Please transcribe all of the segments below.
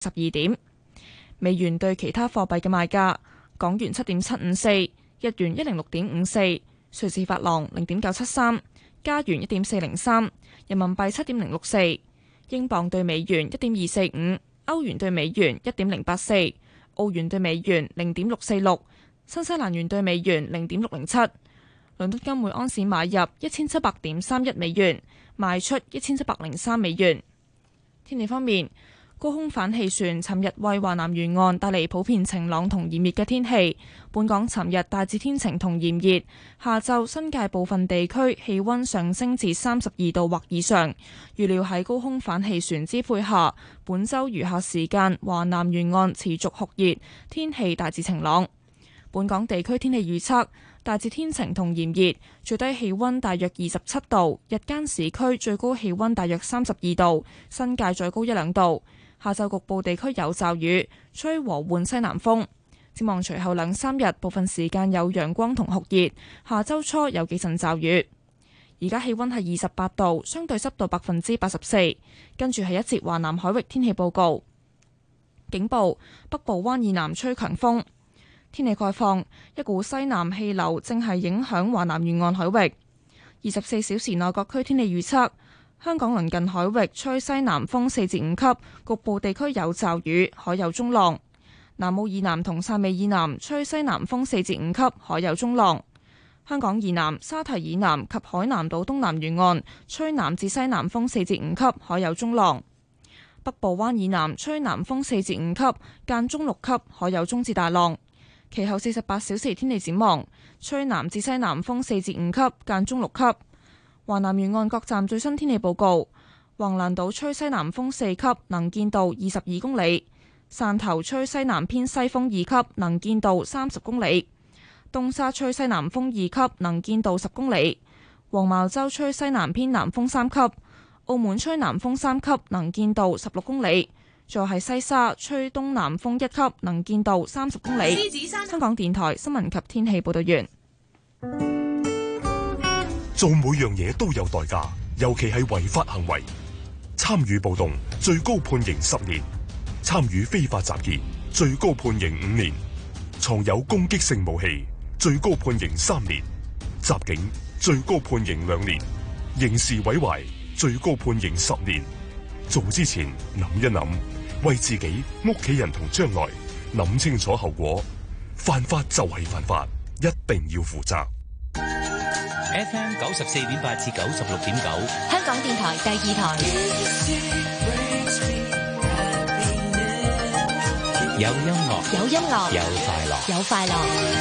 12點。美元對其他貨幣嘅賣價：港元7.754，日元106.54，瑞士法郎0.973，加元1.403，人民幣7.064，英鎊對美元1.245，歐元對美元1.084，澳元對美元0.646，新西蘭元對美元0.607。倫敦金每安士買入1700.31美元，賣出1703美元。天氣方面，高空反氣旋尋日為華南沿岸帶嚟普遍晴朗同炎熱嘅天氣。本港尋日大致天晴同炎熱，下晝新界部分地區氣溫上升至32度或以上。預料喺高空反氣旋之配下，本週餘下時間華南沿岸持續酷熱，天氣大致晴朗。本港地區天氣預測大致天晴同炎熱，最低氣溫大約27度，日間市區最高氣溫大約32度，新界再高1-2度。下晝局部地區有驟雨，吹和緩西南風。展望隨後2-3日，部分時間有陽光同酷熱，下週初有幾陣驟雨。而家氣溫係28度，相對濕度84%。跟住係一節華南海域天氣報告。警報：北部灣以南吹強風。天氣概況：一股西南氣流正係影響華南沿岸海域。24小時內各區天氣預測：香港鄰近海域吹西南風4至5級，局部地區有驟雨，海有中浪。南澳以南同汕尾以南吹西南風4至5級，海有中浪。香港以南、沙堤以南及海南島東南沿岸吹南至西南風4至5級，海有中浪。北部灣以南吹南風4至5級，間中6級，海有中至大浪。其後48小時天氣展望，吹南至西南風4至5級，間中6級。華南沿岸各站最新天氣報告：橫瀾島吹西南風4級，能見度22公里；汕頭吹西南偏西風2級，能見度30公里；東沙吹西南風2級，能見度10公里；黃茅洲吹西南偏南風3級；澳門吹南風3級，能見度16公里。再係西沙吹東南風1級，能見度30公里。香港電台新聞及天氣報道完。 做每樣嘢都有代價，尤其係違法行為。參與暴動最高判刑10年，參與非法集結最高判刑5年，藏有攻擊性武器最高判刑3年，襲警最高判刑2年，刑事毀壞最高判刑10年。做之前諗一諗，為自己、屋企人同將來諗清楚後果。犯法就係犯法，一定要負責。 FM 94.8至96.9， 香港電台第2台。 有音樂， 有音樂， 有快樂， 有快樂。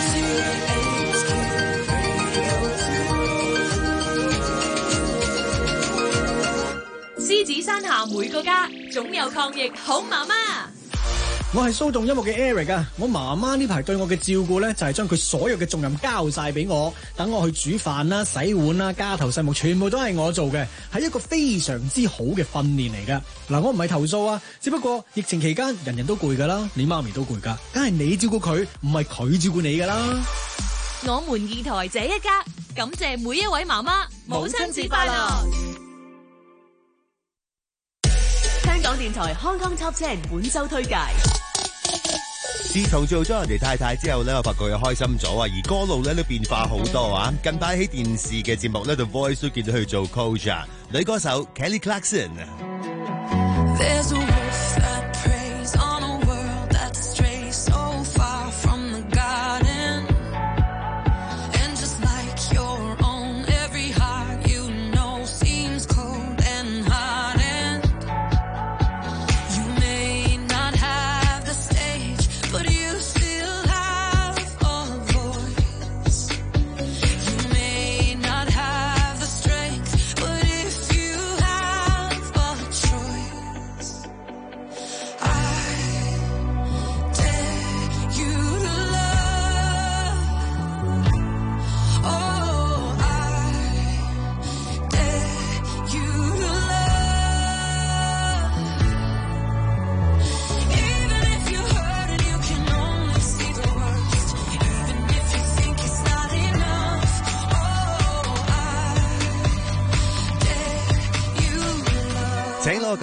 獅子山下每個家，總有抗疫好媽媽。 我係騷動音樂嘅 Eric 啊！我媽媽呢排對我嘅照顧呢，就係將佢所有嘅重任交晒俾我，等我去煮飯啦、洗碗啦、家頭細務，全部都係我做嘅，係一個非常之好嘅訓練嚟噶。嗱，我唔係投訴啊，只不過疫情期間人人都攰噶啦，你媽咪都攰噶，梗係你照顧佢，唔係佢照顧你噶啦。 我們二台這一家，感謝每一位媽媽，母親節快樂！香港電台康康 Top 10本周推介。 自從做咗人哋太太之後咧，我發覺佢開心咗啊，而歌路咧都變化好多啊！近排喺電視嘅節目咧，The Voice 都見到佢做 coach 啊，女歌手 Kelly Clarkson。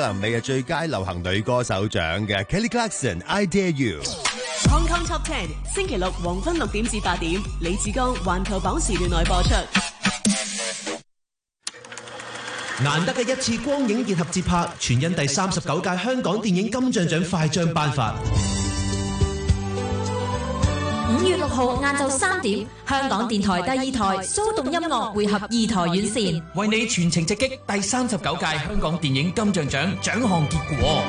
良美嘅最佳流行女歌手獎嘅 Kelly Clarkson I Dare You。 Hong Kong Top 10星期六黃昏6點至8點，李志剛環球榜時段內播出。 難得嘅一次光影結合節拍，全因第39屆香港電影金像獎快將頒發。 5月6號晏晝3點，香港電台第2台騷動音樂會合2台院線， 為你全程直擊第39屆香港電影金像獎獎項結果。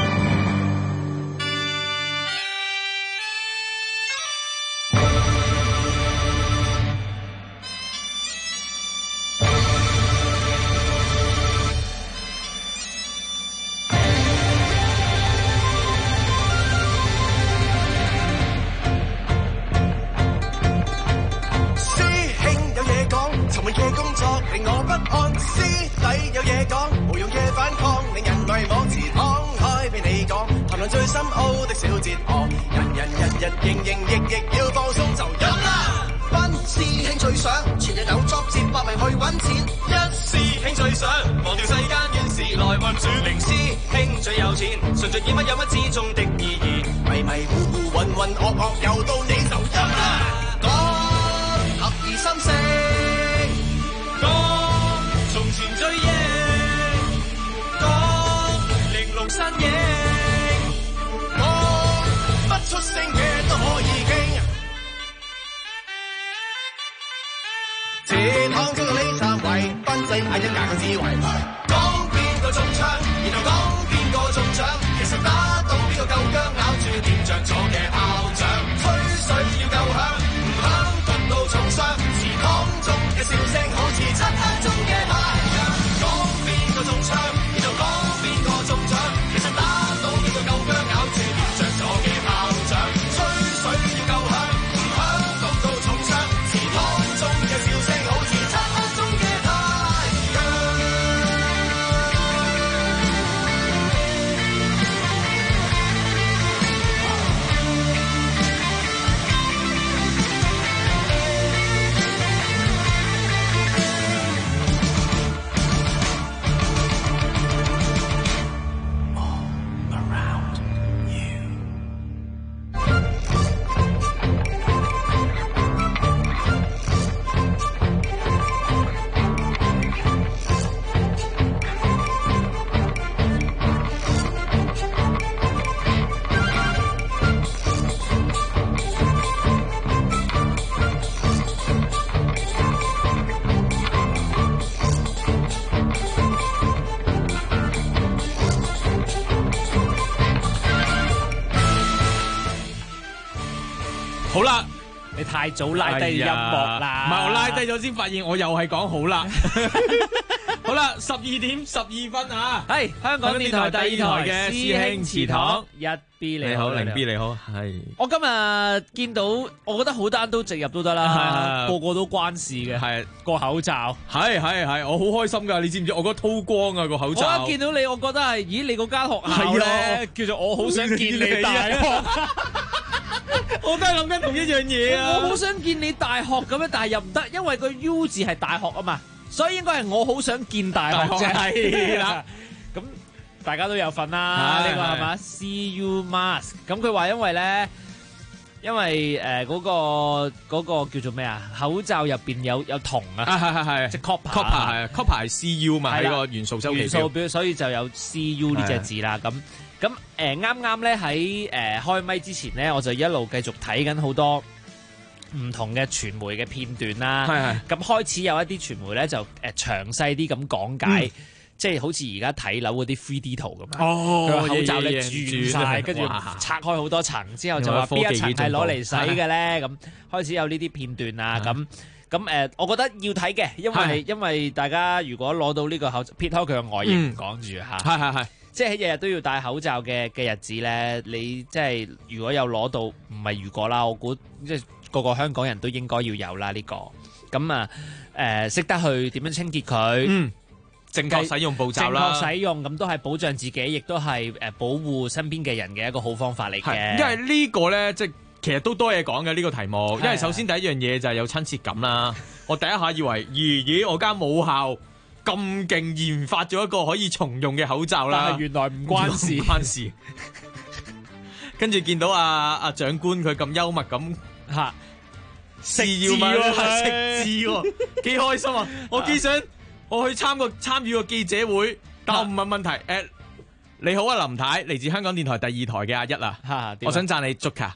好啦，你太早拉低音樂啦， 唔係我拉低咗先發現我又係講好啦。好啦，12點12分啊， 係香港電台第2台嘅師兄祠堂1B 你好， 零 B 你好，係。 我今日見到，我覺得好單刀直入都得啦，個個都關事嘅，係個口罩， 係，我好開心噶，你知唔知？我覺得偷光啊個口罩。 我一見到你，我覺得係，咦你嗰間學校咧叫做我好想見你大學。 我都係諗緊同一樣嘢啊！ 我好想見你大學咁樣，但係又唔得，因為個 U 字係大學啊嘛，所以應該係我好想見大學啫。係啦，咁大家都有份啦，呢個係嘛 ？CU mask， 咁佢話因為咧，嗰個叫做咩啊？口罩入邊有銅啊， 係，即係 copper 係 CU 嘛，係個元素周期表， 所以就有 CU 呢隻字啦。咁啱啱咧喺開咪之前咧，我就一路繼續睇緊好多唔同嘅傳媒嘅片段啦。咁開始有一啲傳媒咧就詳細啲咁講解，即係好似而家睇樓嗰啲 3D 圖咁啊。佢口罩咧轉晒，跟住拆開好多層之後就話邊一層係攞嚟洗嘅咧。咁開始有呢啲片段啊。咁我覺得要睇嘅，因為大家如果攞到呢個口罩，撇開佢嘅外形唔講住嚇。係。即係日日都要戴口罩嘅日子咧，你即係如果有攞到，唔係如果啦，我估即係個個香港人都應該要有啦呢個。咁啊識得去點樣清潔佢， 正確使用步驟啦， 正確使用咁都係保障自己，亦都係保護身邊嘅人嘅一個好方法嚟嘅。 因為呢個咧，即係其實都多嘢講嘅呢個題目。因為首先第一樣嘢就係有親切感啦。我第一下以為，咦，我間母校咁勁研發咗一個可以重用嘅口罩啦， 但係原來唔關事， 唔關事。跟住見到阿長官佢咁幽默咁嚇食字喎，食字喎，幾開心啊！我幾想我去參與個記者會，但我唔問問題。你好啊，林太，嚟自香港電台第2台嘅阿一啊，我想讚你足卡。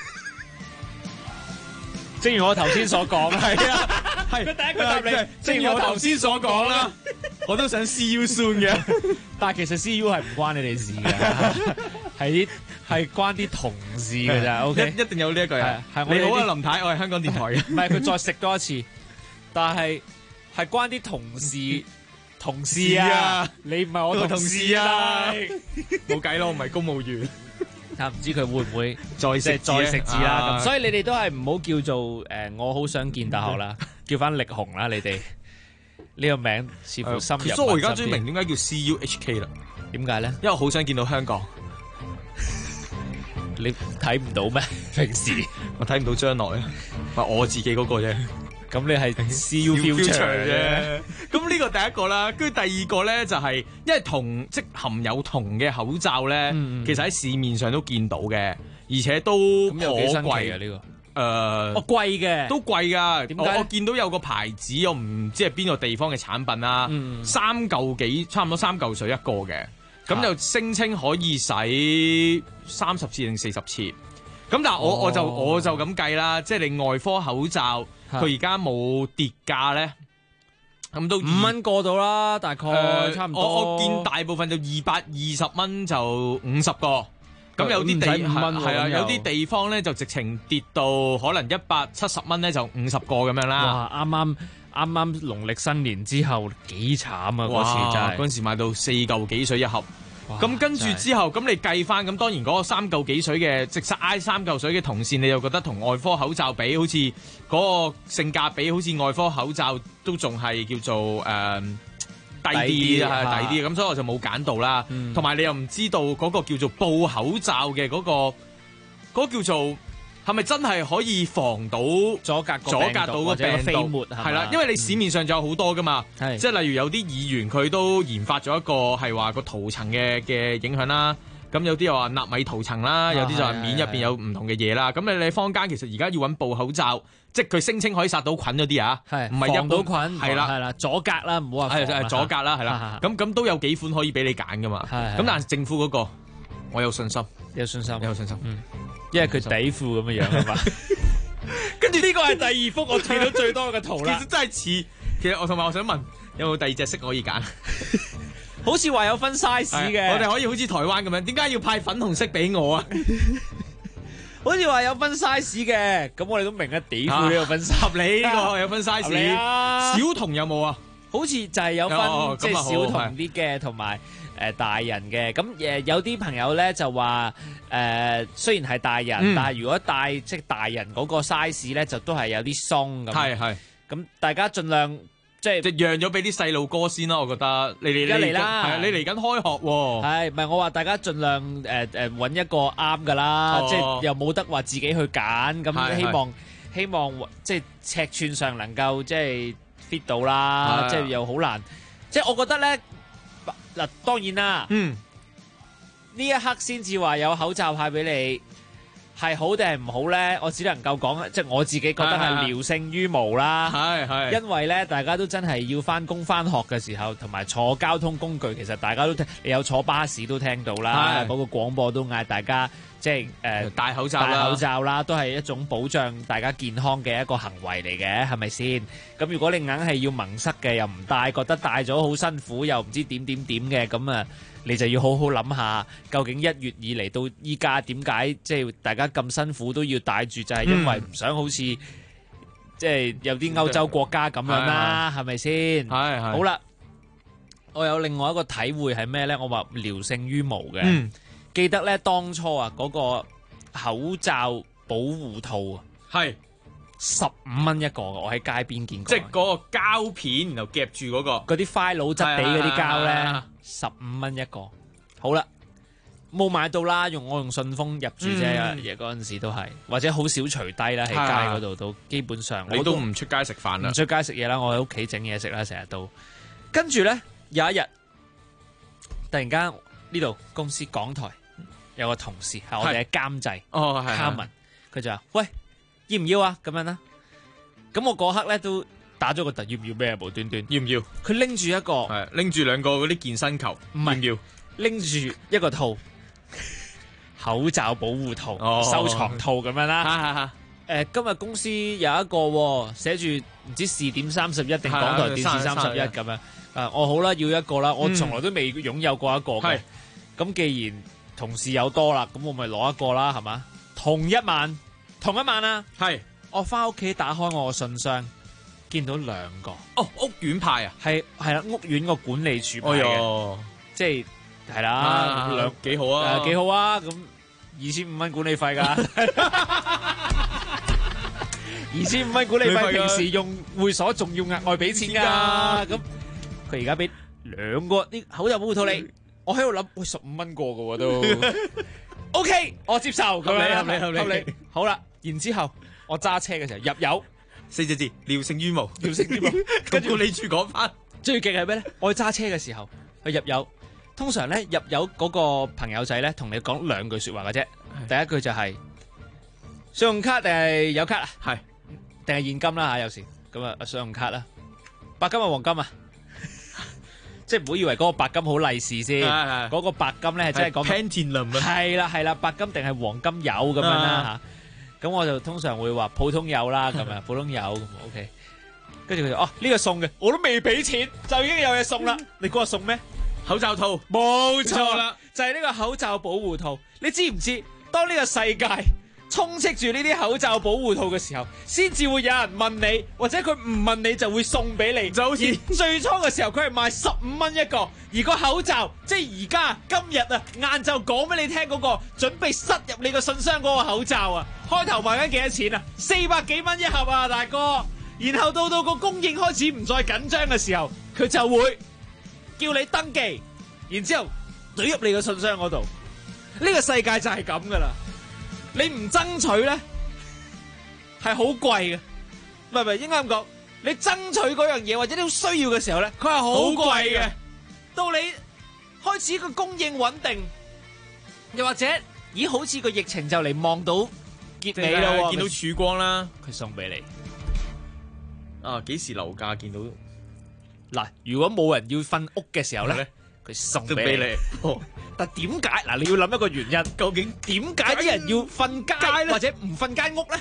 正如我頭先所講， 係啊，係佢第一句答你，正如我頭先所講啦，我都想 see you soon 嘅， 但係其實 see you 係唔關你哋事嘅，係關啲同事嘅咋。OK， 一定有呢一句啊。 係你好啊，林太，我係香港電台嘅。 唔係佢再食多一次，但係關啲同事啊，你唔係我同事啊， 冇計咯，我唔係公務員。 唔知佢會唔會再食字啦，咁所以你哋都係唔好叫做我好想見大學啦，叫翻力雄啦，你哋呢個名似乎深入民心啲。 其實我而家終於明點解叫 CUHK 啦， 點解咧？ 因為我好想見到香港。 你睇唔到咩？平時我睇唔到將來啊，係我自己嗰個啫。 咁你係 CU future 啫。 咁呢個第一個啦，跟住第二個咧就係，因為即含有銅嘅口罩咧，其實喺市面上都見到嘅，而且都頗貴嘅呢個。貴嘅， 都貴㗎。 點解？ 我見到有個牌子，我唔知係邊個地方嘅產品啦，差唔多3嚿水一個嘅，咁就聲稱可以洗30次定40次。咁但係我就咁計啦，即係你外科口罩。佢而家冇跌價咧，咁都 5蚊過到啦，大概差唔多。 我見大部分就220蚊就50個，咁有啲係啊，有啲地方咧就直情跌到可能170蚊咧就50個咁樣啦。 哇！啱啱農曆新年之後幾慘啊！嗰次真係嗰陣時買到4嚿幾水一盒。咁跟住之後，咁你計翻，咁當然嗰個3嚿幾水嘅，直實挨3嚿水嘅銅線，你又覺得同外科口罩比，好似嗰個性價比，好似外科口罩都仲係叫做低啲啊，低啲，咁所以我就冇揀到啦。同埋你又唔知道嗰個叫做布口罩嘅嗰個叫做係咪真係可以防到阻隔到個病飛沫係啦，因為你市面上仲有好多噶嘛，即係例如有啲議員佢都研發咗一個係話個塗層嘅影響啦，咁有啲又話納米塗層啦，有啲就話面入邊有唔同嘅嘢啦。咁你坊間其實而家要揾布口罩，即係佢聲稱可以殺到菌嗰啲啊，唔係防到菌係啦， 阻隔啦，唔好話係阻隔啦，係啦。咁都有幾款可以俾你揀噶嘛。咁但係政府嗰個我有信心， 有信心。 因為佢底褲咁嘅樣啊嘛，跟住呢個係第2幅我見到最多嘅圖啦。 其實真係似，其實我同埋我想問，有冇第2隻色可以揀？ 好似話有分 size 嘅， 我哋可以好似台灣咁樣，點解要派粉紅色俾我啊？ 好似話有分 size 嘅，咁我哋都明啊，底褲呢個分合理，呢個有分 size。小童有冇啊？ 好似就係有分，即係小童啲嘅，同埋大人嘅。咁有啲朋友咧就話雖然係大人，但係如果即係大人嗰個 size 咧，就都係有啲鬆咁。 係。咁大家盡量即係讓咗俾啲細路哥先咯，我覺得。你嚟啦， 係啊，你嚟緊開學喎。 係，唔係我話大家盡量揾一個啱㗎啦，即係又冇得話自己去揀。咁希望即係尺寸上能夠即係fit 到啦，即係又好難。即係我覺得咧，嗱當然啦，呢一刻先至話有口罩派俾你，係好定係唔好咧？我只能夠講，即係我自己覺得係聊勝於無啦。係，因為咧，大家都真係要翻工翻學嘅時候，同埋坐交通工具，其實大家都聽，你有坐巴士都聽到啦。嗰個廣播都嗌大家即係戴口罩啦， 都係一種保障大家健康嘅一個行為嚟嘅，係咪先？咁如果你硬係要蒙塞嘅，又唔戴，覺得戴咗好辛苦，又唔知點嘅，咁啊〜你就要好好諗下，究竟1月以嚟到依家點解即係大家咁辛苦都要戴住，就係因為唔想好似即係有啲歐洲國家咁樣啦，係咪先？係。好啦，我有另外一個體會係咩呢？我話聊勝於無嘅。記得呢，當初啊嗰個口罩保護套啊，係15蚊一個，我喺街邊見過。即係嗰個膠片，然後夾住嗰啲 file 質地嗰啲膠呢。15蚊一個，好啦，冇買到啦，我用順豐入住啫，嘢嗰陣時都係，或者好少除低啦，喺街嗰度都基本上， 你都唔出街食飯啦， 唔出街食嘢啦，我喺屋企整嘢食啦，成日都， 跟住咧有一日，突然間呢度公司港台有個同事係我哋嘅監製，卡文，佢就話：喂，要唔要啊？咁樣啦。咁我嗰刻咧都打咗個突，要唔要咩？無端端， 要唔要？ 佢拎住一個， 拎住兩個嗰啲健身球， 唔係要拎住一個套口罩保護套、收藏套咁樣啦。今日公司有一個寫住唔知視點31定港台電視31咁樣。我好啦，要一個啦，我從來都未擁有過一個嘅。咁既然同事有多啦，咁我咪攞一個啦，係嘛？同一晚啊，我翻屋企打開我個信箱，見到2個。 屋苑派啊， 係啦，屋苑個管理處派嘅，即係係啦， 幾好啊， 幾好啊，咁2500蚊管理費㗎。2500蚊管理費，平時用會所仲要額外俾錢㗎。咁佢而家俾2個啲口罩保護套你，我喺度諗，喂，15蚊個㗎喎都。OK， 我接受，合理。好啦，然之後我揸車嘅時候入油 4隻字，聊勝於無。 跟住管理處講翻， 最勁係咩咧？我揸車嘅時候去入油，通常咧入油嗰個朋友仔咧同你講2句說話嘅啫。第一句就係信用卡定係有卡啊？係。定係現金啦嚇，有時咁啊，信用卡啦，白金啊黃金啊，即係唔好以為嗰個白金好利是先，嗰個白金咧係真係講 Platinum 啊， 係啦，白金定係黃金油咁樣啦嚇，咁我就通常會話普通油啦，咁啊普通油咁 OK，跟住佢就呢個送嘅，我都未俾錢就已經有嘢送啦，你估我送咩？ 口罩套， 冇錯啦，就係呢個口罩保護套，你知唔知當呢個世界充斥住呢啲口罩保護套嘅時候，先至會有人問你，或者佢唔問你就會送俾你。就好似最初嘅時候，佢係賣15蚊一個，而個口罩即係而家今日啊，晏晝講俾你聽嗰個準備塞入你個信箱嗰個口罩啊，開頭賣緊幾多錢啊？400幾蚊一盒啊，大哥。然後到個供應開始唔再緊張嘅時候，佢就會叫你登記，然之後懟入你個信箱嗰度。呢個世界就係咁噶啦。你唔爭取咧，係好貴嘅，唔係應該咁講。你爭取嗰樣嘢或者你需要嘅時候咧，佢係好貴嘅。到你開始個供應穩定，又或者咦好似個疫情就嚟望到結尾啦， 見到曙光啦， 佢送俾你。 幾時樓價見到？ 嗱，如果冇人要瞓屋嘅時候咧，佢送俾你。但點解嗱？你要諗一個原因，究竟點解啲人要瞓街或者唔瞓間屋咧？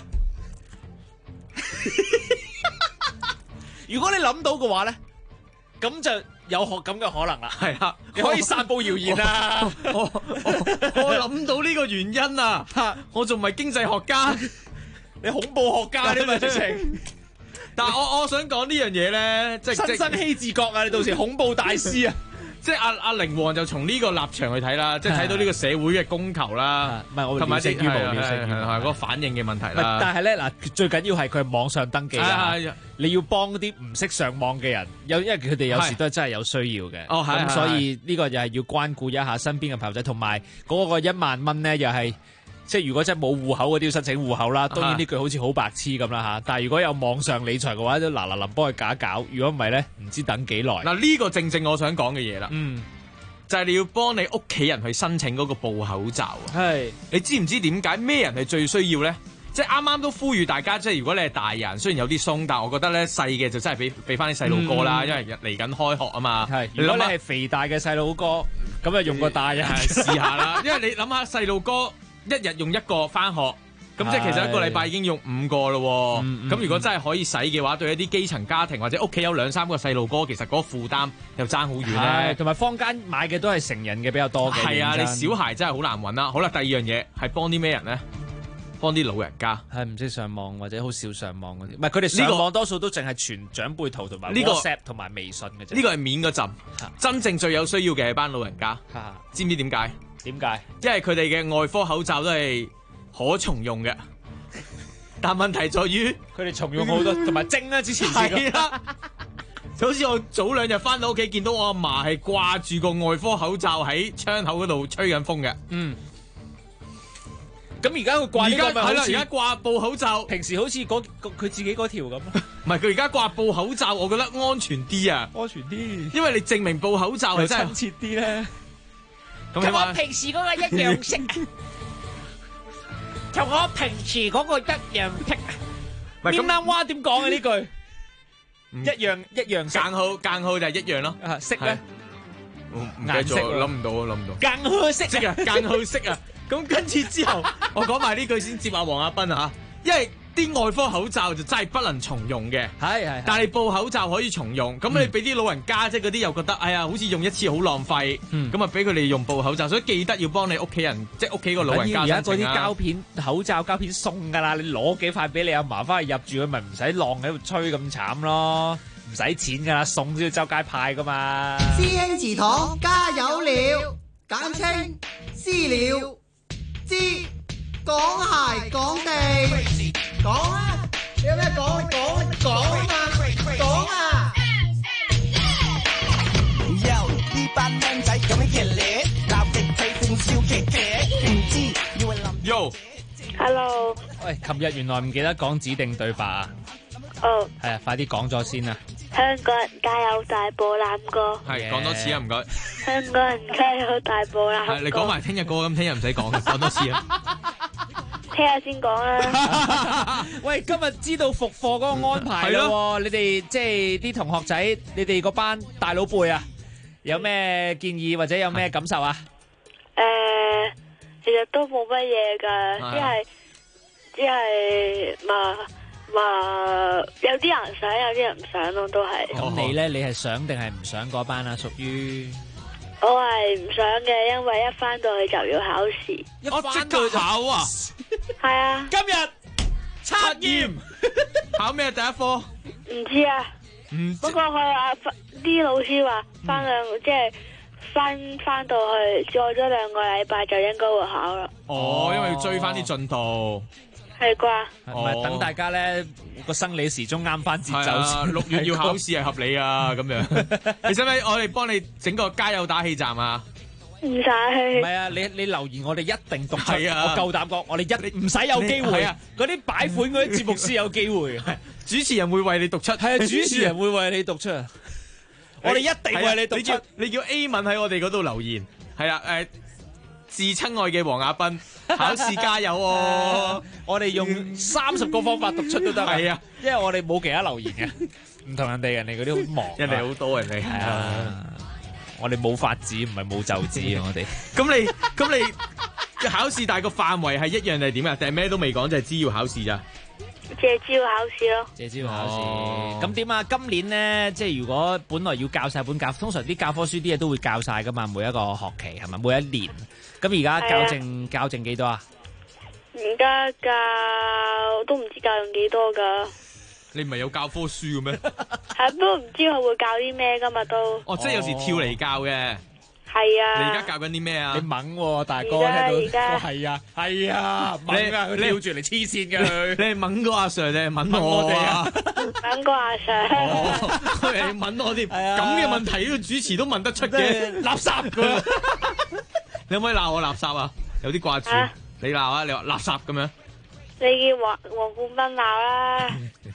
如果你諗到嘅話咧，咁就有咁嘅可能啦。係啦，你可以散佈謠言啊！ 我諗到呢個原因啊！我仲唔係經濟學家， 你恐怖學家添嘛？直情。 但係我想講呢樣嘢咧，即係親身希治閣啊！你到時恐怖大師啊！ 即係阿凌王就從呢個立場去睇啦，即係睇到呢個社會嘅供求啦， 唔係我同埋即係嗰個反應嘅問題啦。 但係咧嗱，最緊要係佢係網上登記啦，你要幫啲唔識上網嘅人，因為佢哋有時都係真係有需要嘅。咁所以呢個又係要關顧一下身邊嘅朋友仔，同埋嗰個1萬蚊咧，又係即係如果真係冇戶口嗰啲要申請戶口啦。當然呢句好似好白痴咁啦嚇，但係如果有網上理財嘅話，都嗱臨幫佢搞一搞。如果唔係咧，唔知等幾耐。 嗱呢個正我想講嘅嘢啦，就係你要幫你屋企人去申請嗰個布口罩啊。係，你知唔知點解咩人係最需要咧？即係啱啱都呼籲大家，即係如果你係大人，雖然有啲鬆，但係我覺得咧細嘅就真係俾翻啲細路哥啦，因為嚟緊開學啊嘛。係，如果你係肥大嘅細路哥，咁就用個大人試下啦。因為你諗下細路哥一日用1個翻學，咁即係其實一個禮拜已經用5個咯。咁如果真係可以使嘅話，對一啲基層家庭或者屋企有2-3個細路哥，其實嗰個負擔又爭好遠咧。同埋坊間買嘅都係成人嘅比較多嘅。係啊，你小孩真係好難揾啦。好啦，第二樣嘢係幫啲咩人咧？幫啲老人家係唔識上網或者好少上網嗰啲，唔係佢哋上網多數都淨係傳長輩圖同埋 WhatsApp 同埋微信嘅啫。呢個係面嗰陣，真正最有需要嘅係班老人家。知唔知點解？點解？因為佢哋嘅外科口罩都係可重用嘅，但問題在於佢哋重用好多，同埋精啦。之前係啦，就好似我早2日翻到屋企，見到我阿嫲係掛住個外科口罩喺窗口嗰度吹緊風嘅。 咁而家佢掛呢個咪好似而家掛布口罩， 平時好似佢自己嗰條咁。 唔係佢而家掛布口罩，我覺得安全啲啊， 安全啲， 因為你證明布口罩係真係親切啲咧。 咁同我平時嗰個一樣色，同我平時嗰個一樣色。點啱蛙點講啊呢句？一樣色， 間號就係一樣咯。 色咧， 唔記得咗，諗唔到。 間號色啊，間號色啊。咁跟住之後，我講埋呢句先接下黃亞斌啊，因為啲外科口罩就真係不能重用嘅， 係， 但係布口罩可以重用。咁你俾啲老人家即係嗰啲又覺得，哎呀，好似用一次好浪費，咁啊俾佢哋用布口罩，所以記得要幫你屋企人，即係屋企個老人家。 而家嗰啲膠片口罩膠片送㗎啦，你攞幾塊俾你阿嫲翻去入住佢，咪唔使晾喺度吹咁慘咯，唔使錢㗎啦，送都要周街派㗎嘛。 師兄祠堂加油了，簡稱私了。知講鞋講地講啊！你有咩講？講啊嘛！講啊！ 呢班靚仔咁樣熱烈，鬧極佢正笑騎騎，唔知要為諗。 Yo，Hello。 喂，琴日原來唔記得講指定對白啊！ 哦， 係啊，快啲講咗先啊！ 香港人加油大步攬歌。 係講多次啊，唔該。 香港人加油大步攬歌。 係你講埋聽日歌咁，聽日唔使講嘅，講多次啊。 聽日先講啦。 喂，今日知道復課嗰個安排啦，你哋即係啲同學仔，你哋嗰班大佬輩啊，有咩建議或者有咩感受啊？ 其實都冇乜嘢噶，只係有啲人想，有啲人唔想咯，都係。 咁你咧，你係想定係唔想嗰班啊？屬於我係唔想嘅，因為一翻到去就要考試。 我即刻考啊！ 係啊！ 今日測驗考咩第一科？ 唔知啊。不過佢話啲老師話即係翻到去過咗2個禮拜就應該會考啦。 哦，因為要追翻啲進度。 係啩？ 唔係等大家咧個生理時鐘啱翻節奏先。 6月要考試係合理啊，咁樣。你使唔使我哋幫你整個加油打氣站啊？ 唔使。 唔係啊，你留言我哋一定讀出。係啊，我夠膽講，我哋唔使有機會啊。嗰啲擺款嗰啲節目先有機會。 主持人會為你讀出。 係啊，主持人會為你讀出。我哋一定為你讀出。 你叫 A 文喺我哋嗰度留言。係啦，至親愛嘅黃亞斌，考試加油喎！ 我哋用30個方法讀出都得。 係啊， 因為我哋冇其他留言嘅，唔同人哋嗰啲好忙， 人哋好多人哋。 係啊，我哋冇法子，唔係冇就子啊！我哋。 咁你考試大個範圍係一樣定係點啊？定係咩都未講，就係知要考試咋？ 借招考試咯， 借招考試。咁點啊？今年咧，即係如果本來要教晒本教，通常啲教科書啲嘢都會教晒噶嘛，每一個學期係咪？每一年。咁而家教剩幾多啊？ 而家教都唔知教剩幾多噶。 你唔係有教科書嘅咩？ 係，不過唔知佢會教啲咩噶嘛都。 哦，即係有時跳嚟教嘅。 係啊。 你而家教緊啲咩啊？ 你猛喎，大哥聽到。係啊，猛啊！佢撩住嚟黐線嘅佢。 你係猛個阿 Sir 定係猛我哋啊？ 猛個阿 Sir。 佢係猛我哋。咁嘅問題呢個主持都問得出嘅，垃圾㗎。你可唔可以鬧我垃圾啊？有啲掛住。你鬧啊！你話垃圾咁樣。 你叫黃冠斌鬧啦。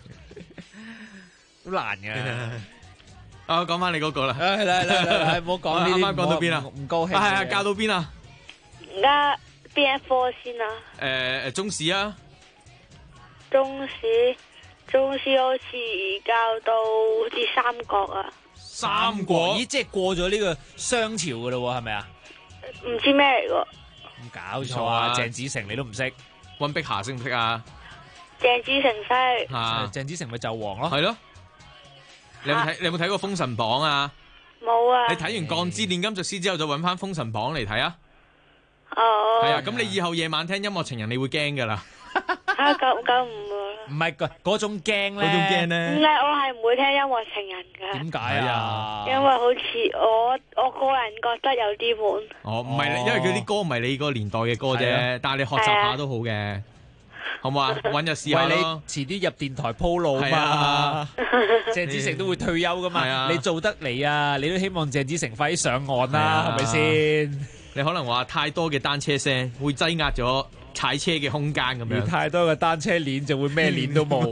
好難嘅。 講翻你嗰個啦。 係唔好講呢啲。啱啱講到邊啊？ 唔高興。 係教到邊啊？ 而家邊一科先啊？ 中史啊。 中史好似教到好似三國啊。 三國？ 咦，即係過咗呢個商朝噶咯？係咪啊？ 唔知咩嚟噶？ 咁搞錯啊！鄭子誠你都唔識， 溫碧霞識唔識啊？ 鄭子誠識。 鄭子誠咪紂王咯。 係咯。你有冇睇過《封神榜》啊？ 冇啊。 你睇完《鋼之煉金術師》之後，就揾翻《封神榜》嚟睇啊。 哦。 係啊，咁你以後夜晚聽音樂情人，你會驚噶啦。 咁唔會。 唔係嗰種驚咧。 嗰種驚咧。 唔係，我係唔會聽音樂情人噶。 點解啊？ 因為好似我個人覺得有啲悶。 哦，唔係，因為佢啲歌唔係你個年代嘅歌啫，但係你學習下都好嘅，好唔好啊？揾日試下咯。 你遲啲入電台鋪路嘛？鄭子誠都會退休噶嘛？你做得嚟啊！你都希望鄭子誠快啲上岸啦，係咪先？ 你可能話太多嘅單車聲會擠壓咗踩車嘅空間咁樣。 太多嘅單車鏈就會咩鏈都冇。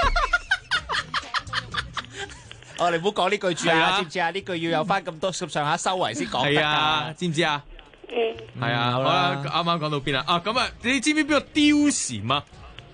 我哋唔好講呢句住啊，知唔知啊？呢句要有翻咁多咁上下修為先講得㗎。 係啊，知唔知啊？係啊，好啦，啱啱講到邊啊？咁啊，你知唔知邊個貂蟬啊？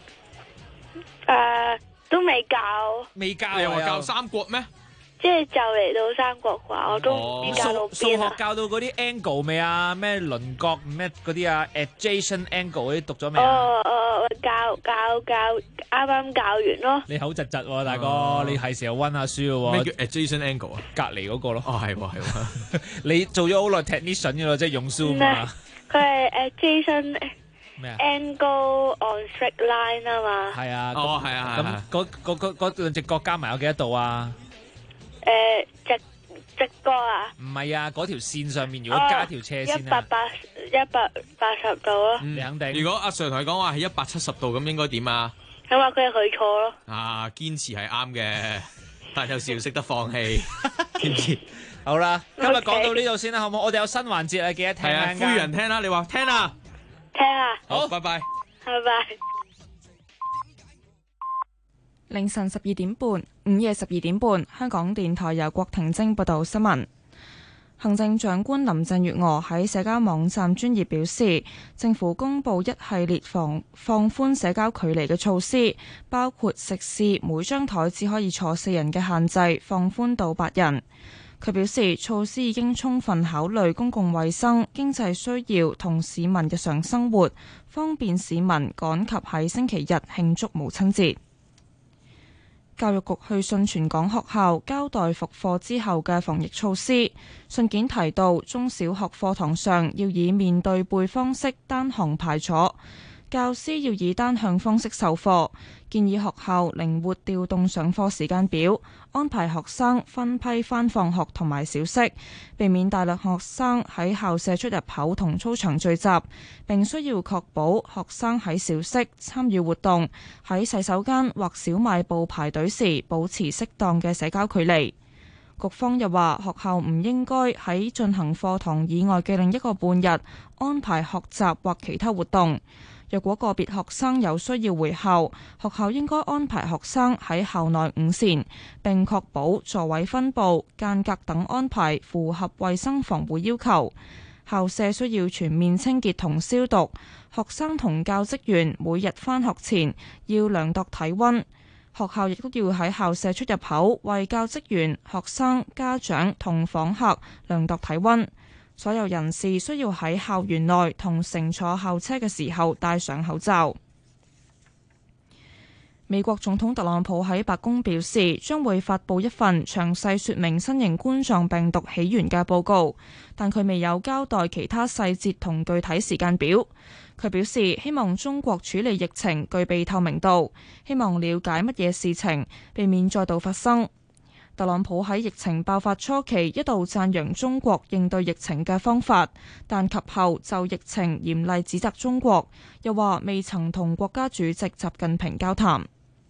都未教， 你又話教三國咩？ 即係就嚟到三國啩，我都唔知教到數邊啊學教到嗰啲 angle 未啊？咩鄰角咩嗰啲啊 ？adjacent angle 嗰啲讀咗未啊？ 教，啱啱教完咯。 你口窒窒喎，大哥，你係時候溫下書咯喎。 咩叫 adjacent angle 啊？ 隔離嗰個咯。 係喎。 你做咗好耐 technician 嘅咯，即係用 Zoom 啊。 佢係adjacent angle on straight line 啊嘛。 係啊。 係啊。 咁嗰兩隻角加埋有幾多度啊？ 直角啊？ 唔係啊，嗰條線上面如果加條斜線啊 ，180度咯。 你肯定？ 如果阿 Sir 同你講話係170度，咁應該點啊？ 佢話佢係佢錯咯。 堅持係啱嘅，但有時要識得放棄，知唔知？ 好啦，今日講到呢度先啦，好唔好？我哋有新環節啊，記得聽。係啊，呼籲人聽啦，你話聽啊？ 聽啊！ 好，拜拜。 拜拜。 凌晨12點半，午夜12點半，香港電台由郭婷晶報道新聞。行政長官林鄭月娥喺社交網站專頁表示，政府公布一系列放寬社交距離嘅措施，包括食肆每張台只可以坐4人嘅限制放寬到8人。佢表示，措施已經充分考慮公共衛生、經濟需要同市民日常生活，方便市民趕及喺星期日慶祝母親節。教育局去信全港學校交代復課之後嘅防疫措施，信件提到中小學課堂上要以面對背方式單行排坐，教師要以單向方式授課，建議學校靈活調動上課時間表，安排學生分批返放學同埋小息，避免大量學生喺校舍出入口同操場聚集，並需要確保學生喺小息、參與活動、喺洗手間或小賣部排隊時保持適當嘅社交距離。局方又話，學校唔應該喺進行課堂以外嘅另一個半日安排學習或其他活動。若果個別學生有需要回校，學校應該安排學生喺校內午膳，並確保座位分佈、間隔等安排符合衛生防護要求。校舍需要全面清潔同消毒。學生同教職員每日返學前要量度體溫。學校亦都要喺校舍出入口為教職員、學生、家長同訪客量度體溫。所有人士需要喺校園內同乘坐校車嘅時候戴上口罩。美國總統特朗普喺白宮表示，將會發布一份詳細說明新型冠狀病毒起源嘅報告，但佢未有交代其他細節同具體時間表。佢表示希望中國處理疫情具備透明度，希望了解乜嘢事情，避免再度發生。特朗普喺疫情爆發初期一度讚揚中國應對疫情嘅方法，但及後就疫情嚴厲指責中國，又話未曾同國家主席習近平交談。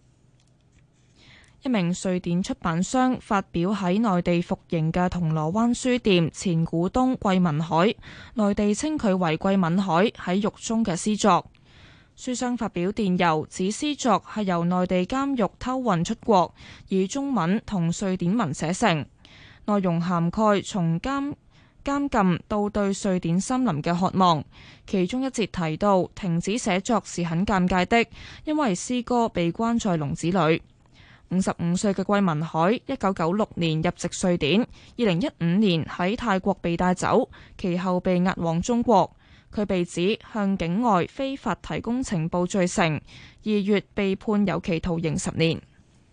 一名瑞典出版商發表喺內地服刑嘅銅鑼灣書店前股東桂民海，內地稱佢為桂民海喺獄中嘅詩作。書商發表電郵指詩作係由內地監獄偷運出國，以中文同瑞典文寫成，內容涵蓋從監禁到對瑞典森林嘅渴望。其中一節提到停止寫作是很尷尬的，因為詩歌被關在籠子裏。55歲嘅桂民海1996年入籍瑞典，2015年喺泰國被帶走，其後被押往中國。佢被指向境外非法提供情報罪成，2月被判有期徒刑10年。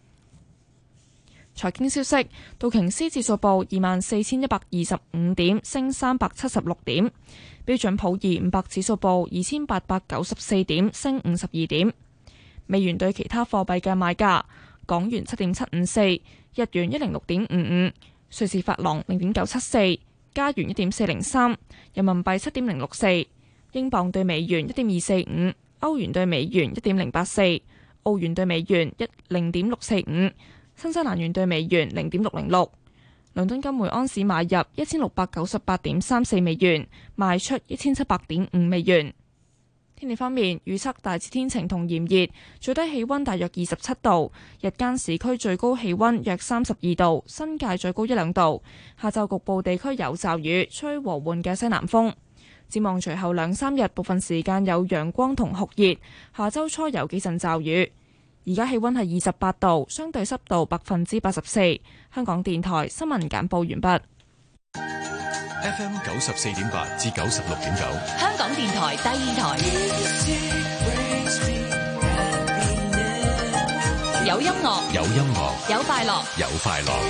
財經消息，道瓊斯指數報24,125點，升376點；標準普爾500指數報2,894點，升52點。美元對其他貨幣嘅賣價：港元7.754，日元106.55，瑞士法郎0.974。加元1.403，人民幣7.064，英鎊對美元1.245，歐元對美元1.084，澳元對美元0.645，新西蘭元對美元0.606。倫敦金每安士買入1698.34美元，賣出1700.5美元。 天氣方面，預測大致天晴同炎熱，最低氣溫大約27度，日間市區最高氣溫約32度，新界最高1-2度。下晝局部地區有驟雨，吹和緩嘅西南風。展望隨後2-3日，部分時間有陽光同酷熱，下週初有幾陣驟雨。而家氣溫係28度，相對濕度84%。香港電台新聞簡報完畢。 FM 94.8至96.9， 香港電台第二台，有音樂， 有音樂， 有快樂， 有快樂。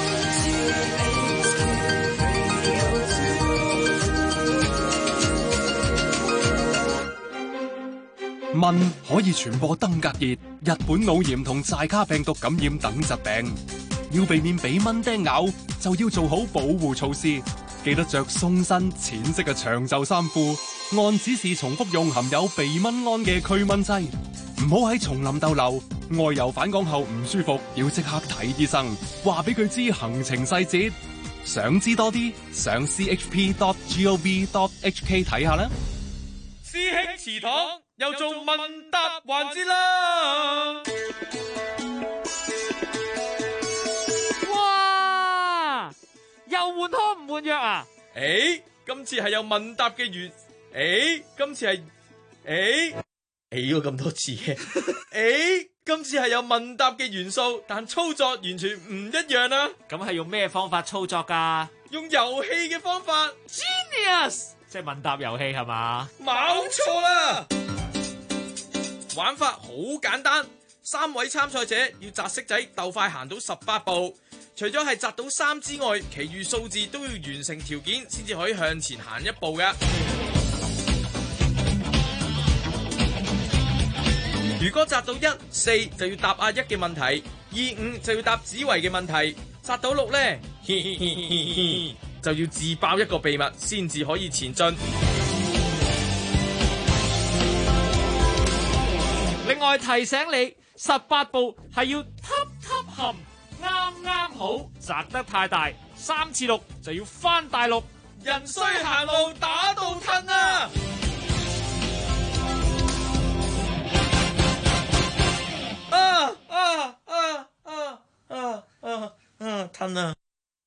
蚊可以傳播登革熱、日本腦炎同寨卡病毒感染等疾病，要避免俾蚊叮咬，就要做好保護措施。記得着鬆身淺色嘅長袖衫褲，按指示重複用含有避蚊胺嘅驅蚊劑。唔好喺叢林逗留，外遊返港後唔舒服，要即刻睇醫生，話俾佢知行程細節。想知多啲，上 chp.gov.hk 睇下啦。 師兄祠堂又做問答環節啦！ 哇！又換湯唔換藥啊？ 今次係有問答嘅元，今次係咗咁多次嘅，今次係有問答嘅元素，但操作完全唔一樣啊！ 咁係用咩方法操作㗎？ 用遊戲嘅方法 ，Genius！ 即係問答遊戲係嘛？ 冇錯啦！玩法好簡單，3位參賽者要擲骰仔鬥快行到18步。除咗係擲到3之外，其餘數字都要完成條件先至可以向前行一步㗎。如果擲到1、4就要答阿1嘅問題，2、5就要答子維嘅問題，擲到6呢，就要自爆一個秘密先至可以前進。 另外提醒你，18步係要揼冚，啱啱好，擲得太大，3次6就要翻大陸。 人衰行路打到褪啊！褪啊！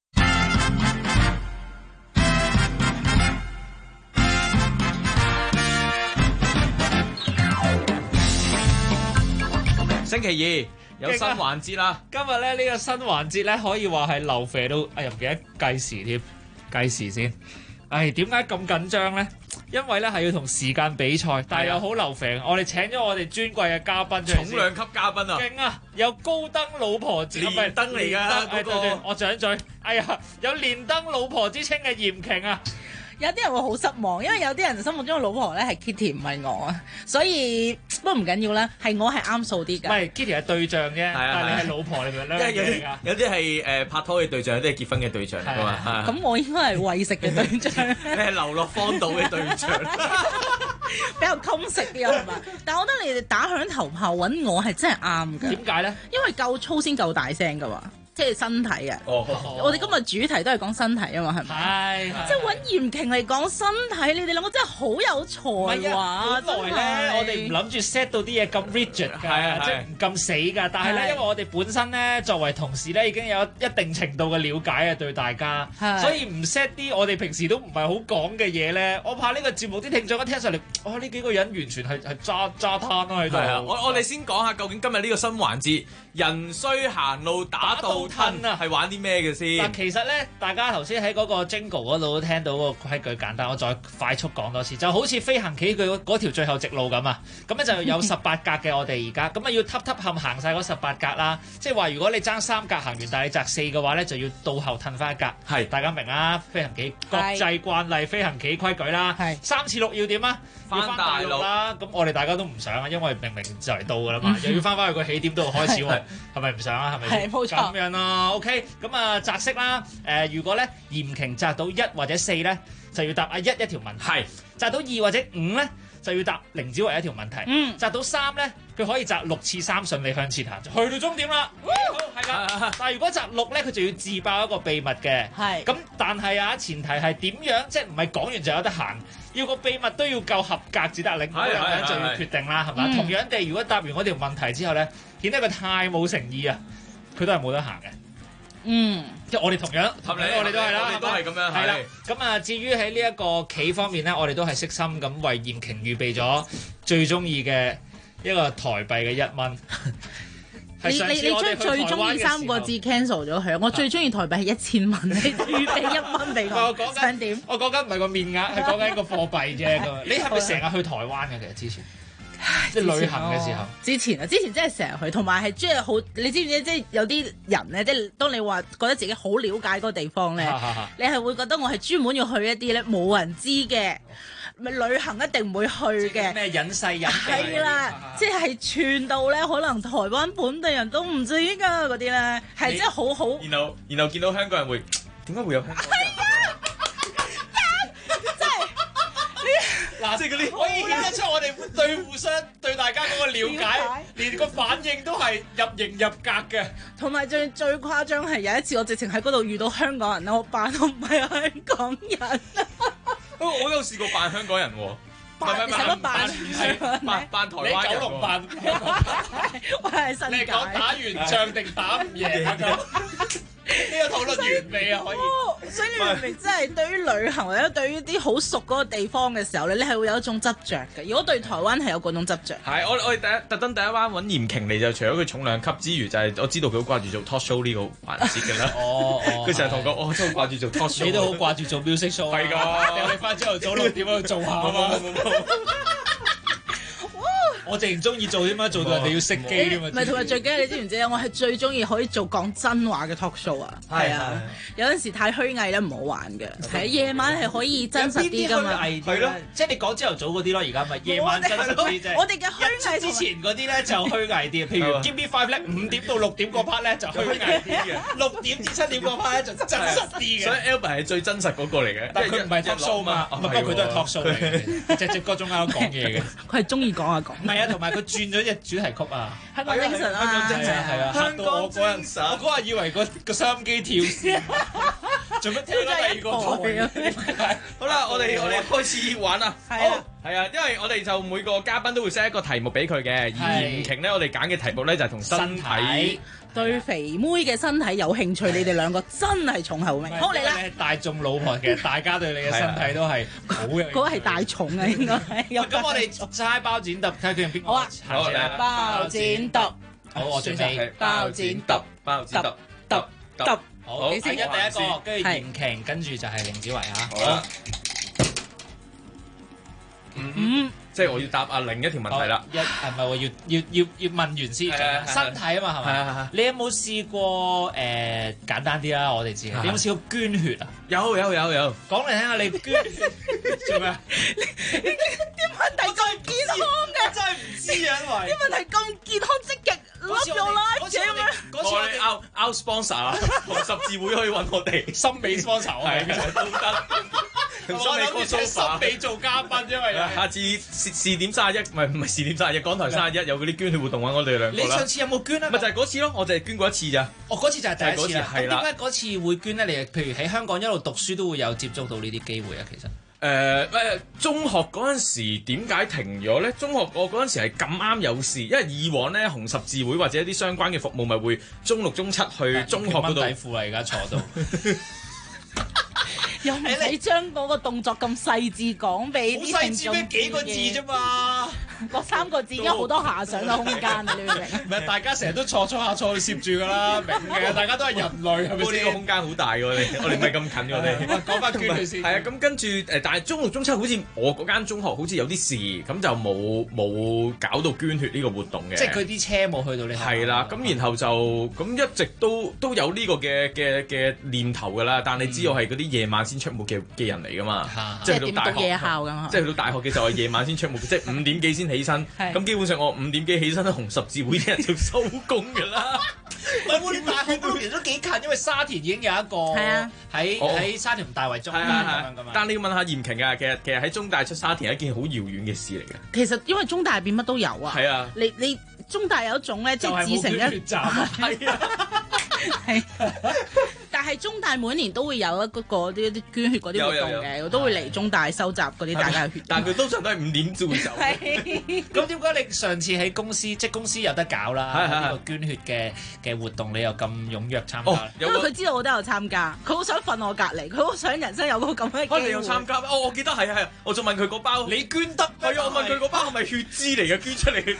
星期二有新環節啦！ 今日咧呢個新環節咧可以話係流肥到，又唔記得計時添，計時先。點解咁緊張咧？因為咧係要同時間比賽，但係又好流肥。我哋請咗我哋尊貴嘅嘉賓出嚟先， 重量級嘉賓啊！ 勁啊！有高登老婆子， 連登嚟㗎嗰個， 我掌嘴。有連登老婆之稱嘅嚴瓊啊！ 有啲人會好失望，因為有啲人心目中嘅老婆咧係 Kitty 唔係我啊，所以不過唔緊要啦，係我係啱數啲㗎。 唔係 Kitty 係對象啫，但係你係老婆，你咪兩樣嘢嚟㗎。 有啲係拍拖嘅對象，有啲係結婚嘅對象㗎嘛。 咁我應該係餵食嘅對象， 你係流落荒島嘅對象， 比較襟食啲係嘛？但係我覺得你哋打響頭炮揾我係真係啱㗎。 點解咧？ 因為夠粗先夠大聲㗎嘛。即係身體啊！我哋今日主題都係講身體啊嘛，係咪？即係揾嚴瓊嚟講身體，你哋兩個真係好有才華。 本來咧，我哋唔諗住 set 到啲嘢咁 rigid 㗎，即係唔咁死㗎。但係咧，因為我哋本身咧作為同事咧，已經有一定程度嘅了解啊，對大家，所以唔 set 啲我哋平時都唔係好講嘅嘢咧。我怕呢個節目啲聽眾一聽上嚟，哇！呢幾個人完全係揸攤咯喺度。 我哋先講下究竟今日呢個新環節，人衰行路打到褪啊，係玩啲咩嘅先？ 嗱，其實咧，大家頭先喺嗰個 Jingle 嗰度都聽到個規矩簡單，我再快速講多次，就好似飛行棋佢嗰條最後直路咁啊。咁咧就有18格嘅，我哋而家咁啊要揼行晒嗰18格啦。即係話如果你爭3格行完，但係你擲4嘅話咧，就要倒後褪翻1格。係，大家明啦，飛行棋國際慣例，飛行棋規矩啦。係3次6要點啊？翻大陸啦。咁我哋大家都唔想啊，因為明明就嚟到㗎啦嘛，又要翻去個起點度開始喎，係咪唔想啊？係咪？係冇錯。咁樣咯。OK， 咁啊擲色啦。如果咧嚴瓊擲到1或者4咧，就要答阿1一條問題。係擲到2或者5咧，就要答凌子維一條問題。擲到3咧，佢可以擲6次3順利向前行，去到終點啦。好，係啦。但係如果擲6咧，佢就要自爆一個秘密嘅。係。咁但係前提係點樣？即係唔係講完就有得行？ 要個秘密都要夠合格至得，另外兩個人就要決定啦，係嘛？同樣地，如果答完嗰條問題之後咧，顯得佢太冇誠意啊，佢都係冇得行嘅。即係我哋同樣合理，我哋都係啦， 我哋都係咁樣。 係啦，咁啊，至於喺呢一個棋方面咧，我哋都係悉心咁為嚴瓊預備咗最中意嘅一個台幣嘅1蚊。 你將最中意3個字 cancel 咗佢，我最中意台幣係1000蚊，你預備1蚊俾我。想點？ 我講緊唔係個面額，係講緊個貨幣啫。咁你係咪成日去台灣嘅？其實之前即係旅行嘅時候。 之前真係成日去，同埋係即係好，你知唔知？即係有啲人咧，即係當你話覺得自己好了解嗰個地方咧，你係會覺得我係專門要去一啲咧冇人知嘅。咪旅行一定唔會去嘅， 咩隱世隱秘係啦，即係串到咧，可能台灣本地人都唔知㗎嗰啲咧，係真係好好。 然後見到香港人會點解會有香港人？ 真係嗱，即係嗰啲可以顯得出我哋互相對大家嗰個了解，連個反應都係入型入格嘅。 同埋最誇張係有一次我直情喺嗰度遇到香港人啦，我扮到唔係香港人。 我有試過扮香港人喎， 扮台灣人， 九龍扮， 我係新界。 你講打完仗定打唔贏咁？呢個討論完未啊？可以。 所以你明明真係對於旅行或者對於啲好熟嗰個地方嘅時候咧，你係會有一種執着嘅。如果對台灣係有嗰種執着， 係我哋特登第一彎揾嚴瓊嚟，就除咗佢重量級之餘，就係我知道佢好掛住做 talk show 呢個環節㗎啦。佢成日同我講，真係掛住做 talk show。 你都好掛住做 music show。係㗎，你翻朝頭早6點喺度做下啊嘛。我淨係中意做點解做到人哋要熄機添嘛？ 唔係，同埋最緊要你知唔知啊？我係最中意可以做講真話嘅 talk show 啊！係啊，有陣時太虛偽咧唔好玩嘅。係夜晚係可以真實啲㗎嘛？ 係咯，即係你講朝頭早嗰啲咯，而家咪夜晚真實啲啫。 我哋嘅虛偽之前嗰啲咧就虛偽啲，譬如 Give Me 5咧5點到6點嗰 part 咧就虛偽啲嘅，6點至7點嗰 part 咧就真實啲嘅。 所以 Albert 係最真實嗰個嚟嘅， 但係佢唔係 talk show 嘛，不過佢都係 talk show 嚟嘅，隻個鐘喺度講嘢嘅。 佢係中意講啊講。 唔係啊，同埋佢轉咗隻主題曲啊， 香港精神啊， 香港精神係啊，嚇到我嗰日以為個收音機跳線，做乜聽咗第二個台？ 好啦，我哋開始玩啦。係啊，因為我哋就每個嘉賓都會 set 一個題目俾佢嘅，而嚴瓊咧，我哋揀嘅題目咧就係同身體對肥妹嘅身體有興趣，你哋兩個真係重口味。好嚟啦！ 大眾老婆嘅，大家對你嘅身體都係好有。 嗰個係大蟲啊，應該係。 咁我哋猜包剪揼，睇下佢用邊個。好啊， 包剪揼。 好，我準備包剪揼， 包剪揼，揼。 好，第一個，跟住嚴瓊，跟住就係凌子維嚇。 好啦。即係我要答另一條問題啦。 唔係喎，要問完先。身體啊嘛，係咪？你有冇試過簡單啲啦？我哋知。你有冇試過捐血啊？ 有。 講嚟聽下，你捐血做咩？ 啲問題咁健康嘅， 真係唔知啊！因為啲問題咁健康積極，love your life 咁樣。 嗰次我哋 out sponsor 啊，紅十字會可以揾我哋， 心美 sponsor 我哋嘅都得。 同心美個 sofa， 心美做嘉賓，因為下次試點31，唔係試點31，港台31有嗰啲捐血活動揾我哋兩個啦。 你上次有冇捐啊？ 咪就係嗰次咯，我就係捐過一次咋。 哦，嗰次就係第一次啦。 係啦。 點解嗰次會捐咧？你譬如喺香港一路讀書都會有接觸到呢啲機會啊，其實。 中學嗰陣時點解停咗咧？中學我嗰陣時係咁啱有事，因為以往咧紅十字會或者一啲相關嘅服務咪會中6、中7去中學嗰度。 底褲啊！而家坐到。 又唔使將嗰個動作咁細緻講俾啲聽眾。 好細緻咩？幾個字啫嘛， 嗰3個字已經好多遐想嘅空間啊！你明唔明？ 唔係大家成日都坐下坐去攝住㗎啦，明嘅。大家都係人類，係咪先？ 呢個空間好大㗎，我哋唔係咁近我哋。 講翻捐血先。 係啊，咁跟住但係中6、中7好似我嗰間中學好似有啲事，咁就冇搞到捐血呢個活動嘅。 即係佢啲車冇去到呢。 係啦，咁然後就咁一直都有呢個嘅念頭㗎啦，但你知我係嗰啲夜晚先出沒嘅人嚟㗎嘛，即係去到大學， 夜校㗎嘛， 即係去到大學嘅時候係夜晚先出沒，即係5點幾先起身，咁基本上我5點幾起身，紅十字會啲人就收工㗎啦。 唔係喎，你大學嗰邊都幾近，因為沙田已經有一個喺沙田大圍中間咁樣㗎嘛。 但你要問下嚴瓊㗎，其實喺中大出沙田係一件好遙遠嘅事嚟嘅。 其實因為中大邊乜都有啊。 係啊， 你中大有一種咧，即係自成一站。係啊。 係，但但係中大每年都會有嗰個啲捐血嗰啲活動嘅，都會嚟中大收集嗰啲大家嘅血。 但係佢通常都係5點就會走。 咁點解你上次喺公司，即係公司有得搞啦？呢個捐血嘅活動，你又咁踴躍參加？ 因為佢知道我都有參加，佢好想瞓我隔離，佢好想人生有個咁嘅機會。 你有參加？我記得係，我仲問佢嗰包， 你捐得？ 係啊，我問佢嗰包係咪血脂嚟嘅，捐出嚟嘅。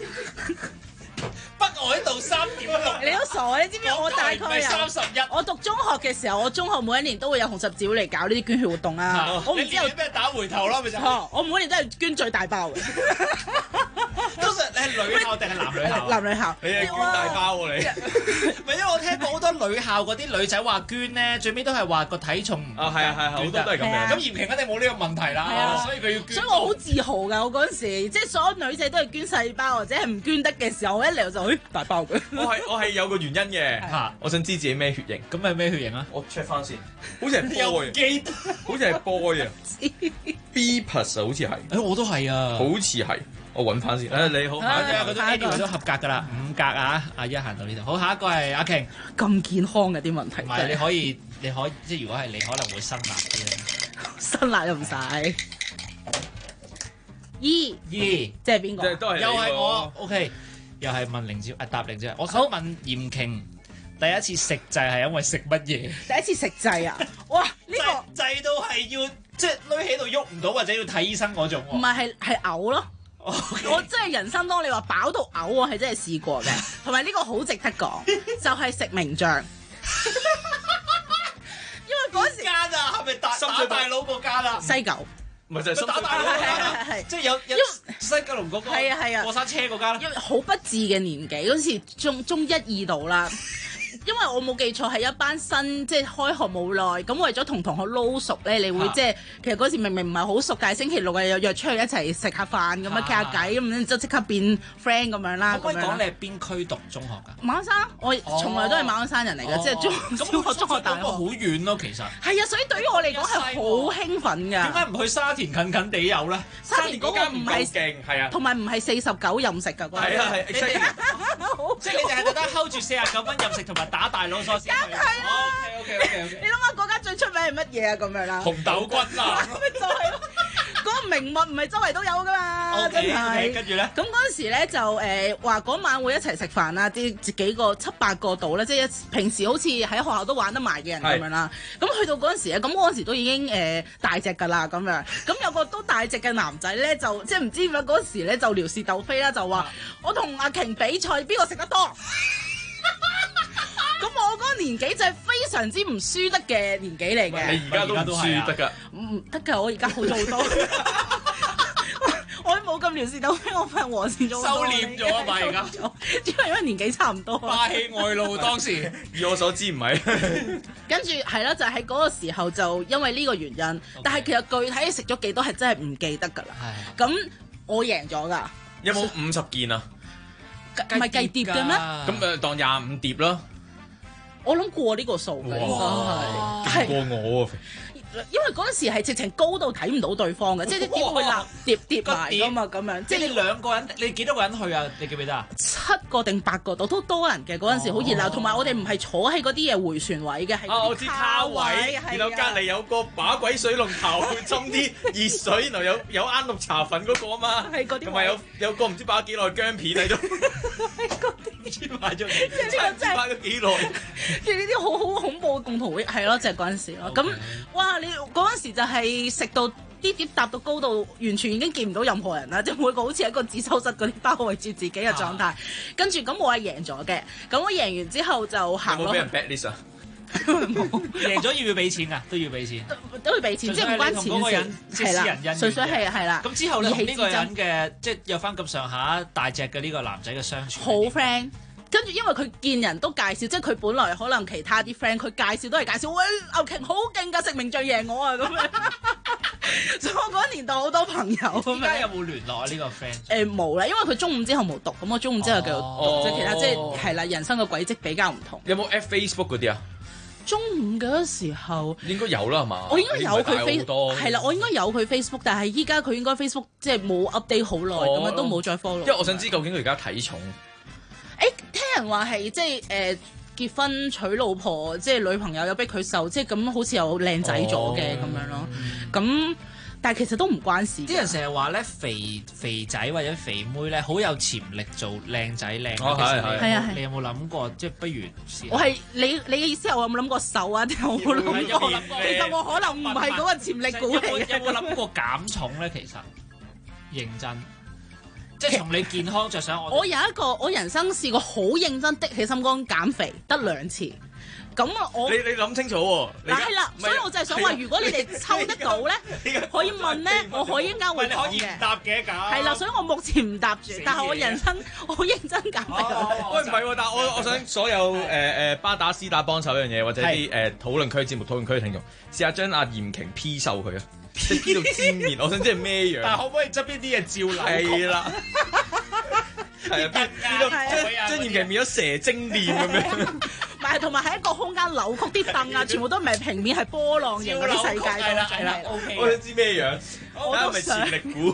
北海道3.6， 你都傻！你知唔知我大概 31？ 我讀中學嘅時候，我中學每一年都會有紅十字會嚟搞呢啲捐血活動啦。我唔知有咩打回頭咯，咪就我每年都係捐最大包嘅。 通常你係女校定係男女校？ 男女校。 你係捐大包喎你。 唔係因為我聽過好多女校嗰啲女仔話捐咧，最尾都係話個體重係好多都係咁樣。 咁嚴瓊肯定冇呢個問題啦，所以佢要捐。 所以我好自豪㗎！我嗰陣時即係所有女仔都係捐細包或者係唔捐得嘅時候，我一嚟就大包嘅。 我係有個原因嘅，我想知自己咩血型。 咁係咩血型啊？ 我 check 翻先，好似係 boy，好似係 boy 啊 ，B plus 好似係。 我都係啊， 好似係。我揾翻先。你好， 下一個都合格㗎啦，5格啊！阿一行到呢度，好，下一個係阿瓊。 咁健康嘅啲問題。 唔係，你可以即係如果係你可能會辛辣啲咧。 辛辣又唔使。E 即係邊個？ 都係又係我。OK， 又係問凌照答凌照。我想問嚴瓊，第一次食滯係因為食乜嘢？ 第一次食滯啊！哇！呢個滯到係要即係攏喺度喐唔到，或者要睇醫生嗰種。 唔係嘔咯。我真係人生當你話飽到嘔，我係真係試過嘅，同埋呢個好值得講，就係食名將。因為嗰時間啊，係咪打大佬嗰間啊？ 西九。 唔係就係深水埗係， 即係有西九龍嗰個係啊過山車嗰間。 因為好不智嘅年紀，嗰時中1、2度啦。因為我冇記錯係一班新即係開學冇耐，咁為咗同同學撈熟咧，你會即係其實嗰時明明唔係好熟，但係星期六又約出去一齊食下飯咁樣傾下偈咁樣，就即刻變 friend 咁樣啦。 可唔可以講你係邊區讀中學㗎？ 馬鞍山，我從來都係馬鞍山人嚟嘅，即係小學、中學、大學。 好遠咯，其實。 係啊，所以對於我嚟講係好興奮㗎。 點解唔去沙田近近地有咧？ 沙田嗰間唔係勁，係啊， 同埋唔係49任食㗎。 係啊係， 即係你哋係特登 hold 住49蚊任食同埋打大佬鎖匙。 梗係啦。 OK。 你諗下嗰間最出名係乜嘢啊？咁樣啦。 紅豆君啊。 咪就係咯。嗰個名物唔係周圍都有㗎嘛，真係。 跟住咧。咁嗰陣時咧就話嗰晚會一齊食飯啦，啲幾個7、8個度啦，即係平時好似喺學校都玩得埋嘅人咁樣啦。咁去到嗰陣時咧，咁嗰陣時都已經大隻㗎啦咁樣。咁有個都大隻嘅男仔咧，就即係唔知點解嗰時咧就撩事鬥非啦，就話我同阿瓊比賽邊個食得多。咁我嗰個年紀就係非常之唔輸得嘅年紀嚟嘅。 你而家都輸得㗎？ 唔得㗎，我而家好咗好多。我都冇咁撩事鬥非，我份和善咗。 收斂咗啊嘛，而家。 因為年紀差唔多。 霸氣外露當時， 以我所知唔係。 跟住係啦，就喺嗰個時候就因為呢個原因，但係其實具體食咗幾多係真係唔記得㗎啦。咁我贏咗㗎。 有冇50件啊？ 唔係計碟嘅咩？ 咁當25碟啦。 我諗過呢個數嘅，應該係過我啊！ 因為嗰陣時係直情高到睇唔到對方嘅，即係啲碟會立疊埋㗎嘛，咁樣。 即係你兩個人，你幾多個人去啊？你記唔記得啊 ？7個定8個度都多人嘅，嗰陣時好熱鬧，同埋我哋唔係坐喺嗰啲嘢迴旋位嘅，係我知卡位，然後隔離有個把鬼水龍頭斟啲熱水，然後有啱綠茶粉嗰個啊嘛， 係嗰啲， 同埋有個唔知擺咗幾耐薑片喺度，唔知擺咗幾耐， 即係呢啲好恐怖嘅共同會係咯，就係嗰陣時咯。咁哇！你嗰陣時就係食到啲碟搭到高度，完全已經見唔到任何人啦，即係每個好似喺個自修室嗰啲包圍住自己嘅狀態。跟住咁我係贏咗嘅，咁我贏完之後就行咯。 有冇俾人 bad list 啊？ 贏咗要唔要俾錢啊？都要俾錢， 都要俾錢，即係唔關錢事，係啦，純粹係啦。 咁之後你同呢個人嘅即係有翻咁上下大隻嘅呢個男仔嘅相處， 好 friend。跟住因為佢見人都介紹，即係佢本來可能其他啲 friend 佢介紹都係介紹，喂，牛瓊好勁㗎，食名將贏我啊咁樣。所以我嗰年代好多朋友咁樣。 而家有冇聯絡啊？呢個 friend 冇啦，因為佢中午之後冇讀，咁我中午之後繼續讀，即係其他即係係啦，人生嘅軌跡比較唔同。 有冇 Facebook 嗰啲啊？ 中午嗰時候應該有啦，係嘛？ 我應該有佢 Facebook，係啦，我應該有佢 Facebook，但係依家佢應該 Facebook 即係冇 update 好耐，咁樣都冇再 follow。 因為我想知究竟佢而家體重。 聽人話係即係結婚娶老婆，即係女朋友有逼佢受，即係咁好似又靚仔咗嘅咁樣咯。咁但係其實都唔關事。 啲人成日話咧，肥仔或者肥妹咧，好有潛力做靚仔靚女。 係你有冇諗過？即係不如我係你嘅意思係我有冇諗過瘦啊？定係我冇諗過？其實我可能唔係嗰個潛力股嚟嘅。 有冇諗過減重咧？其實認真，即係從你健康着想。 我有一個，我人生試過好認真的起心肝減肥，得2次。咁啊，我你諗清楚喎。 係啦，所以我就係想話，如果你哋抽得到咧，可以問咧，我可以一間會講嘅。 答嘅咁。 係啦，所以我目前唔答住，但係我人生我好認真減肥。 喂，唔係喎，但係我想所有巴打絲打幫手一樣嘢，或者啲討論區節目討論區嘅聽眾，試下將阿嚴瓊 P 瘦佢啊，即係 P 到尖面，我想知係咩樣。 但係可唔可以側邊啲嘢照扭？ 係啦。係啊，變到將嚴瓊變咗蛇精臉咁樣。 唔係，同埋喺一個空間扭曲啲凳啊，全部都唔係平面，係波浪形嗰啲世界當中。係啦，OK。我想知咩樣？ 我都想。係咪潛力股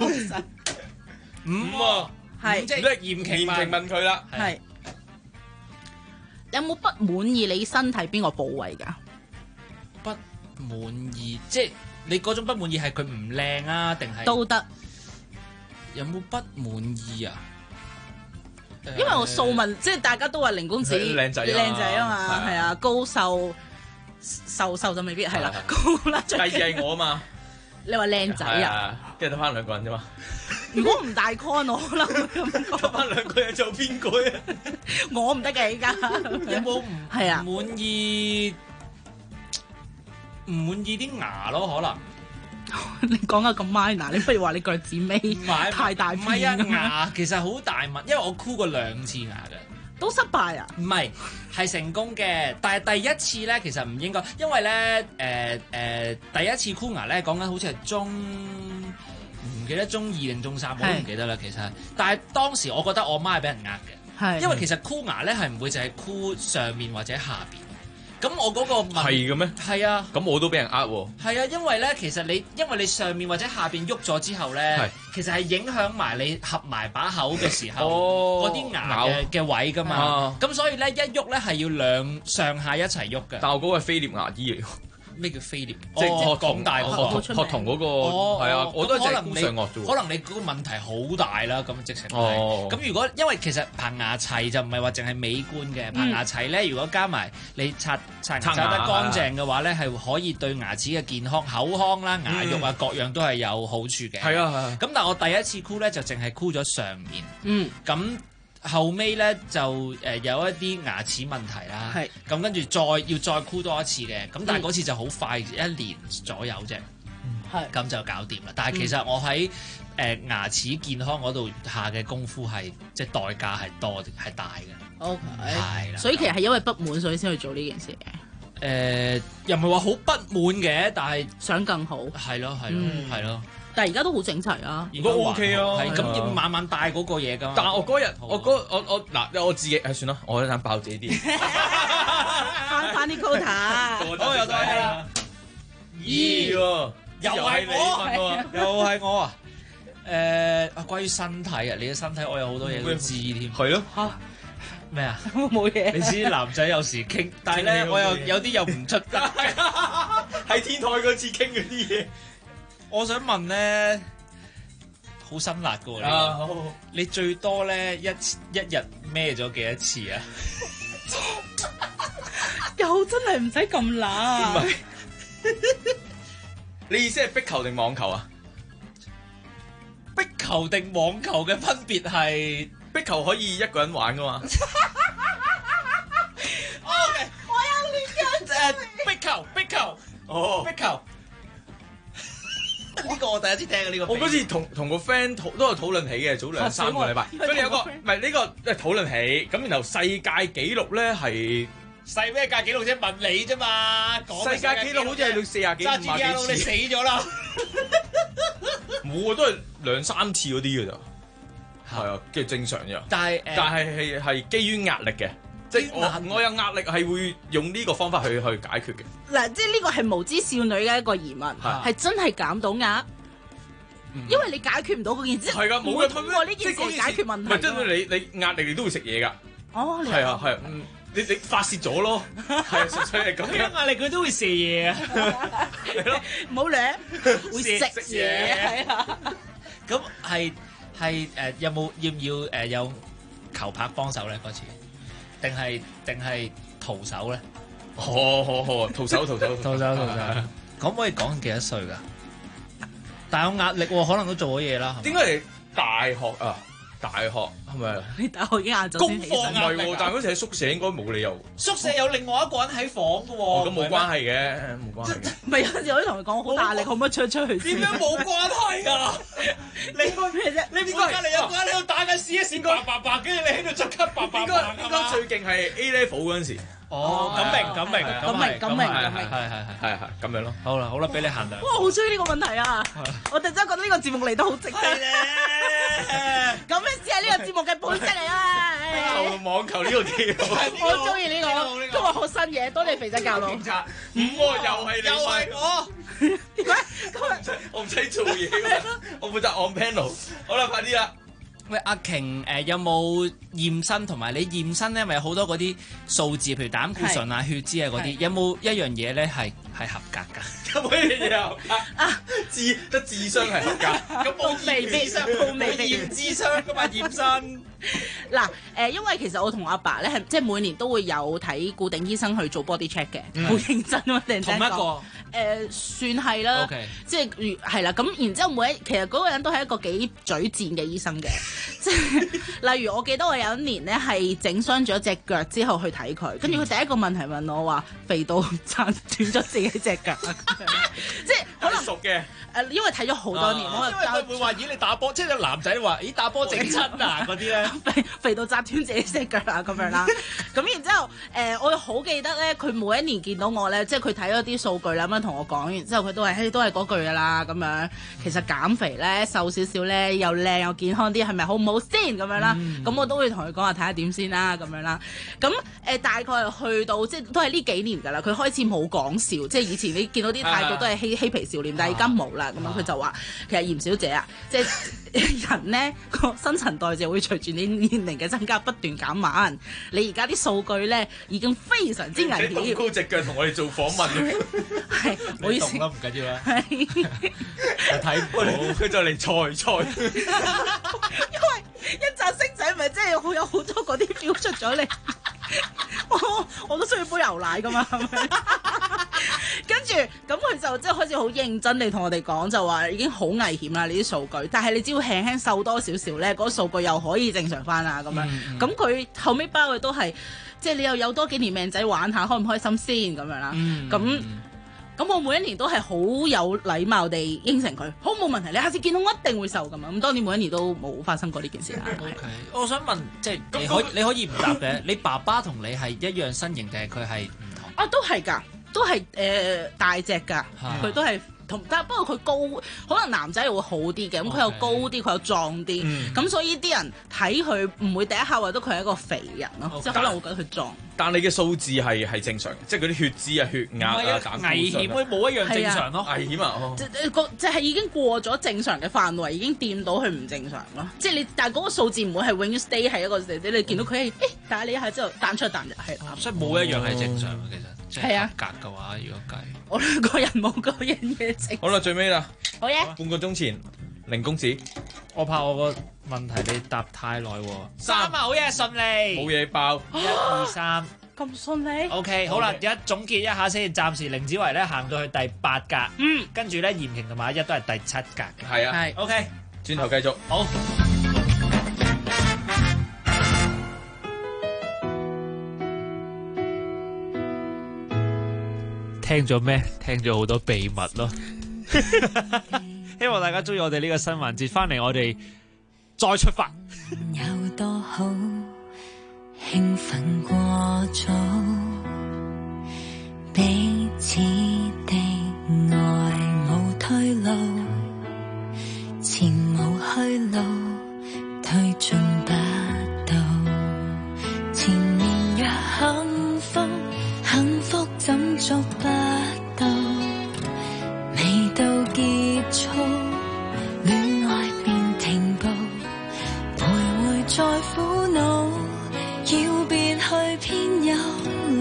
？5喎， 係即係嚴瓊問佢啦。 係。有冇不滿意你身體邊個部位㗎？ 不滿意，即係你嗰種不滿意係佢唔靚啊，定係都得。 有冇不滿意啊？ 因為我素問，即係大家都話凌公子靚仔啊嘛，係啊，高瘦就未必係啦，高啦。 第二係我啊嘛， 你話靚仔啊？ 跟住得翻2個人啫嘛。 如果唔大 con，我可能會咁講。 得翻2個人做邊個啊？ 我唔得嘅依家。 有冇唔滿意？唔滿意啲牙咯，可能。 你講下咁 minor， 你不如話你腳趾尾太大片。 唔係啊，牙其實好大問，因為我箍過2次牙嘅， 都失敗啊？ 唔係，係成功嘅，但係第一次咧其實唔應該，因為咧第一次箍牙咧講緊好似係唔記得中2定中3，我都唔記得啦。其實，但係當時我覺得我媽係俾人呃嘅，因為其實箍牙咧係唔會淨係箍上面或者下邊。咁我嗰個係嘅咩？ 係啊。 咁我都俾人呃喎。 係啊，因為咧，其實因為你上面或者下邊喐咗之後咧，其實係影響埋你合埋把口嘅時候嗰啲牙嘅位㗎嘛。咁所以咧一喐咧係要上下一齊喐嘅。 但我嗰個係菲臘牙醫嚟㗎。 咩叫菲臘？ 即係港大學童嗰個係啊，我都係淨係箍上顎啫喎。 可能你嗰個問題好大啦，咁直情係。咁如果因為其實棚牙齊就唔係話淨係美觀嘅，棚牙齊咧，如果加埋你刷牙刷得乾淨嘅話咧，係可以對牙齒嘅健康、口腔啦、牙肉啊各樣都係有好處嘅。 係啊。咁但係我第一次箍咧就淨係箍咗上面。咁後尾咧就有一啲牙齒問題啦，咁跟住要再箍多一次嘅，咁但係嗰次就好快1年左右啫，咁就搞掂啦。但係其實我喺牙齒健康嗰度下嘅功夫係即係代價係大嘅。 OK， 係啦。 所以其實係因為不滿所以先去做呢件事嘅。 又唔係話好不滿嘅，但係想更好。 係咯。 但係而家都好整齊啊， 如果 OK 啊， 係咁要慢慢帶嗰個嘢㗎。 但係我嗰日我自己算啦，我一陣爆自己啲， 慳翻啲 quota。 我又係啦，2喎，又係我啊！ 關於身體啊，你嘅身體我有好多嘢都知添。 係咯。 咩啊？ 冇嘢。 你知男仔有時傾，但係咧我有啲又唔出得， 喺天台嗰次傾嗰啲嘢。 我想問咧，好辛辣㗎喎！你最多咧一日孭咗幾多次啊？ 又真係唔使咁辣。 唔係，你意思係壁球定網球啊？ 壁球定網球嘅分別係壁球可以一個人玩㗎嘛？ 我有練壁球。壁球。呢個我第一次聽嘅呢個。 我嗰次同個 friend 都有討論起嘅，早2-3個禮拜。佢哋有個唔係呢個討論起，咁然後世界紀錄咧係世咩界紀錄啫？問你啫嘛。 世界紀錄好似係40幾50幾次。 你死咗啦！ 冇啊，都係2-3次嗰啲嘅咋。係啊，即係正常啫。 但係基於壓力嘅。即係我有壓力係會用呢個方法去解決嘅。 嗱，即係呢個係無知少女嘅一個疑問，係真係減到壓，因為你解決唔到嗰件事， 係㗎，冇通過呢件事解決問題。 唔係，即係你壓力你都會食嘢㗎。 哦， 係啊， 你發泄咗咯，係純粹係咁樣。 壓力佢都會射嘢啊， 係咯， 唔好掠，會食嘢係啊。 咁係有冇要唔要有球拍幫手咧嗰次？定係徒手咧？ 好，徒手。 可唔可以講幾多歲㗎？但有壓力喎，可能都做咗嘢啦。 點解係大學啊？大學係咪？ 你大學已經晏晝先起身。 唔係喎，但係嗰時喺宿舍應該冇理由。 宿舍有另外一個人喺房㗎喎。 哦，咁冇關係嘅，冇關係嘅。 唔係有陣時可以同佢講好大壓力，可唔可以出去先？ 點樣冇關係㗎？你開咩啫？你隔離有個人喺度打緊試一試，白，跟住你喺度即刻白。 應該最勁係 A level 嗰陣時。 哦，咁明，係咁樣咯。好啦，俾你行兩。 哇，好中意呢個問題啊！我突然間覺得呢個節目嚟得好值得咧。咁樣先係呢個節目嘅本質嚟啊！ 網球呢個跳， 我中意呢個，今日學新嘢，多謝肥仔教導。 警察5喎，又係我。 點解今日我唔使做嘢㗎，我負責按 panel。好啦，快啲啦！ 喂，阿瓊有冇驗身？同埋你驗身咧，咪有好多嗰啲數字，譬如膽固醇啊、血脂啊嗰啲，有冇一樣嘢咧係合格㗎？ 有冇一樣嘢合格啊？得智商係合格，咁冇驗商， 冇驗智商㗎嘛？驗身嗱因為其實我同我阿爸咧係即係每年都會有睇固定醫生去做 body check 嘅，好認真啊！突然間講同一個算係啦，即係係啦。咁然之後其實嗰個人都係一個幾嘴賤嘅醫生嘅，即係例如我記得我有一年咧係整傷咗隻腳之後去睇佢，跟住佢第一個問題問我話肥到斬斷咗自己隻腳，即係可能熟嘅。 因為睇咗好多年， 因為佢會話咦你打波，即係個男仔話咦打波整親啊嗰啲咧， 肥到扎斷自己隻腳啊咁樣啦。咁然之後我好記得咧，佢每一年見到我咧，即係佢睇咗啲數據啦，咁樣同我講完之後，佢都係嗰句㗎啦咁樣。其實減肥咧，瘦少少咧，又靚又健康啲，係咪好唔好先咁樣啦？咁我都會同佢講話睇下點先啦咁樣啦。咁大概去到即係都係呢幾年㗎啦。佢開始冇講笑，即係以前你見到啲態度都係嬉皮笑臉，但係而家冇啦。咁樣佢就話其實嚴小姐啊，即係人咧個新陳代謝會隨住你年齡嘅增加不斷減慢。你而家啲數據咧已經非常之危險。 你高隻腳同我哋做訪問， 係唔好意思啦，唔緊要啦。 睇唔到佢就嚟菜， 因為一紮星仔咪即係有好多嗰啲標出咗嚟。我都需要杯牛奶噶嘛，係咪？跟住咁佢就即係開始好認真地同我哋講，就話已經好危險啦，你啲數據。但係你只要輕輕瘦多少少咧，嗰個數據又可以正常翻啊咁樣。咁佢後尾包嘅都係，即係你又有多幾年命仔玩下，開唔開心先咁樣啦。咁我每一年都係好有禮貌地應承佢，好冇問題。你下次見到我一定會瘦噶嘛。咁當然每一年都冇發生過呢件事啦。 我想問，即係你可以唔答嘅。你爸爸同你係一樣身形定係佢係唔同？ 啊，都係㗎，都係大隻㗎，佢都係。但不過佢高，可能男仔會好啲嘅，咁佢又高啲，佢又壯啲，咁所以啲人睇佢唔會第一下話到佢係一個肥人咯，即係可能會覺得佢壯。 但你嘅數字係正常嘅，即係嗰啲血脂啊、血壓啊、膽固醇危險會冇一樣正常咯。 危險啊！ 即係已經過咗正常嘅範圍，已經掂到佢唔正常咯。即係你，但係嗰個數字唔會係永遠 stay 係一個你見到佢係但係你一下之後彈出彈入係， 所以冇一樣係正常嘅其實。 係啊， 格嘅話如果計， 我兩個人冇個人嘅正。 好啦，最尾啦， 好嘢， 半個鐘前，凌公子， 我怕我個問題你答太耐喎。3啊，好嘢，順利， 冇嘢爆 ，1、2、3， 咁順利。 OK，好啦，而家總結一下先，暫時凌子維咧行到去第8格，跟住咧嚴瓊同埋阿一都係第7格嘅。 係啊， 係 OK， 轉頭繼續， 好。聽咗咩？聽咗好多秘密咯。希望大家中意我哋呢個新環節，翻嚟我哋再出發。 有多好，興奮過早，彼此的愛無退路，前無去路，推進不到。前面若幸福，幸福怎捉不到？未到結束，戀愛便停步，徘徊在苦惱，要別去偏有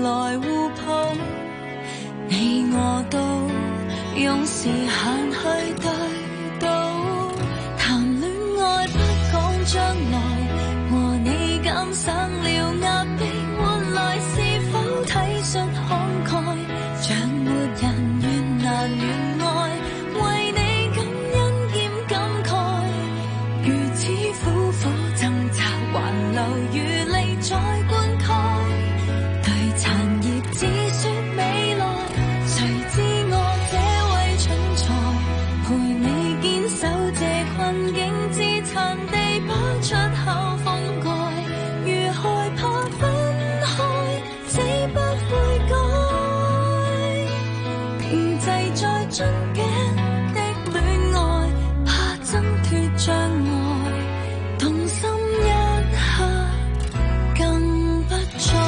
來互抱，你我都用時間去對賭，談戀愛不講將來，和你減省了壓迫，換來是否體恤慷慨，像沒人願難願愛，為你感恩兼感慨，如此苦苦掙扎，還留餘力再灌溉，對殘葉只說未來，誰知我這位蠢材，陪你堅守這困境，自殘地跑出口封蓋，如害怕分開，死不悔改，停滯在樽頸的戀愛，怕掙脫障礙，動心一刻更不再。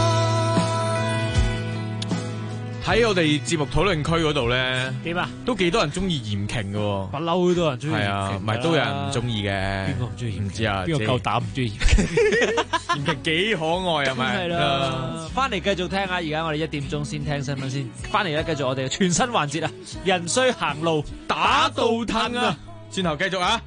喺我哋節目討論區嗰度咧， 點啊？ 都幾多人中意嚴瓊嘅喎， 不嬲都有人中意。 係啊，唔係都有人唔中意嘅。 邊個唔中意？ 唔知啊， 邊個夠膽唔中意嚴瓊？ 嚴瓊幾可愛係咪？ 係啦。翻嚟繼續聽下，而家我哋1點鐘先聽新聞先。翻嚟咧，繼續我哋嘅全新環節啊！人衰行路打倒褪啊！ 轉頭繼續啊！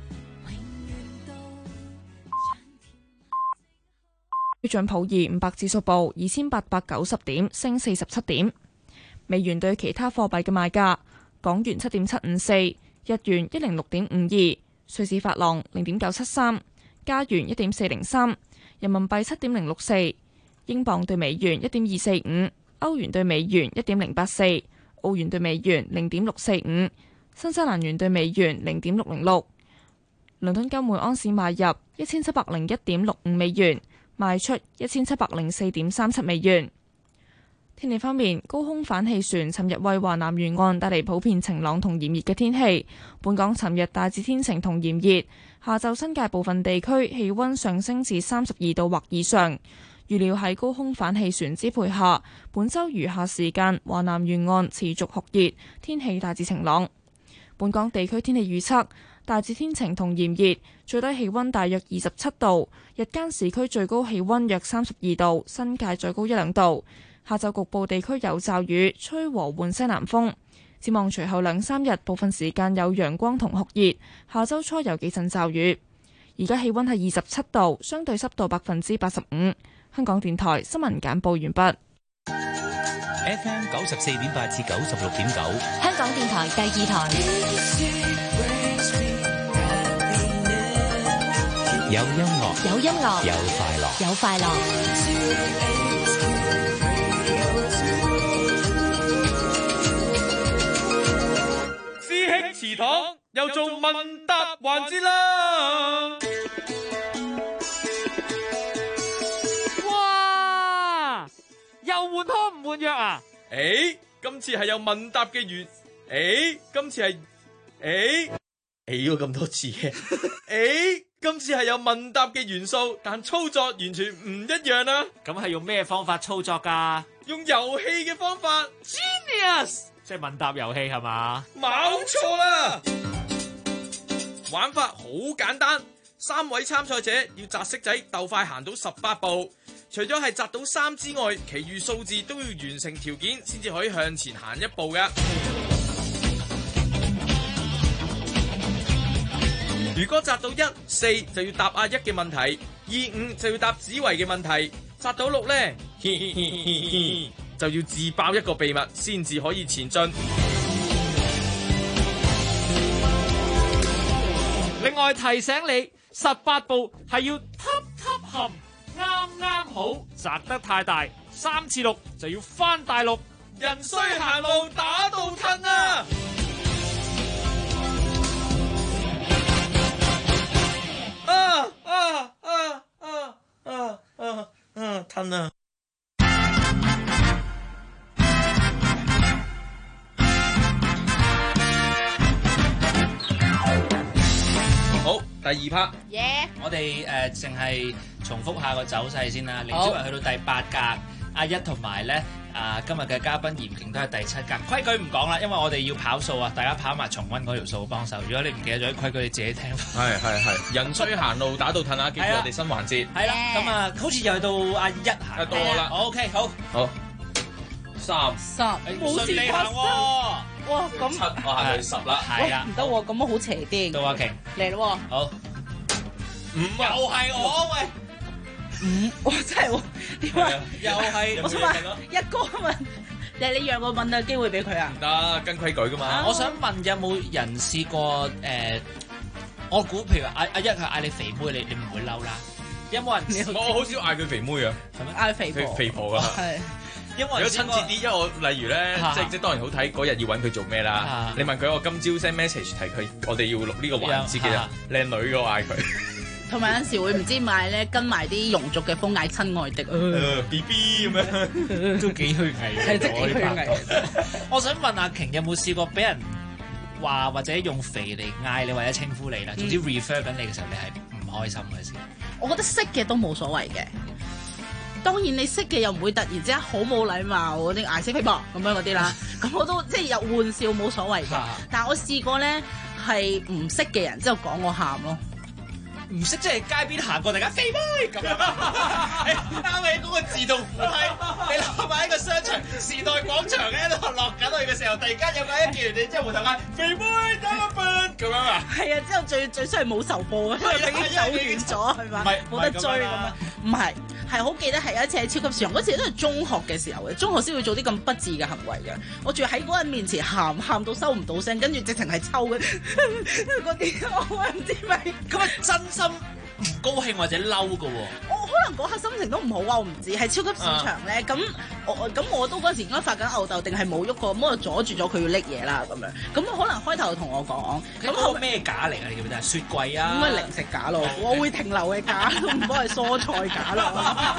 標準普爾500指數報2890點，升47點。美元對其他貨幣嘅賣價：港元7.754，日元106.52，瑞士法郎0.973，加元1.403，人民幣7.064，英鎊對美元1.245，歐元對美元1.084，澳元對美元0.645，新西蘭元對美元0.606。倫敦金每安士買入1701.65美元，賣出1704.37美元。天氣方面，高空反氣旋尋日為華南沿岸帶嚟普遍晴朗同炎熱嘅天氣。本港尋日大致天晴同炎熱，下晝新界部分地區氣溫上升至32度或以上。預料喺高空反氣旋支配下，本週餘下時間華南沿岸持續酷熱，天氣大致晴朗。本港地區天氣預測大致天晴同炎熱，最低氣溫大約27度，日間市區最高氣溫約32度，新界最高1-2度。下晝局部地區有驟雨，吹和緩西南風。展望隨後2-3日，部分時間有陽光同酷熱。下週初有幾陣驟雨。而家氣溫係27度，相對濕度85%。香港電台新聞簡報完畢。 FM 94.8至96.9， 香港電台第2台。 有音樂， 有音樂， 有快樂， 有快樂。 師兄祠堂又做問答環節啦！ 哇！又換湯唔換藥啊？ 今次係有問答嘅元，今次係咁多次嘅，今次係有問答嘅元素，但操作完全唔一樣啊！ 咁係用咩方法操作㗎？ 用遊戲嘅方法 ，Genius！ 即係問答遊戲係嘛？ 冇錯啦！玩法好簡單，3位參賽者要擲骰仔鬥快行到18步，除咗係擲到3之外，其餘數字都要完成條件先至可以向前行一步㗎。如果擲到1、4就要答阿1嘅問題，2、5就要答子維嘅問題，擲到6呢，就要自爆一個秘密先至可以前進。 另外提醒你，18步係要含啱啱好，擲得太大3次6就要翻大陸。 人衰行路打倒褪啊！褪啊！好，第2 part， 我哋淨係重複下個走勢先啦。李子維去到第8格，阿一同埋咧今日嘅嘉賓嚴瓊都係第7格。規矩唔講啦，因為我哋要跑數啊，大家跑埋重溫嗰條數幫手。如果你唔記得咗啲規矩，你自己聽。 係，人衰行路打倒褪啊！記住我哋新環節。 係啦，咁好似又到阿一行到我啦。 OK，好。 3， 冇事順利發生。 行喎。 哇，咁 7，我行去10啦。 係啦， 唔得喎，咁好邪啲。 到阿瓊嚟咯好 5， 又係我喂。 喎，哇真係喎，點啊？ 又係我想問一哥問，你讓我問嘅機會俾佢啊？ 唔得，跟規矩噶嘛。 我想問有冇人試過我估譬如阿一佢嗌你肥妹，你唔會嬲啦？有冇人？ 我好少嗌佢肥妹啊， 嗌肥婆。 肥婆㗎。 係。 因為如果親切啲，因為我例如咧，即當然好睇嗰日要揾佢做咩啦。你問佢，我今朝 send message 提佢，我哋要錄呢個環節嘅靚女嘅我嗌佢。 同埋有陣時會唔知買咧跟埋啲庸俗嘅風嗌親愛的 ，B B 咁樣， 都幾虛偽。 係真幾虛偽。 我想問阿瓊有冇試過俾人話或者用肥嚟嗌你或者稱呼你啦？總之 refer 緊你嘅時候，你係唔開心嘅事？ 我覺得識嘅都冇所謂嘅。當然你識嘅又唔會突然之間好冇禮貌嗰啲嗌死肥婆咁樣嗰啲啦。咁我都即係有玩笑冇所謂嘅。但係我試過咧係唔識嘅人之後講我喊咯。 唔識即係街邊行過，大家肥妹咁樣，啱啱嗰個自動扶梯，你落埋喺個商場時代廣場嘅度落緊去嘅時候，突然間有個一見你之後回頭嗌肥妹等我笨咁樣啊！ 係啊，之後最衰係冇仇報嘅，因為已經走遠咗係嘛，冇得追咁樣。唔係，係好記得係有一次喺超級市場嗰時都係中學嘅時候嘅，中學先會做啲咁不智嘅行為嘅。我仲要喺嗰人面前喊到收唔到聲，跟住直情係抽嘅嗰啲，我唔知咪咁啊真心唔高興或者嬲嘅喎。 我可能嗰刻心情都唔好啊，我唔知係超級市場咧，咁我都嗰時應該發緊吽哣定係冇喐過，咁我阻住咗佢要拎嘢啦咁樣。咁可能開頭同我講，咁後咩架嚟㗎？你記唔記得？雪櫃啊？ 咁咪零食架咯，我會停留嘅架，都唔幫係蔬菜架咯。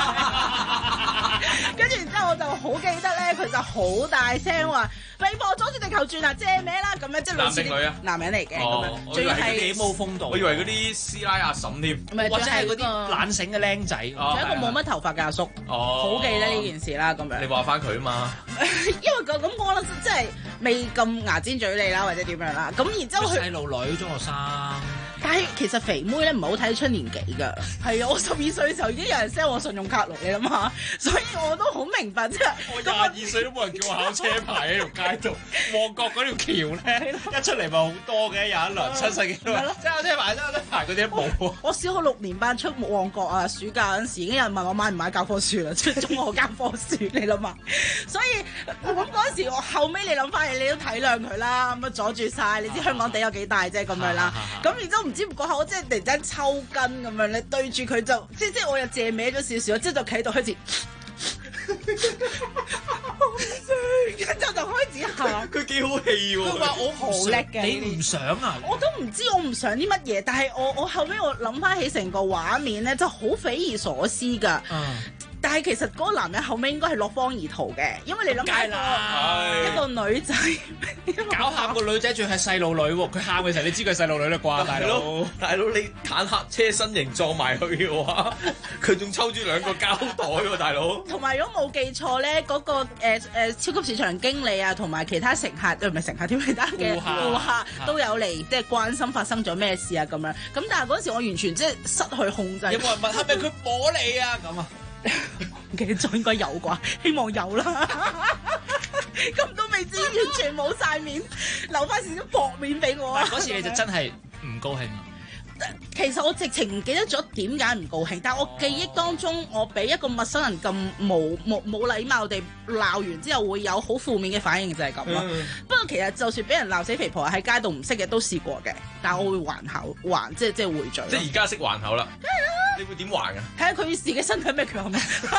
跟住然之後我就好記得咧，佢就好大聲話：肥婆阻住地球轉啊，借名啦！咁樣即係類似啲男人嚟嘅咁樣，最係幾冇風度。 我以為嗰啲師奶阿嬸添， 或者係嗰啲懶醒嘅僆仔， 仲有一個冇乜頭髮嘅阿叔，好記得呢件事啦咁樣。 你話翻佢啊嘛？ 因為咁講啦，即係未咁牙尖嘴利啦，或者點樣啦。咁然之後佢細路女中學生。 但係其實肥妹咧唔係好睇得出年紀㗎，係啊！我12歲嘅時候已經有人 send 我信用卡嚟，你諗下，所以我都好明白即係。 我22歲都冇人叫我考車牌喺條街度，旺角嗰條橋咧一出嚟咪好多嘅，有一輪7世紀都係，即係考車牌真係得排嗰啲冇。我小學6年班出旺角啊，暑假嗰陣時已經有人問我買唔買教科書啦，出中學教科書你諗下，所以咁嗰陣時我後尾你諗翻嚟，你都體諒佢啦，咁啊阻住晒，你知香港地有幾大啫咁樣啦，咁然之後唔知嗰下我即係突然間抽筋咁樣咧，對住佢就即我又借歪咗少少，即係就企喺度開始，跟住就開始喊。 佢幾好氣喎！ 佢話我好叻嘅， 你唔想啊？ 我都唔知我唔想啲乜嘢，但係我後尾我諗翻起成個畫面咧，就好匪夷所思㗎。但係其實嗰個男人後尾應該係落荒而逃嘅，因為你諗下一個女仔搞喊個女仔，仲係細路女喎。佢喊嘅時候，你知佢係細路女啦啩，大佬。 大佬你坦克車身形撞埋去嘅話，佢仲抽住2個膠袋喎，大佬。 同埋如果冇記錯咧，嗰個超級市場經理啊，同埋其他乘客，唔係乘客添，其他嘅顧客都有嚟即係關心發生咗咩事啊咁樣。咁但係嗰時我完全即係失去控制。 有冇人問係咪佢摸你啊？咁啊？ 唔記得咗應該有啩，希望有啦。咁都未知，完全冇晒面，留翻少少薄面俾我啊！ 嗰次你就真係唔高興。 其實我直情唔記得咗點解唔高興，但係我記憶當中，我俾一個陌生人咁冇禮貌地鬧完之後，會有好負面嘅反應就係咁咯。不過其實就算俾人鬧死肥婆喺街度唔識嘅都試過嘅，但係我會還口即係回嘴。 即係而家識還口啦。你會點還啊？ 睇下佢自己身體咩強。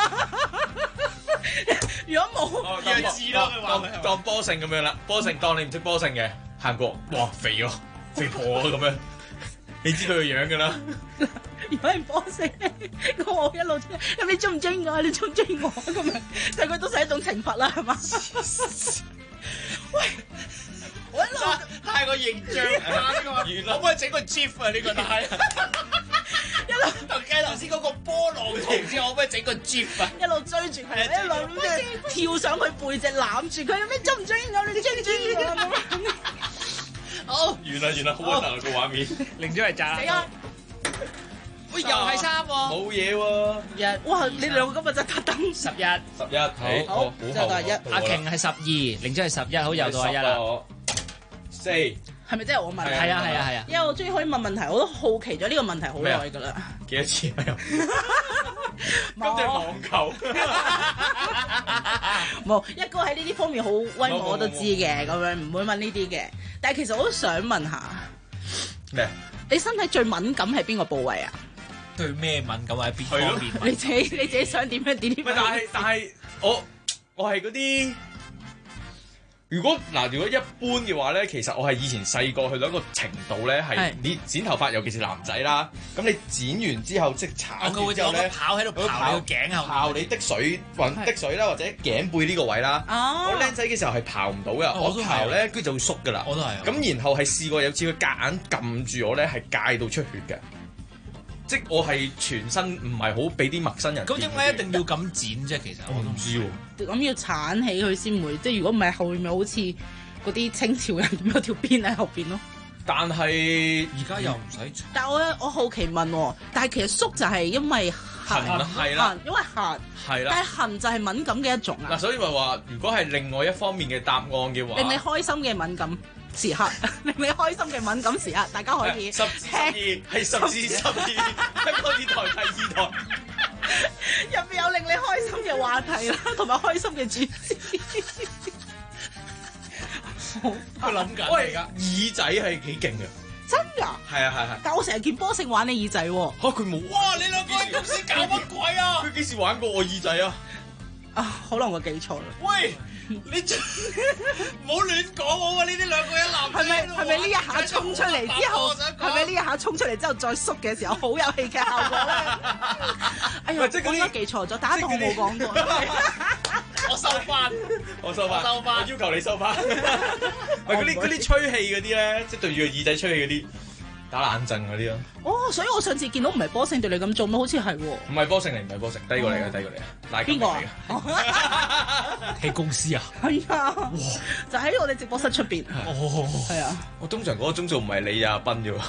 如果冇， 知啦。 當波性咁樣啦，波性當你唔識波性嘅行過，哇肥喎，肥婆咁樣，你知道佢樣㗎啦。 如果係波性，我一路咁你中唔中意我？你中唔中意我咁樣？但係佢都係一種懲罰啦，係嘛？喂！我一路太個形象啊！呢個原來可唔可以整個 GIF 啊？呢個但係一路同計頭先嗰個波浪圖之後，可唔可以整個 GIF 啊？ 一路追住佢，一路跳上佢背脊攬住佢，咩中唔中意我？你中唔中意我？好， 完啦，好核突個畫面， 擰咗嚟炸。 死啊！ 喂，又係3喎， 冇嘢喎。 哇！你兩個今日真係特登 11， 好， 即係到1。 阿瓊係12，玲姐係11，好又到阿1啦。 4。 係咪真係我問？ 係啊。 因為我終於可以問問題，我都好奇咗呢個問題好耐㗎啦。 幾多次啊？今隻網球。 冇，一哥喺呢啲方面好威武，我都知嘅，咁樣唔會問呢啲嘅。但係其實我都想問下咩？ 你身體最敏感係邊個部位啊？ 對咩敏感或者邊方面？ 你自己想點樣點？ 但係我係嗰啲。如果一般嘅話咧，其實我係以前細個去到一個程度咧，係你剪頭髮，尤其是男仔啦，咁你剪完之後即係鏟完之後咧， 跑喺度跑你個頸後， 刨你滴水啦，或者頸背呢個位啦。我僆仔嘅時候係刨唔到嘅，我刨咧跟住就會縮㗎啦。 我都係。 咁然後係試過有次佢夾硬撳住我咧，係戒到出血嘅。即我係全身唔係好俾啲陌生人。 咁點解一定要咁剪啫？其實我都唔知喎。 咁要鏟起佢先會，即係如果唔係後面咪好似嗰啲清朝人咁有條辮喺後邊咯。 但係而家又唔使鏟。 但係我好奇問，但係其實縮就係因為痕， 係啦， 因為痕係啦。 但係痕就係敏感嘅一種啊。 嗱，所以咪話，如果係另外一方面嘅答案嘅話， 令你開心嘅敏感時刻，令你開心嘅敏感時刻，大家可以 10至12係10至12，香港電台第2台入邊有令你開心嘅話題啦，同埋開心嘅主持。 佢諗緊喂，耳仔係幾勁嘅， 真㗎？ 係啊。 但我成日見波勝玩你耳仔喎。 佢冇。 哇！你兩個喺公司搞乜鬼啊？ 佢幾時玩過我耳仔啊？ 可能我記錯啦。 喂！你唔好亂講我喎！呢啲兩個一男係咪呢一下衝出嚟之後？係咪呢一下衝出嚟之後再縮嘅時候好有戲劇效果咧？哎呀，我應該記錯咗，打一我冇講過。 我收翻， 我要求你收翻。喂，嗰啲吹氣嗰啲咧，即係對住個耳仔吹氣嗰啲。打冷震嗰啲咯。 哦，所以我上次見到唔係波勝對你咁做咩？好似係喎。 唔係波勝嚟，低過嚟嘅。 邊個啊？ 喺公司啊？ 係啊。哇！就喺我哋直播室出邊。 哦。 係啊。 我通常嗰個鐘數唔係你啊，斌啫喎。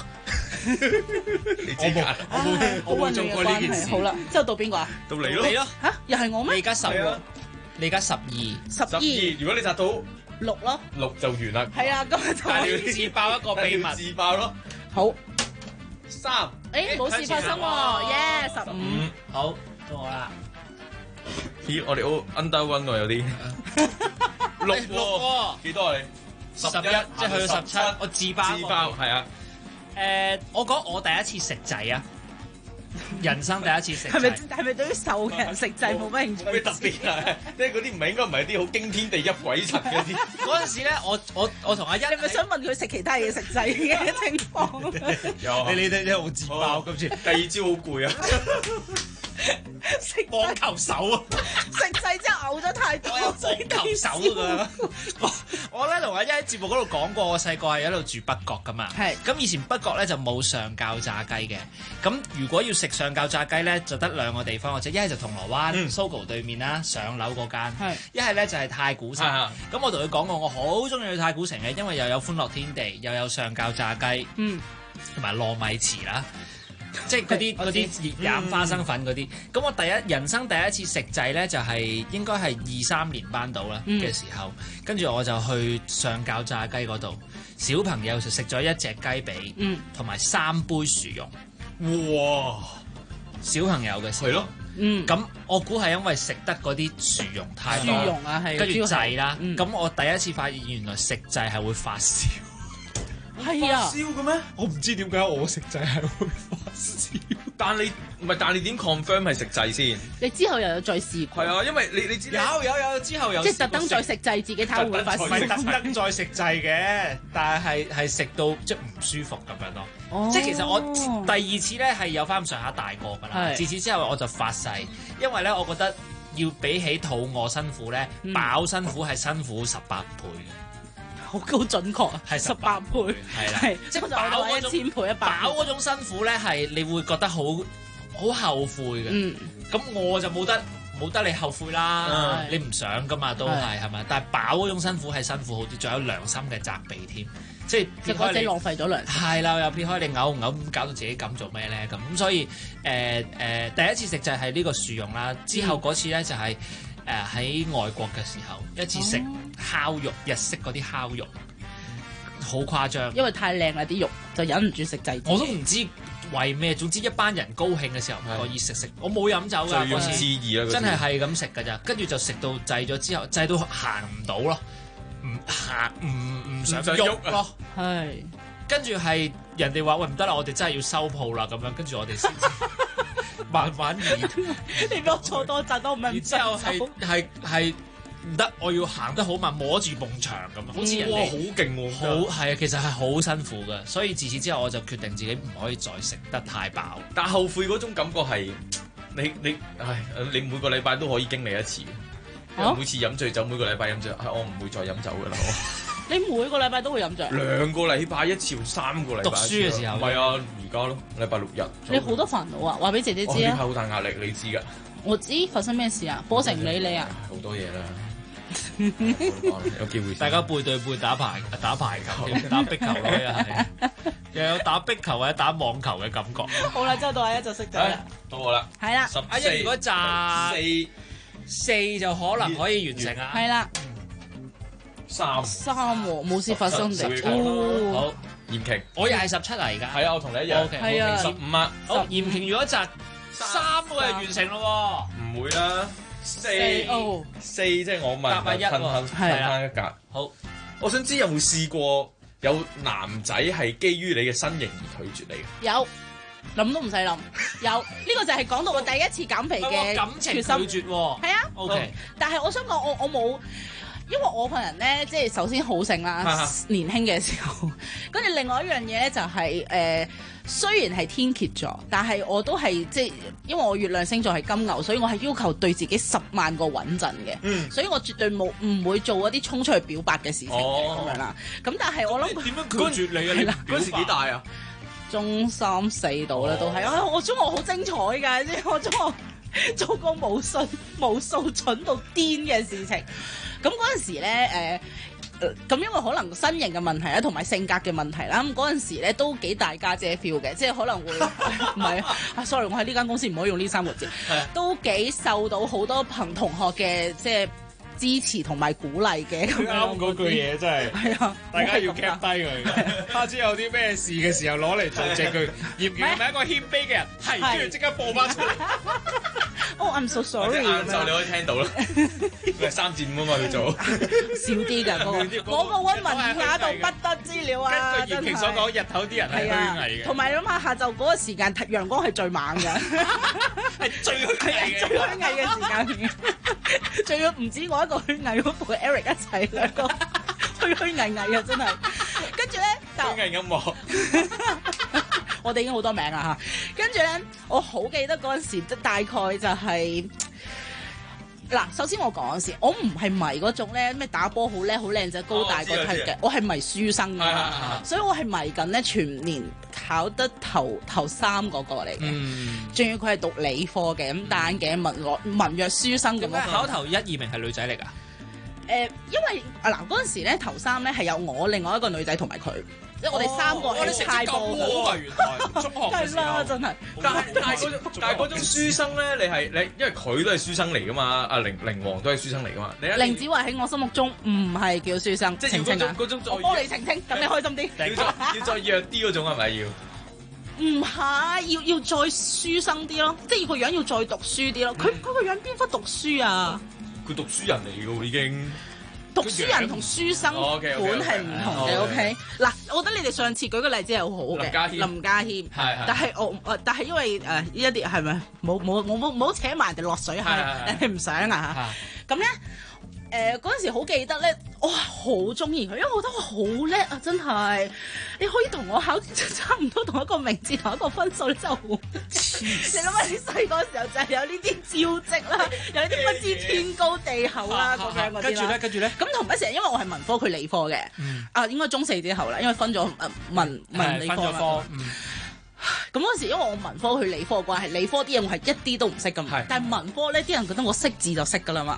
我冇做過呢件事。 好啦，之後到邊個啊？ 到你咯。 嚇？又係我咩？ 你而家10喎。你而家12。 12。如果你達到 6咯。 6就完啦。 係啊，咁就但係你要自爆一個秘密。 自爆咯。 好 3， 冇事發生喎，耶！15， 好到我啦。 咦，我哋好 underrun 喎，有啲6喎，幾多啊你 ？11，即係去到17，我自爆係啊。 我講我第一次食仔啊，人生第一次食。 係咪對於瘦嘅人食仔冇乜興趣？ 冇咩特別啊？即係嗰啲唔係應該唔係啲好驚天地泣鬼神嗰啲。 嗰陣時咧，我同阿欣， 你咪想問佢食其他嘢食仔嘅情況？ 有你好自爆今次， 第2朝好攰啊！ 食網球手啊！ 食仔之後嘔咗太多。 我有網球手啊！我咧同阿欣喺節目嗰度講過，我細個係喺度住北角噶嘛。 係。 咁以前北角咧就冇上校炸雞嘅。咁如果要食上校炸雞咧，就得2個地方，或者一係就銅鑼灣Sogo 對面啦，上樓嗰間。 係。 一係咧就係太古城。咁我同佢講過，我好中意去太古城嘅，因為又有歡樂天地，又有上校炸雞，同埋糯米糍啦。即係嗰啲熱飲花生粉嗰啲，咁我人生第一次食仔咧，就係應該係2、3年班到啦嘅時候，跟住我就去上校炸雞嗰度，小朋友就食咗1隻雞髀，同埋3杯薯蓉。哇！小朋友嘅時候係咯，咁我估係因為食得嗰啲薯蓉太多， 薯蓉啊係， 跟住滯啦。咁我第一次發現原來食仔係會發燒。 係啊， 發燒嘅咩？ 我唔知點解我食仔係會發燒。 但你點 confirm 係食仔先？ 你之後又有再試過？ 係啊，因為你知有之後有即係特登再食滯自己睇會唔會發燒？ 唔係特登再食滯嘅，但係食到即係唔舒服咁樣咯。 哦、 即係其實我第2次咧係有翻咁上下大個㗎啦。自此之後我就發誓，因為咧我覺得要比起肚餓辛苦咧，飽辛苦係辛苦18倍嘅。 好準確啊，係18倍， 係啦， 即係飽嗰種1000倍100倍， 飽嗰種辛苦咧係你會覺得好後悔嘅。咁我就冇得你後悔啦，你唔想噶嘛都係咪？但係飽嗰種辛苦係辛苦好啲，仲有良心嘅責備添。 即係撇開你浪費咗糧食。 係啦，又撇開你嘔唔嘔，咁搞到自己咁做咩咧？咁所以第一次食就係呢個薯蓉啦，之後嗰次咧就係喺外國嘅時候一次食烤肉，日式嗰啲烤肉，好誇張， 因為太靚啦啲肉，就忍唔住食滯。 我都唔知為咩，總之一班人高興嘅時候唔可以食，我冇飲酒㗎嗰次，真係咁食㗎咋，跟住就食到滯咗之後，滯到行唔到咯，唔想喐咯， 係。 跟住係人哋話喂唔得啦，我哋真係要收鋪啦咁樣，跟住我哋先慢慢移。 你俾我坐多陣都唔係。然之後係唔得，我要行得好慢，摸住埲牆咁，好似人哋好勁喎， 好係啊，其實係好辛苦㗎，所以自此之後我就決定自己唔可以再食得太飽。 但後悔嗰種感覺係你每個禮拜都可以經歷一次，每次飲醉酒，每個禮拜飲醉，我唔會再飲酒㗎啦。 你每個禮拜都會飲醉 ？2個禮拜一次，3個禮拜。 讀書嘅時候。 唔係啊，而家咯，禮拜6日。 你好多煩惱啊！話俾姐姐知啊。 呢排好大壓力，你知㗎。 我知發生咩事啊？波成唔理你啊！ 好多嘢啦。有機會。 大家背對背打排球，打壁球咯，又有打壁球或者打網球嘅感覺。 好啦，周到阿一就識咗啦。 到我啦。 係啦。 阿一如果炸4就可能可以完成啊。 係啦。 3 喎，冇事發生地。 好， 嚴瓊， 我又係17嚟㗎。 係啊，我同你一樣。 係啊 ，15啊。 好，嚴瓊如果炸3個就完成咯喎。唔會啦，4即係我問褪翻一格。 好， 我想知有冇試過有男仔係基於你嘅身形而拒絕你嘅？ 有，諗都唔使諗。有，呢個就係講到我第一次減肥嘅感情拒絕喎。 係啊。 OK。 但係我想講，我冇。因為我個人咧，即係首先好勝啦，年輕嘅時候，跟住另外一樣嘢咧就係雖然係天蠍座，但係我都係即係因為我月亮星座係金牛，所以我係要求對自己10萬個穩陣嘅，所以我絕對唔會做一啲衝出去表白嘅事情嘅咁樣啦。咁但係我諗點樣拒絕你啊？你嗰時幾大啊？ 中3、4度啦，都係我中學好精彩㗎，即係我中學做過無數蠢到癲嘅事情。咁嗰陣時咧，咁因為可能身形嘅問題啦，同埋性格嘅問題啦，咁嗰陣時咧都幾大家姐 feel 嘅，即係可能會唔係啊 ，sorry， 我喺呢間公司唔可以用呢3個字，都幾受到好多同學嘅即係支持同埋鼓勵嘅。 啱嗰句嘢真係，係啊，大家要 cap 低佢。下次有啲咩事嘅時候攞嚟做證據。嚴權係咪一個謙卑嘅人？係，跟住即刻播翻出嚟。 Oh, I'm so sorry。 晏晝你可以聽到啦，佢係3至5啊嘛，佢做少啲㗎，嗰個温文雅到不得之了啊！ 根據嚴瓊所講，日頭啲人係虛偽嘅， 同埋你諗下下晝嗰個時間，陽光係最猛㗎， 係最虛偽嘅時間。仲要唔止我一個虛偽，我同 Eric 一齊兩個虛偽啊！真係。跟住咧， 虛偽音樂。 我哋已經好多名啦嚇，跟住咧，我好記得嗰陣時，大概就係嗱，首先我講嗰時，我唔係迷嗰種咧，咩打波好叻、好靚仔、高大個體嘅，我係迷書生㗎，所以我係迷緊咧全年考得頭3嗰個嚟嘅，仲要佢係讀理科嘅，咁戴眼鏡文弱書生咁樣。 考頭1、2名係女仔嚟㗎？ 因為嗱嗰陣時咧頭3咧係有我另外一個女仔同埋佢。即係我哋3個係太多㗎， 原來中學嘅時候真係。 但係嗰種書生咧，你因為佢都係書生嚟㗎嘛，阿凌王都係書生嚟㗎嘛。 凌子華喺我心目中唔係叫書生， 即係嗰種我幫你澄清，等你開心啲。 要再弱啲嗰種係咪要？ 唔係，要再書生啲咯，即係個樣要再讀書啲咯。佢個樣邊忽讀書啊？ 佢讀書人嚟㗎喎，已經。 讀書人同書生本係唔同嘅，OK？嗱，我覺得你哋上次舉個例子係好好嘅，林家謙，但係因為呢一啲係咪冇扯埋人哋落水係，人哋唔想啊嚇。咁咧嗰陣時好記得咧，我好中意佢，因為我覺得我好叻啊，真係！你可以同我考差唔多同一個名字同一個分數，你真係好黐線。你諗下，你細個時候就係有呢啲招積啦，有呢啲不知天高地厚啦咁樣嗰啲啦。 跟住咧， 咁同一時間，因為我係文科，佢理科嘅，應該中4之後啦，因為分咗文理科啦。咁嗰陣時，因為我文科佢理科嘅關係，理科啲嘢我係一啲都唔識㗎嘛。但係文科咧，啲人覺得我識字就識㗎啦嘛。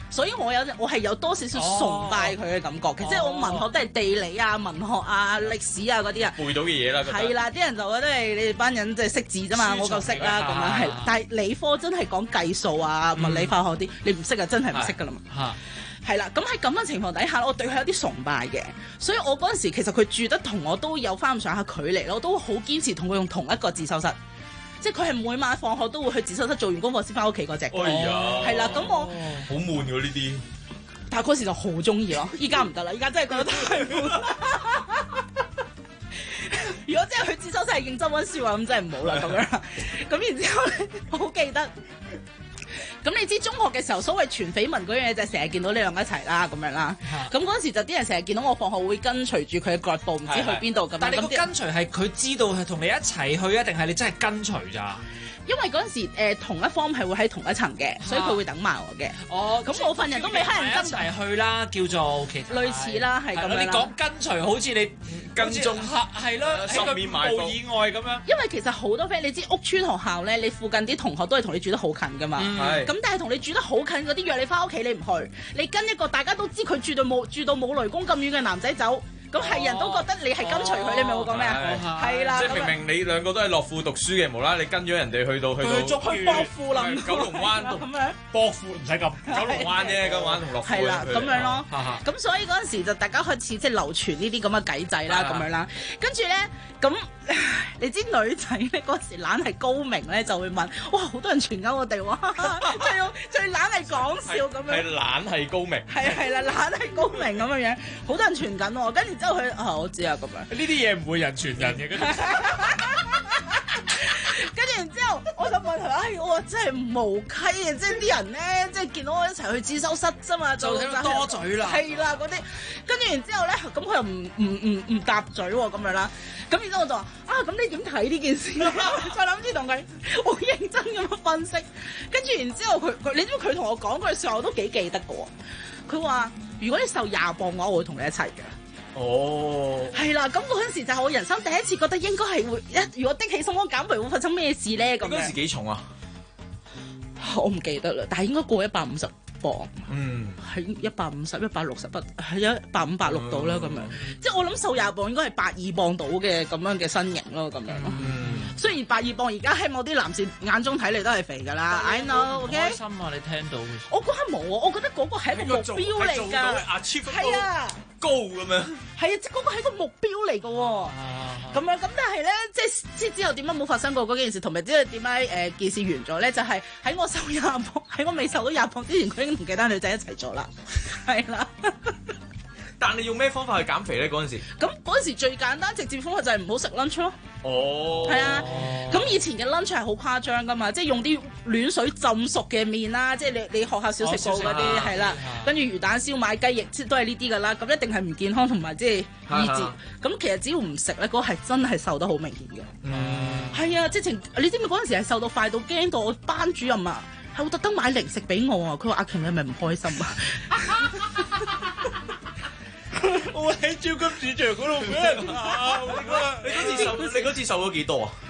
所以我係有多少少崇拜佢嘅感覺嘅，即係我文學都係地理啊、文學啊、歷史啊嗰啲啊， 背到嘅嘢啦， 係啦，啲人就覺得你哋班人即係識字啫嘛，我夠識啦咁樣係，但係理科真係講計數啊、物理化學啲，你唔識啊，真係唔識噶啦嘛。係啦，咁喺咁嘅情況底下，我對佢有啲崇拜嘅，所以我嗰陣時其實佢住得同我都有翻咁上下距離咯，我都好堅持同佢用同一個自修室，即係佢係每晚放學都會去自修室做完功課先翻屋企嗰隻。 哎呀， 係啦，咁我好悶㗎呢啲， 但係嗰時就好中意咯，依家唔得啦，依家真係覺得太悶。如果真係去自修室係認真溫書啊，咁真係唔好啦咁樣。咁然之後咧，我好記得。咁你知中學嘅時候，所謂傳緋聞嗰樣嘢就係成日見到你兩個一齊啦，咁樣啦。咁嗰陣時就啲人成日見到我放學會跟隨住佢嘅腳步，唔知去邊度咁樣。 但係你個跟隨係佢知道係同你一齊去啊，定係你真係跟隨咋？ 因為嗰陣時同一科係會喺同一層嘅，所以佢會等埋我嘅。 哦， 咁我份人都未黑人跟一齊去啦，叫做其實類似啦，係咁樣啦。 你講跟隨好似你跟蹤係咯，喺佢步以外咁樣。 因為其實好多 friend，你知屋邨學校咧，你附近啲同學都係同你住得好近噶嘛。咁但係同你住得好近嗰啲約你翻屋企，你唔去，你跟一個大家都知佢住到冇雷公咁遠嘅男仔走。咁係人都覺得你係跟隨佢，你明我講咩啊？係啦， 即係明明你兩個都係樂富讀書嘅，無啦啦你跟咗人哋去到去博富林九龍灣咁樣， 博富唔使咁九龍灣啫，九龍灣同樂富係啦咁樣咯。咁所以嗰陣時就大家開始即係流傳呢啲咁嘅計仔啦，咁樣啦。跟住咧，咁你知女仔咧嗰時懶係高明咧，就會問：哇，好多人傳緊我哋喎，最懶係講笑咁樣。 係懶係高明。 係啦，懶係高明咁樣樣，好多人傳緊喎，跟住。之後佢我知啊咁樣， 呢啲嘢唔會人傳人嘅，跟住然之後我就問佢，我真係無稽啊！即係啲人咧，即係見到我一齊去自修室啫嘛，就多嘴啦， 係啦嗰啲，跟住然之後咧，咁佢又唔搭嘴喎咁樣啦，咁然之後我就話咁你點睇呢件事？再諗住同佢好認真咁樣分析，跟住然之後佢你知唔知佢同我講句説話我都幾記得嘅喎，佢話如果你瘦20磅嘅話，我會同你一齊嘅。 哦， 係啦，咁嗰陣時就係我人生第一次覺得應該係會如果的起心肝減肥會發生咩事咧咁樣。 嗰陣時幾重啊？ 我唔記得啦，但係應該過150磅。係150、160不係150、160度啦咁樣。即係我諗瘦20磅應該係82磅到嘅咁樣嘅身形咯咁樣。雖然82磅而家喺某啲男士眼中睇嚟都係肥㗎啦。I know，OK。 開心啊！你聽到我嗰刻冇啊，我覺得嗰個係一個目標嚟㗎。係啊。 高咁樣， 係啊！即嗰個係個目標嚟嘅喎，咁樣咁，但係咧，即之後點解冇發生過嗰件事，同埋之後點解件事完咗咧？就係喺我瘦20磅，喺我未瘦到20磅之前，佢已經同其他女仔一齊咗啦，係啦。 但你用咩方法去減肥咧？嗰陣時， 咁嗰陣時最簡單直接方法就係唔好食 lunch 咯。 哦， 係啊，咁以前嘅 lunch 係好誇張噶嘛，即係用啲暖水浸熟嘅麵啦，即係你學校小食部嗰啲係啦，跟住魚蛋燒賣雞翼都係呢啲噶啦，咁一定係唔健康同埋即係意志。咁其實只要唔食咧，嗰個係真係瘦得好明顯嘅。係啊，即係你知唔知嗰陣時係瘦到快到驚到我班主任啊，係會特登買零食俾我啊！佢話阿瓊你係咪唔開心啊？ 我喺超級市場嗰度俾人鬧。 你嗰次瘦咗幾多啊？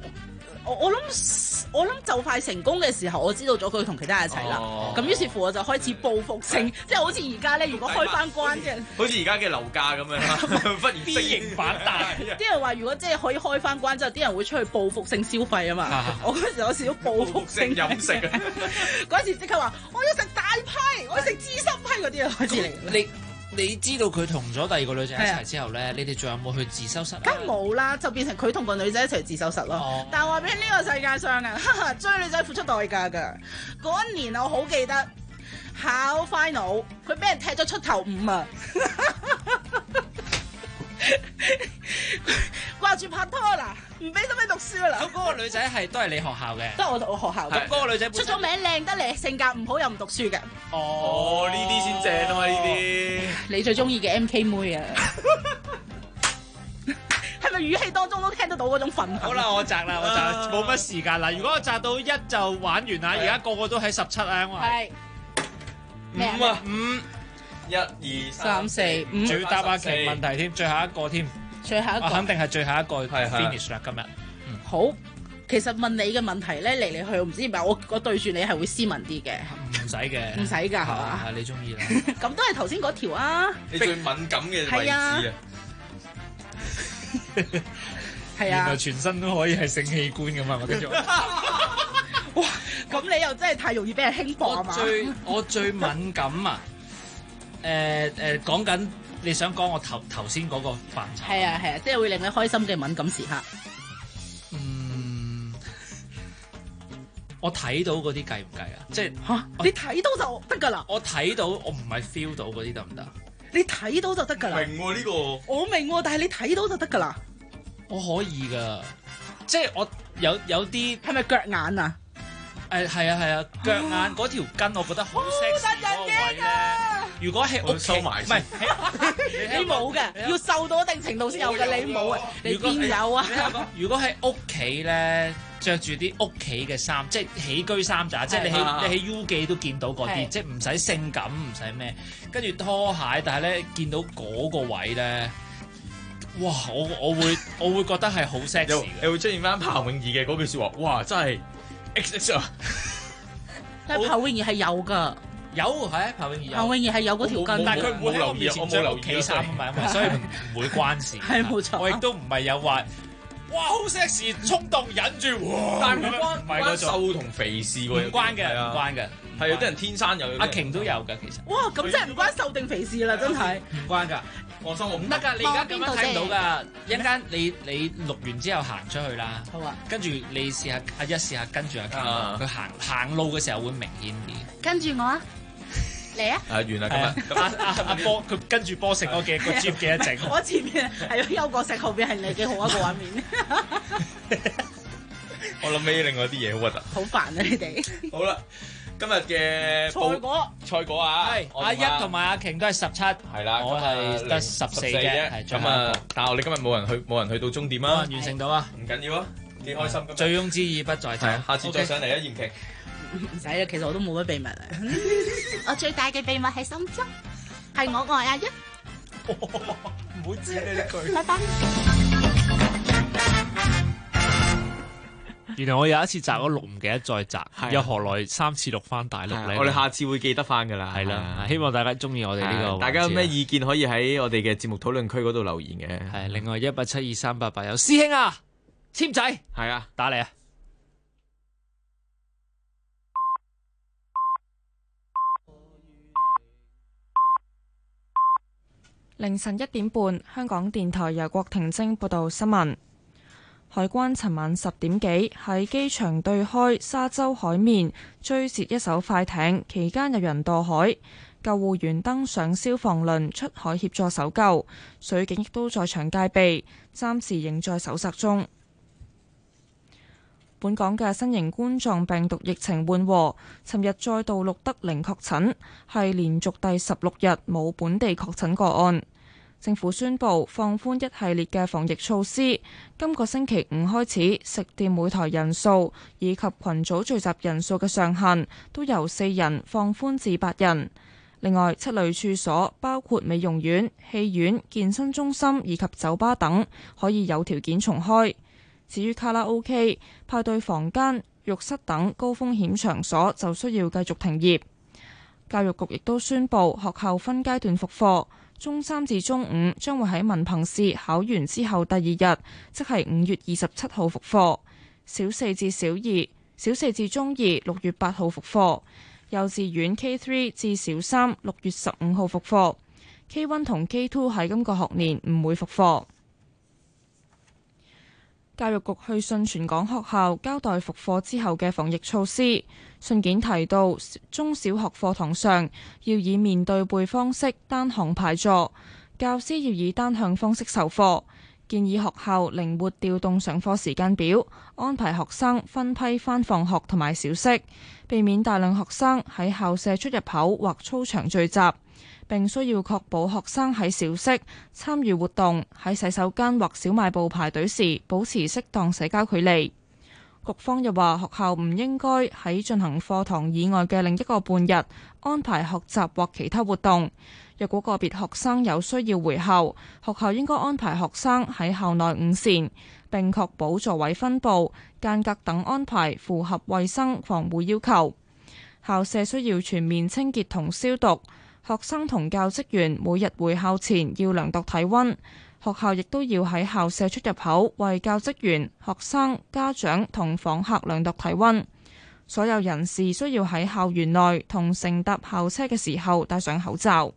我諗就快成功嘅時候，我知道咗佢同其他人一齊啦。咁於是乎我就開始報復性，即係好似而家咧，如果開翻關即係， 好似而家嘅樓價咁樣，忽然升型反彈。 啲人話如果即係可以開翻關之後，啲人會出去報復性消費啊嘛。我嗰時有少少報復性飲食啊！ 嗰時即刻話我要食大批，我要食芝心批嗰啲啊開始嚟。 你知道佢同咗第二個女仔一齊之後咧，你哋仲有冇去自修室？ 梗冇啦，就變成佢同個女仔一齊自修室咯。但係話俾你呢個世界上啊，追女仔付出代價㗎。嗰一年我好記得考 final， 佢俾人踢咗出頭5啊！掛住拍拖啦，唔俾心機讀書啦。 咁嗰個女仔都係你學校嘅， 都係我學校。 咁嗰個女仔出咗名靚得嚟，性格唔好又唔讀書嘅。 哦，呢啲先正啊嘛，呢啲。 你最中意嘅 MK 妹啊？係咪語氣當中都聽得到嗰種憤恨？ 好啦，我摘啦，冇乜時間啦。如果我摘到1就玩完啦，而家個個都喺17啊，因為 5啊5。1、2、3、4、5， 仲要答阿瓊問題添，最後一個添， 最後一個， 我肯定係最後一個 finish 啦，今日。 好， 其實問你嘅問題咧嚟嚟去，我唔知點解我對住你係會斯文啲嘅。 唔使嘅， 唔使㗎係嘛？ 係你中意啦。 咁都係頭先嗰條啊。 你最敏感嘅位置啊！ 係啊， 原來全身都可以係性器官㗎嘛，我繼續。 哇！咁你又真係太容易俾人輕薄啊嘛！ 我最敏感啊！講緊你想講我頭先嗰個範疇。 係啊，即係會令你開心嘅敏感時刻。 我睇到嗰啲計唔計啊？即係你睇到就得㗎啦。 我睇到，我唔係 feel 到嗰啲得唔得？ 你睇到就得㗎啦。 明喎呢個。 我明喎，但係你睇到就得㗎啦。 我可以㗎，即係我有啲係咪腳眼啊？ 係啊，腳眼嗰條筋，我覺得好 sexy 嗰個位咧。如果喺屋企，唔係你冇嘅，要瘦到一定程度先有嘅，你冇啊，你邊有啊？ 如果喺屋企咧，着住啲屋企嘅衫，即係起居衫咋，即係你喺 U 記都見到嗰啲，即係唔使性感，唔使咩，跟住拖鞋，但係咧見到嗰個位咧。哇！我會覺得係好 sexy 你會出現翻彭詠儀嘅嗰句説話，哇！真係 XX 啊！ 但係彭詠儀係有㗎， 有係彭詠儀有。 彭詠儀係有嗰條筋， 但係佢唔會喺我面前着屋企衫啊嘛，所以唔會關事。 係冇錯。 我亦都唔係有話，哇好 sexy，衝動忍住， 但係唔關瘦同肥事喎， 唔關嘅，唔關嘅。 係有啲人天生有， 阿瓊都有㗎，其實。 哇！咁真係唔關瘦定肥事啦，真係。 唔關㗎。放心，我唔得㗎，你而家咁樣睇唔到㗎。一陣間你錄完之後行出去啦， 好啊。 跟住你試下阿一試下跟住阿佢行路嘅時候會明顯啲。 跟住我啊，嚟啊！ 完啦今日。 阿波佢跟住波食我嘅個 Jeep 幾多整？ 我前面係休過食，後邊係你幾好一個畫面。 我諗起另外啲嘢好核突。 好煩啊！你哋。 好啦。今日嘅賽果啊， 係阿一同埋阿瓊都係17， 係啦， 我係得14啫。 咁啊，但係我哋今日冇人去到終點啊， 冇人完成到啊， 唔緊要啊，幾開心。 醉翁之意不在酒， 下次再上嚟啊，嚴瓊。 唔使啊，其實我都冇乜秘密啊。我最大嘅秘密喺心中，係我愛阿一。 唔好知呢一句。 拜拜。 原來我有一次摘咗錄唔記得再摘，又何來3次錄翻大陸咧？ 我哋下次會記得翻噶啦， 係啦，希望大家中意我哋呢個。 大家有咩意見可以喺我哋嘅節目討論區嗰度留言嘅。 係另外1872388有師兄啊，簽仔係啊， 打嚟啊！ 凌晨1點半，香港電台由郭婷晶報道新聞。海關尋晚10點幾喺機場對開沙洲海面追截一艘快艇，期間有人墮海，救護員登上消防輪出海協助搜救，水警亦都在場戒備，暫時仍在搜索中。本港嘅新型冠狀病毒疫情緩和，尋日再度錄得0確診，係連續第16日冇本地確診個案。政府宣布放寬一系列嘅防疫措施，今個星期5開始，食店每台人數以及群組聚集人數嘅上限都由4人放寬至8人。另外，7類處所包括美容院、戲院、健身中心以及酒吧等，可以有條件重開。至於卡拉 OK、派對房間、浴室等高風險場所就需要繼續停業。教育局亦都宣布學校分階段復課。中3至中5將會喺文憑試考完之後第2日，即係5月27號復課；小4至小2、小4至中2 6月8號復課；幼稚園 K3 至小3 6月15號復課；K1 同 K2 喺今個學年唔會復課。教育局去信全港學校交代復課之後嘅防疫措施，信件提到中小學課堂上要以面對背方式單行排座，教師要以單向方式授課，建議學校靈活調動上課時間表，安排學生分批返放學同埋小息，避免大量學生喺校舍出入口或操場聚集，並需要確保學生喺小息、參與活動、喺洗手間或小賣部排隊時保持適當社交距離。局方又話，學校唔應該喺進行課堂以外嘅另一個半日安排學習或其他活動。 若果個別學生有需要回校，學校應該安排學生喺校內午膳，並確保座位分佈、間隔等安排符合衛生防護要求。校舍需要全面清潔同消毒，學生同教職員每日回校前要量度體温。學校亦都要喺校舍出入口為教職員、學生、家長同訪客量度體温。所有人士需要喺校園內同乘搭校車嘅時候戴上口罩。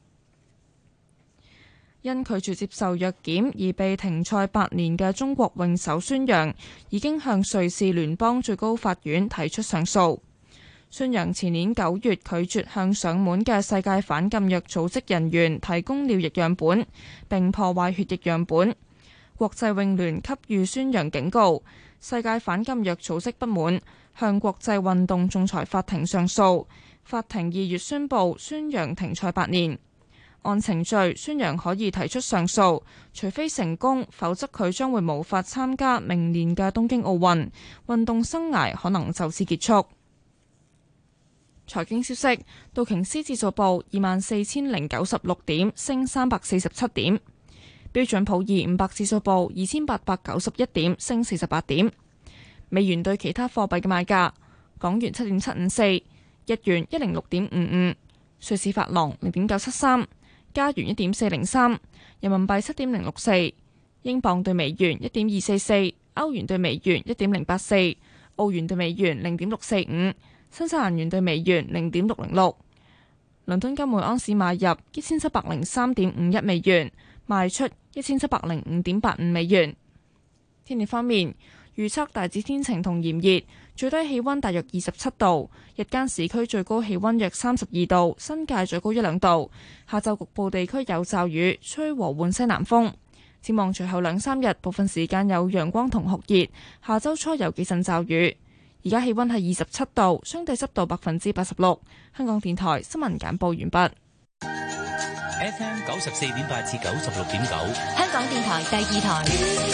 因拒絕接受藥檢而被停賽8年嘅中國泳手孫楊已經向瑞士聯邦最高法院提出上訴。孫楊前年9月拒絕向上門嘅世界反禁藥組織人員提供尿液樣本，並破壞血液樣本。國際泳聯給予孫楊警告，世界反禁藥組織不滿，向國際運動仲裁法庭上訴。法庭2月宣布孫楊停賽8年。按程序，孫楊可以提出上訴，除非成功，否則佢將會無法參加明年嘅東京奧運，運動生涯可能就此結束。財經消息，道瓊斯指數報24,096點，升347點；標準普爾500指數報2891點，升48點。美元對其他貨幣嘅賣價：港元7.754，日元106.55，瑞士法郎0.973。加元1.403，人民幣7.064，英鎊對美元1.244，歐元對美元1.084，澳元對美元0.645，新西蘭元對美元0.606。倫敦金每盎司買入1703.51美元，賣出1705.85美元。天氣方面，預測大致天晴同炎熱，最低氣溫大約27度，日間市區最高氣溫約32度，新界最高1-2度。下晝局部地區有驟雨，吹和緩西南風。展望隨後2-3日，部分時間有陽光同酷熱，下週初有幾陣驟雨。而家氣溫係27度，相對濕度86%。香港電台新聞簡報完畢。 FM 94.8至96.9， 香港電台第2台。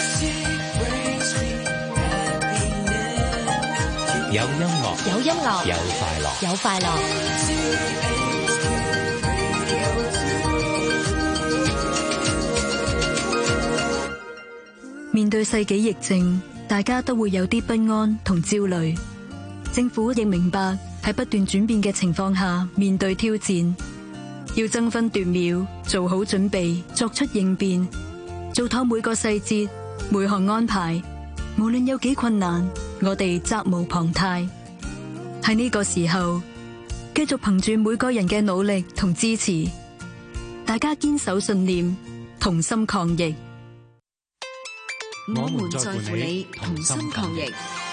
有音樂， 有音樂， 有快樂， 有快樂。 面對世紀疫症，大家都會有啲不安同焦慮。政府亦明白喺不斷轉變嘅情況下面對挑戰，要爭分奪秒做好準備，作出應變，做妥每個細節，每項安排。無論有幾困難，我哋責無旁貸。喺呢個時候，繼續憑住每個人嘅努力同支持，大家堅守信念，同心抗疫。 我們在乎你，同心抗疫。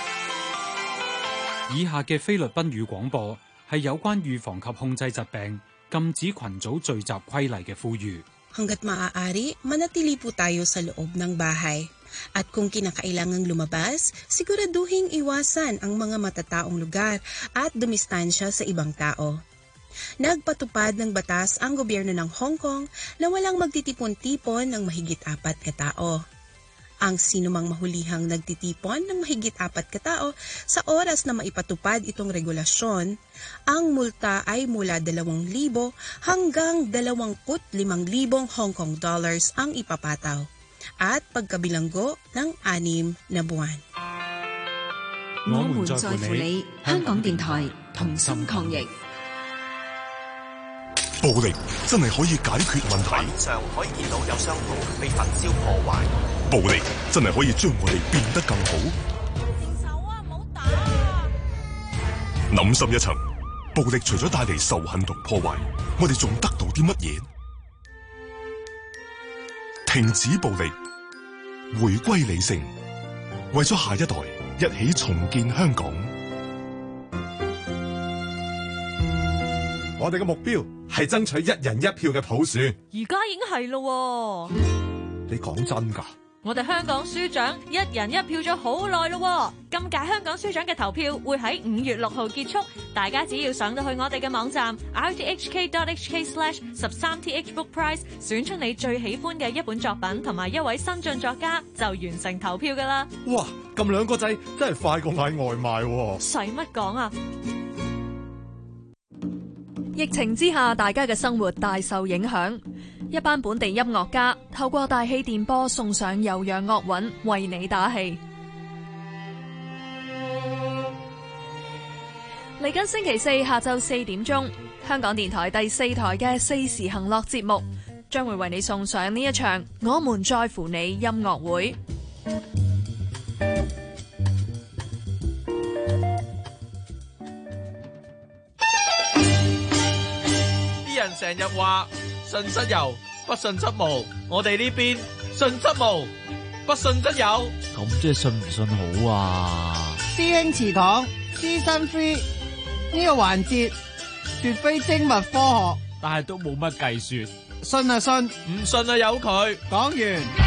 以下嘅菲律賓語廣播係有關預防及控制疾病、禁止群組聚集規例嘅呼籲。 Hanggat maaari, manatili po tayo sa loob ng bahay. At kung kinakailangang lumabas, siguraduhing iwasan ang mga matataong lugar at dumistansya sa ibang tao. Nagpatupad ng batas ang gobyerno ng Hong Kong na walang magtitipon-tipon ng mahigit 4 katao. Ang sinumang mahulihang nagtitipon ng mahigit 4 katao sa oras na maipatupad itong regulasyon, ang multa ay mula 2,000 hanggang 25,000 Hong Kong dollars ang ipapataw at pagkabilanggo ng 6 na buwan. 我們在乎你，香港電台同心抗疫。 暴力真係可以解決問題。 畫面上可以見到有商鋪被焚燒破壞。 暴力真係可以將我哋變得更好。 停手啊！唔好打！ 諗深一層，暴力除咗帶嚟仇恨同破壞，我哋仲得到啲乜嘢？停止暴力，回歸理性，為咗下一代，一起重建香港。 我哋嘅目標係爭取1人1票嘅普選。 而家已經係咯。 你講真㗎？ 我哋香港書獎1人1票咗好耐咯。今屆香港書獎嘅投票會喺5月6號結束，大家只要上到去我哋嘅網站 rthk.hk/13thbookprize 選出你最喜歡嘅一本作品同埋一位新晉作家，就完成投票㗎啦。 哇！撳2個掣真係快過嗌外賣喎。 使乜講啊？ 疫情之下，大家嘅生活大受影響。一班本地音樂家透過大氣電波送上悠揚樂韻，為你打氣。嚟緊星期四下晝4點鐘，香港電台第4台嘅4時行樂節目，將會為你送上呢一場我們在乎你音樂會。 人成日話信則有，不信則無。我哋呢邊信則無，不信則有。 咁即係信唔信好啊？ 師兄祠堂 Season 3呢個環節絕非精密科學， 但係都冇乜計算。 信啊信， 唔信啊由佢。 講完。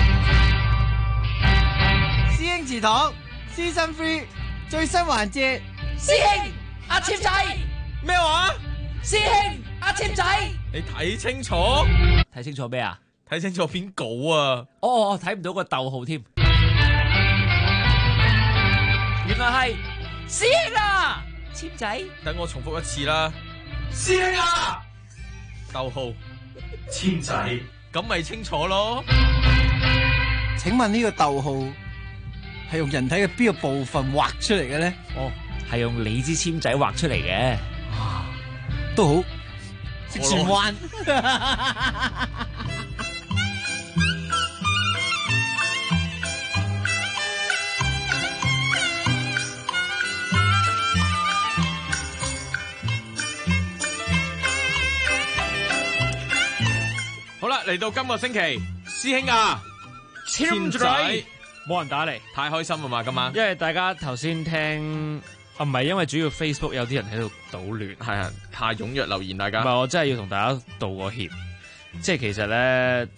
師兄祠堂 Season 3最新環節， 師兄阿簽仔咩話？ 師兄阿簽仔， 你睇清楚， 睇清楚咩啊？ 睇清楚篇稿啊！ 哦，睇唔到個逗號添， 原來係師兄啊！簽仔， 等我重複一次啦， 師兄啊！ 逗號簽仔，咁咪清楚咯？ 請問呢個逗號係用人體嘅邊個部分畫出嚟嘅咧？ 哦，係用你支簽仔畫出嚟嘅。 都好，識轉彎。 好啦，嚟到今個星期，師兄啊， 簽仔冇人打嚟， 太開心啊嘛！今晚， 因為大家頭先聽。唔係，因為主要 Facebook 有啲人喺度搗亂， 係啊，太踴躍留言，大家。 唔係，我真係要同大家道個歉。即係其實咧，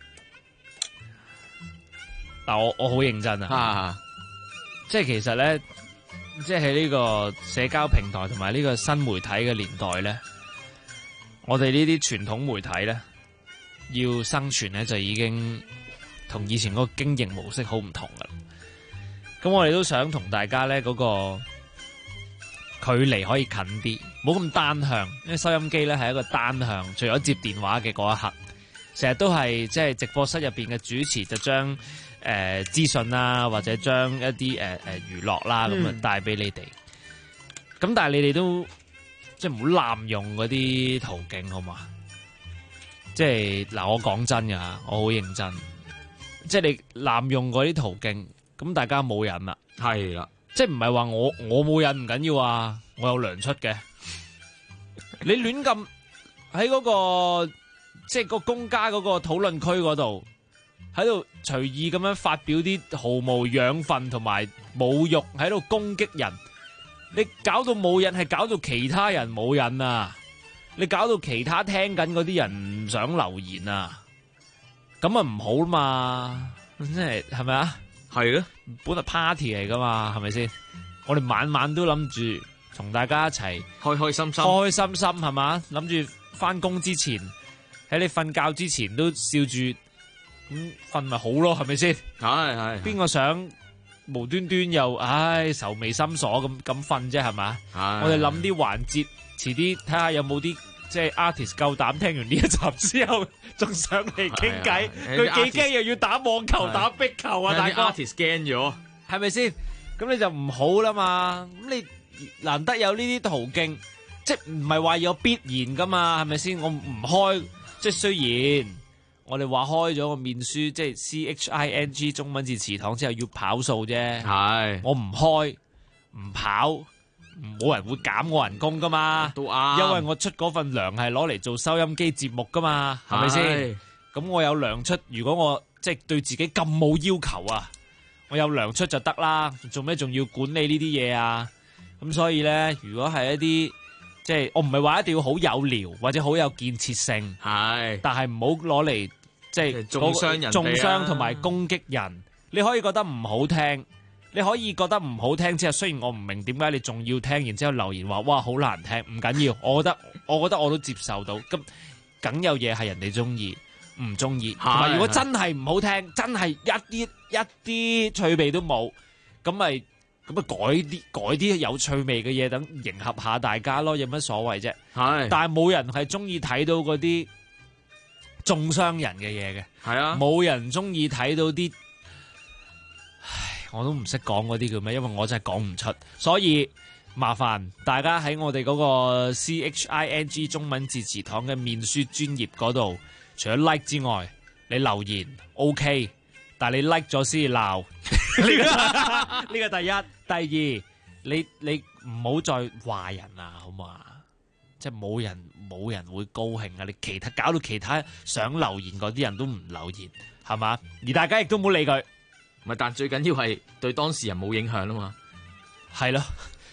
嗱，我好認真啊。即係其實咧，即係喺呢個社交平台同埋呢個新媒體嘅年代咧，我哋呢啲傳統媒體咧，要生存咧就已經同以前嗰個經營模式好唔同噶啦。咁我哋都想同大家咧嗰個距離可以近啲，冇咁單向，因為收音機咧係一個單向，除咗接電話嘅嗰一刻，成日都係即係直播室入邊嘅主持就將資訊啦，或者將一啲娛樂啦咁啊帶俾你哋。咁但係你哋都即係唔好濫用嗰啲途徑，好嘛？即係嗱，我講真㗎，我好認真。即係你濫用嗰啲途徑，咁大家冇癮啦。 係啦。 即係唔係話我冇癮唔緊要啊，我有糧出嘅。你亂咁喺嗰個即係個公家嗰個討論區嗰度，喺度隨意咁樣發表啲毫無養分同埋侮辱，喺度攻擊人。你搞到冇癮，係搞到其他人冇癮啊！你搞到其他聽緊嗰啲人唔想留言啊！咁啊唔好嘛，即係咪啊？ 係咯， 本來 party 嚟噶嘛，係咪先？我哋晚晚都諗住同大家一齊開開心心， 開開心心係嘛？諗住翻工之前，喺你瞓覺之前都笑住咁瞓咪好咯，係咪先？ 係。 邊個想無端端又愁眉深鎖咁瞓啫？係嘛？我哋諗啲環節，遲啲睇下有冇啲即係 artist 夠膽聽完呢一集之後，仲上嚟傾偈。佢幾驚又要打網球、打壁球啊！大哥 artist 驚咗， 係咪先？咁你就唔好啦嘛。咁你難得有呢啲途徑，即係唔係話有必然噶嘛？係咪先？我唔開，即係雖然我哋話開咗個面書，即係 CHING 中文字祠堂之後要跑數啫。係我唔開唔跑，冇人會減我人工噶嘛。都啱，因為我出嗰份糧係攞嚟做收音機節目噶嘛，係咪先？咁我有糧出，如果我即係對自己咁冇要求啊，我有糧出就得啦，做咩仲要管理呢啲嘢啊？咁所以咧，如果係一啲即係我唔係話一定要好有聊或者好有建設性，係，但係唔好攞嚟即係中傷人、中傷同埋攻擊人。你可以覺得唔好聽，你可以覺得唔好聽之後，雖然我唔明點解你仲要聽，然之後留言話哇好難聽，唔緊要，我覺得我都接受到。咁梗有嘢係人哋中意。唔中意，同埋如果真係唔好聽，真係一啲趣味都冇，咁咪咁啊改啲有趣味嘅嘢，等迎合下大家咯，有乜所謂啫？係，但係冇人係中意睇到嗰啲中傷人嘅嘢嘅，係啊，冇人中意睇到啲，我都唔識講嗰啲叫咩，因為我真係講唔出，所以麻煩大家喺我哋嗰個 CHING 中文字詞堂嘅面書專頁嗰度，除咗 like 之外，你留言 OK， 但係你 like 咗先鬧，呢個第一，第二，你唔好再話人啊，好嘛？即係冇人會高興啊！你搞到其他想留言嗰啲人都唔留言，係嘛？而大家亦都冇理佢。 唔係，但最緊要係對當事人冇影響啊嘛。係咯，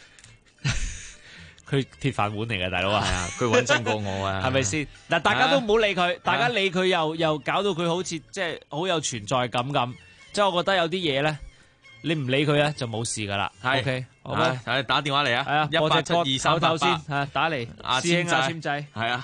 佢鐵飯碗嚟嘅大佬啊， 係啊，佢穩陣過我啊， 係咪先？嗱，大家都唔好理佢，大家理佢又搞到佢好似即係好有存在感咁。即係我覺得有啲嘢咧，你唔理佢咧就冇事噶啦。OK， 好嘛？ 係打電話嚟啊！ 係啊，1872388先嚇，打嚟。師兄啊，簽仔係啊。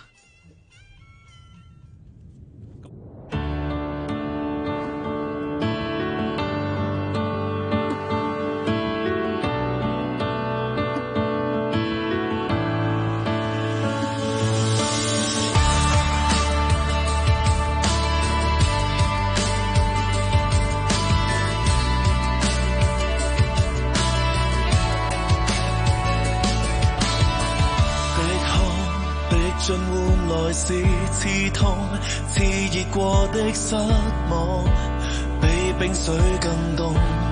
盡換來是刺痛，熾熱過的失望，比冰水更凍。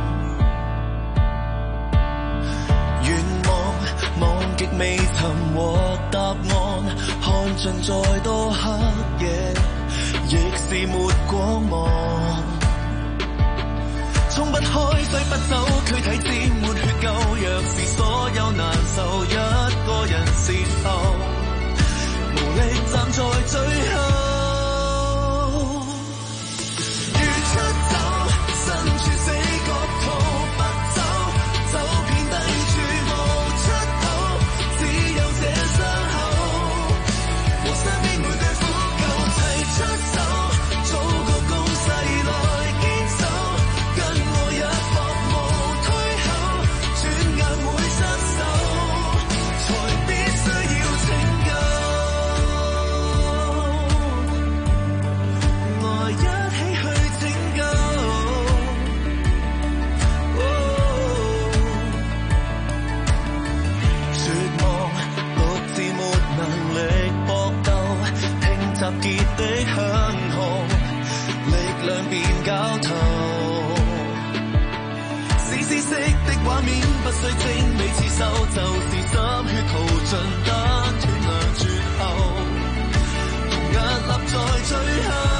願望極未曾獲答案，看盡再多黑夜，亦是沒光芒。衝不開，揮不走，軀體沾滿血垢。若是所有難受一個人接受，無力站在最後，如出走，身處死角逃不走，走遍低處無出口，只有這傷口，和身邊每對苦舊齊出手，做個攻勢來堅守，跟我一搏無退後，轉眼會失手，才必須要拯救。集結的香號，力量便搞頭。史詩式的畫面不需精美刺繡，就是心血淘盡得斷糧絕後，同屹立在最後。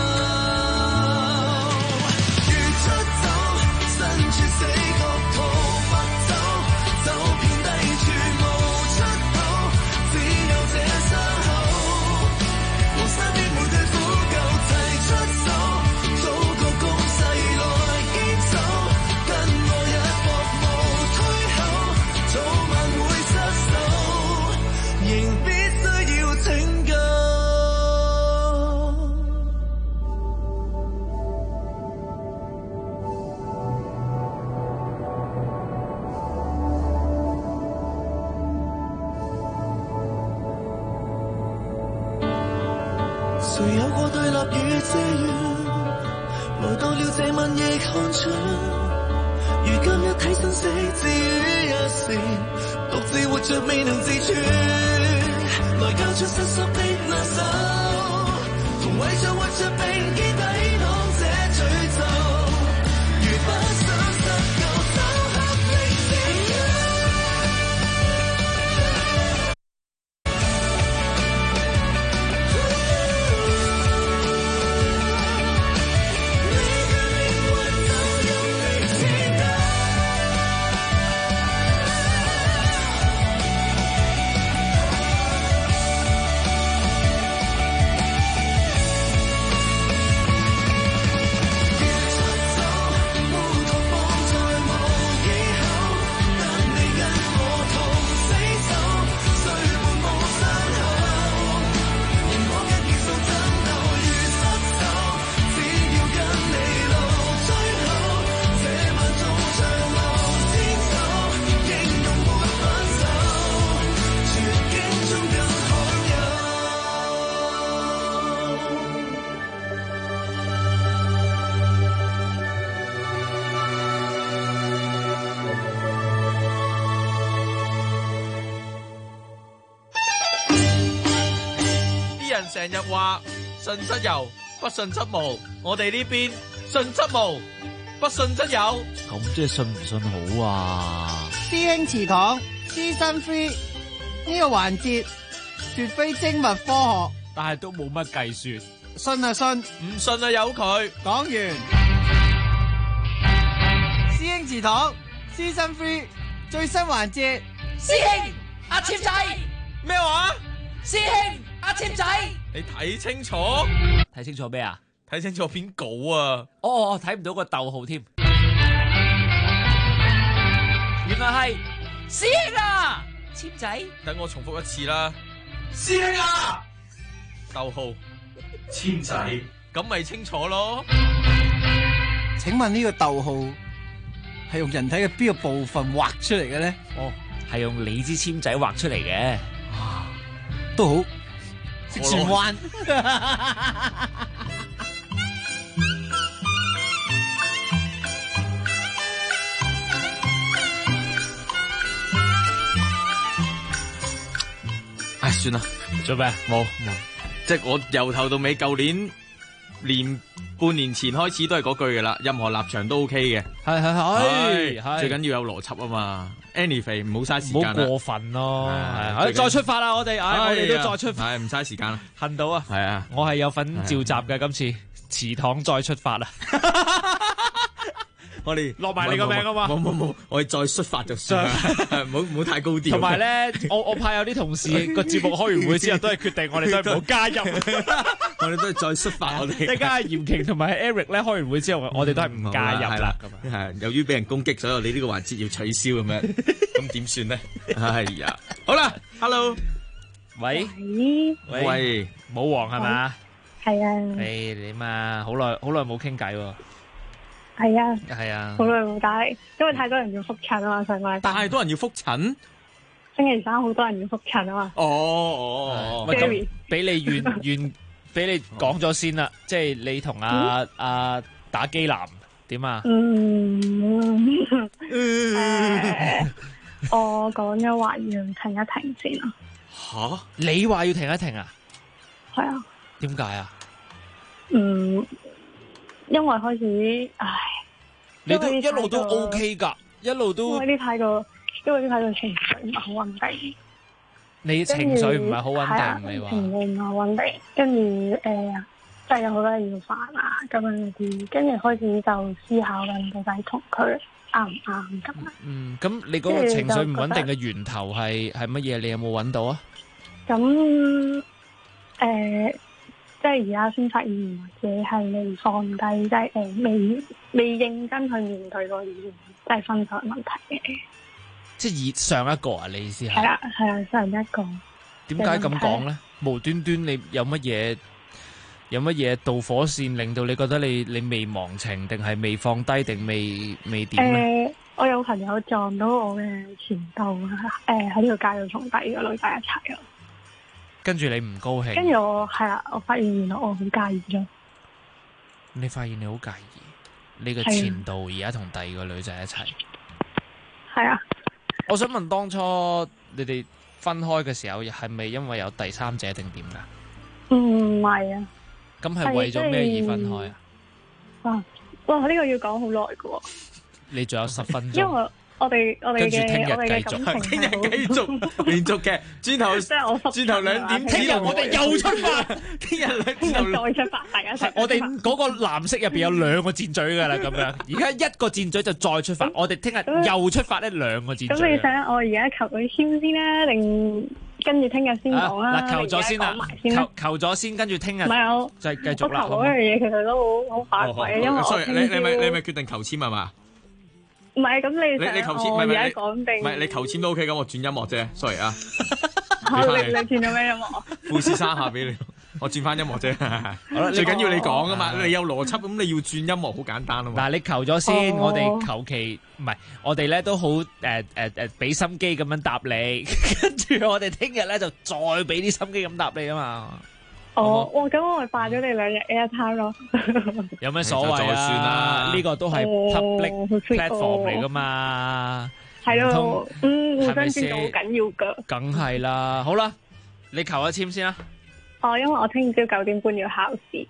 如出走，身處死角逃不走，走遍低處無出口，只有這傷口。身邊每對苦舊齊出手，做個攻勢來堅守，跟我一搏無退後，早晚會失手，仍必須要拯救。誰有過對立與遮掩，來到了這晚亦看穿，如今一體生死置於一線，獨自活着未能自處，來交出失縮的那手，同為着活着並肩抵擋這詛咒，如不想失救，就合力自由。 人成日話信則有，不信則無。我哋呢邊信則無，不信則有。 咁即係信唔信好啊？ 師兄祠堂Season 3呢個環節絕非精密科學， 但係都冇乜計算。 信啊信， 唔信啊由佢。 講完。師兄祠堂Season 3最新環節。 師兄阿簽仔咩話？ 師兄阿簽仔， 你睇清楚， 睇清楚咩啊？ 睇清楚篇稿啊！ 哦，睇唔到個逗號添。原來係師兄啊，簽仔。 等我重複一次啦。 師兄啊， 逗號簽仔，咁咪清楚咯。 請問呢個逗號係用人體嘅邊個部分畫出嚟嘅咧？ 哦，係用你支簽仔畫出嚟嘅。 都好，識轉彎。 唉，算啦， 做咩？冇， 即係我由頭到尾，舊年半年前開始都係嗰句嘅啦，任何立場都 OK 嘅。 係， 最緊要有邏輯啊嘛。Anyway， 唔好嘥時間啦， 唔好過分咯。係，再出發啦，我哋，我哋都再出發。 係唔嘥時間啦， 恨到啊！ 係啊， 我係有份召集嘅今次祠堂再出發啦。 我哋落埋你個名啊嘛！ 冇，我哋再出發就算啦，唔好太高調。 同埋咧，我怕有啲同事個節目開完會之後都係決定我哋都係唔好加入， 我哋都係再出發。我哋一家嚴瓊同埋 Eric 咧開完會之後，我哋都係唔加入啦。 係由於俾人攻擊，所以我哋呢個環節要取消咁樣，咁點算咧？係呀，好啦 ，Hello， 喂，武王係嘛？ 係啊。 誒，點啊？好耐冇傾偈喎。 係啊， 係啊， 好耐冇打，因為太多人要復診啊嘛，上個禮拜。 太多人要復診？ 星期三好多人要復診啊嘛。 哦，咁俾你俾你講咗先啦，即係你同阿打機男點啊？ 我講咗話要停一停先啊。 吓？你話要停一停啊？ 係啊。 點解啊？ 因為開始， 你都一路都 OK 噶，一路都。 因為啲態度情緒唔係好穩定。 你情緒唔係好穩定，你話？ 情緒唔係好穩定，跟住即係有好多嘢要煩啊，咁樣啲，跟住開始就思考緊到底同佢啱唔啱咁啊。 咁你嗰個情緒唔穩定嘅源頭係乜嘢？你有冇揾到啊？ 咁即係而家先發現自己係未放低，即係未認真去面對個即係分手問題嘅。 即係以上一個啊？你意思係？ 係啦，上一個。 點解咁講咧？無端端你有乜嘢導火線令到你覺得你未忘情，定係未放低，定未點咧？ 我有朋友撞到我嘅前度喺呢個街度同第二個女仔一齊咯。 跟住你唔高興， 跟住我發現原來我好介意咗。 你發現你好介意，你個前度而家同第二個女仔一齊。 係啊。 我想問當初你哋分開嘅時候，係咪因為有第三者定點噶？ 唔係啊。 咁係為咗咩而分開啊？ 哇！呢個要講好耐噶。 你仲有10分鐘。 因為我哋嘅聽日繼續連續嘅，轉頭2點，聽日我哋又出發，聽日2點再出發，大家我哋嗰個藍色入邊有2個箭嘴噶啦，咁樣而家1個箭嘴就再出發，我哋聽日又出發呢2個箭嘴。 咁你想我而家求佢簽先啦，定跟住聽日先講啦？ 嗱，求咗先啦，求咗先，跟住聽日就繼續啦。 我求嗰樣嘢其實都好反鬼，因為你咪決定求簽係嘛？ 唔係，咁你求簽， 我而家講定， 唔係你求簽都 OK，咁我轉音樂啫，sorry 啊。 你轉咗咩音樂？ 富士山下俾你，我轉翻音樂啫。好啦，最緊要你講噶嘛，你有邏輯，咁你要轉音樂好簡單啊嘛。 嗱，你求咗先，我哋求其唔係，我哋咧都好俾心機咁樣答你，跟住我哋聽日咧就再俾啲心機咁答你啊嘛。 哦，咁我咪霸咗你2日 airtime 咯。 有咩所謂啊？呢個都係 public platform 嚟噶嘛。 係咯，互相尊重好緊要噶。 梗係啦，好啦，你求一簽先啦。 因為我聽朝9點半要考試。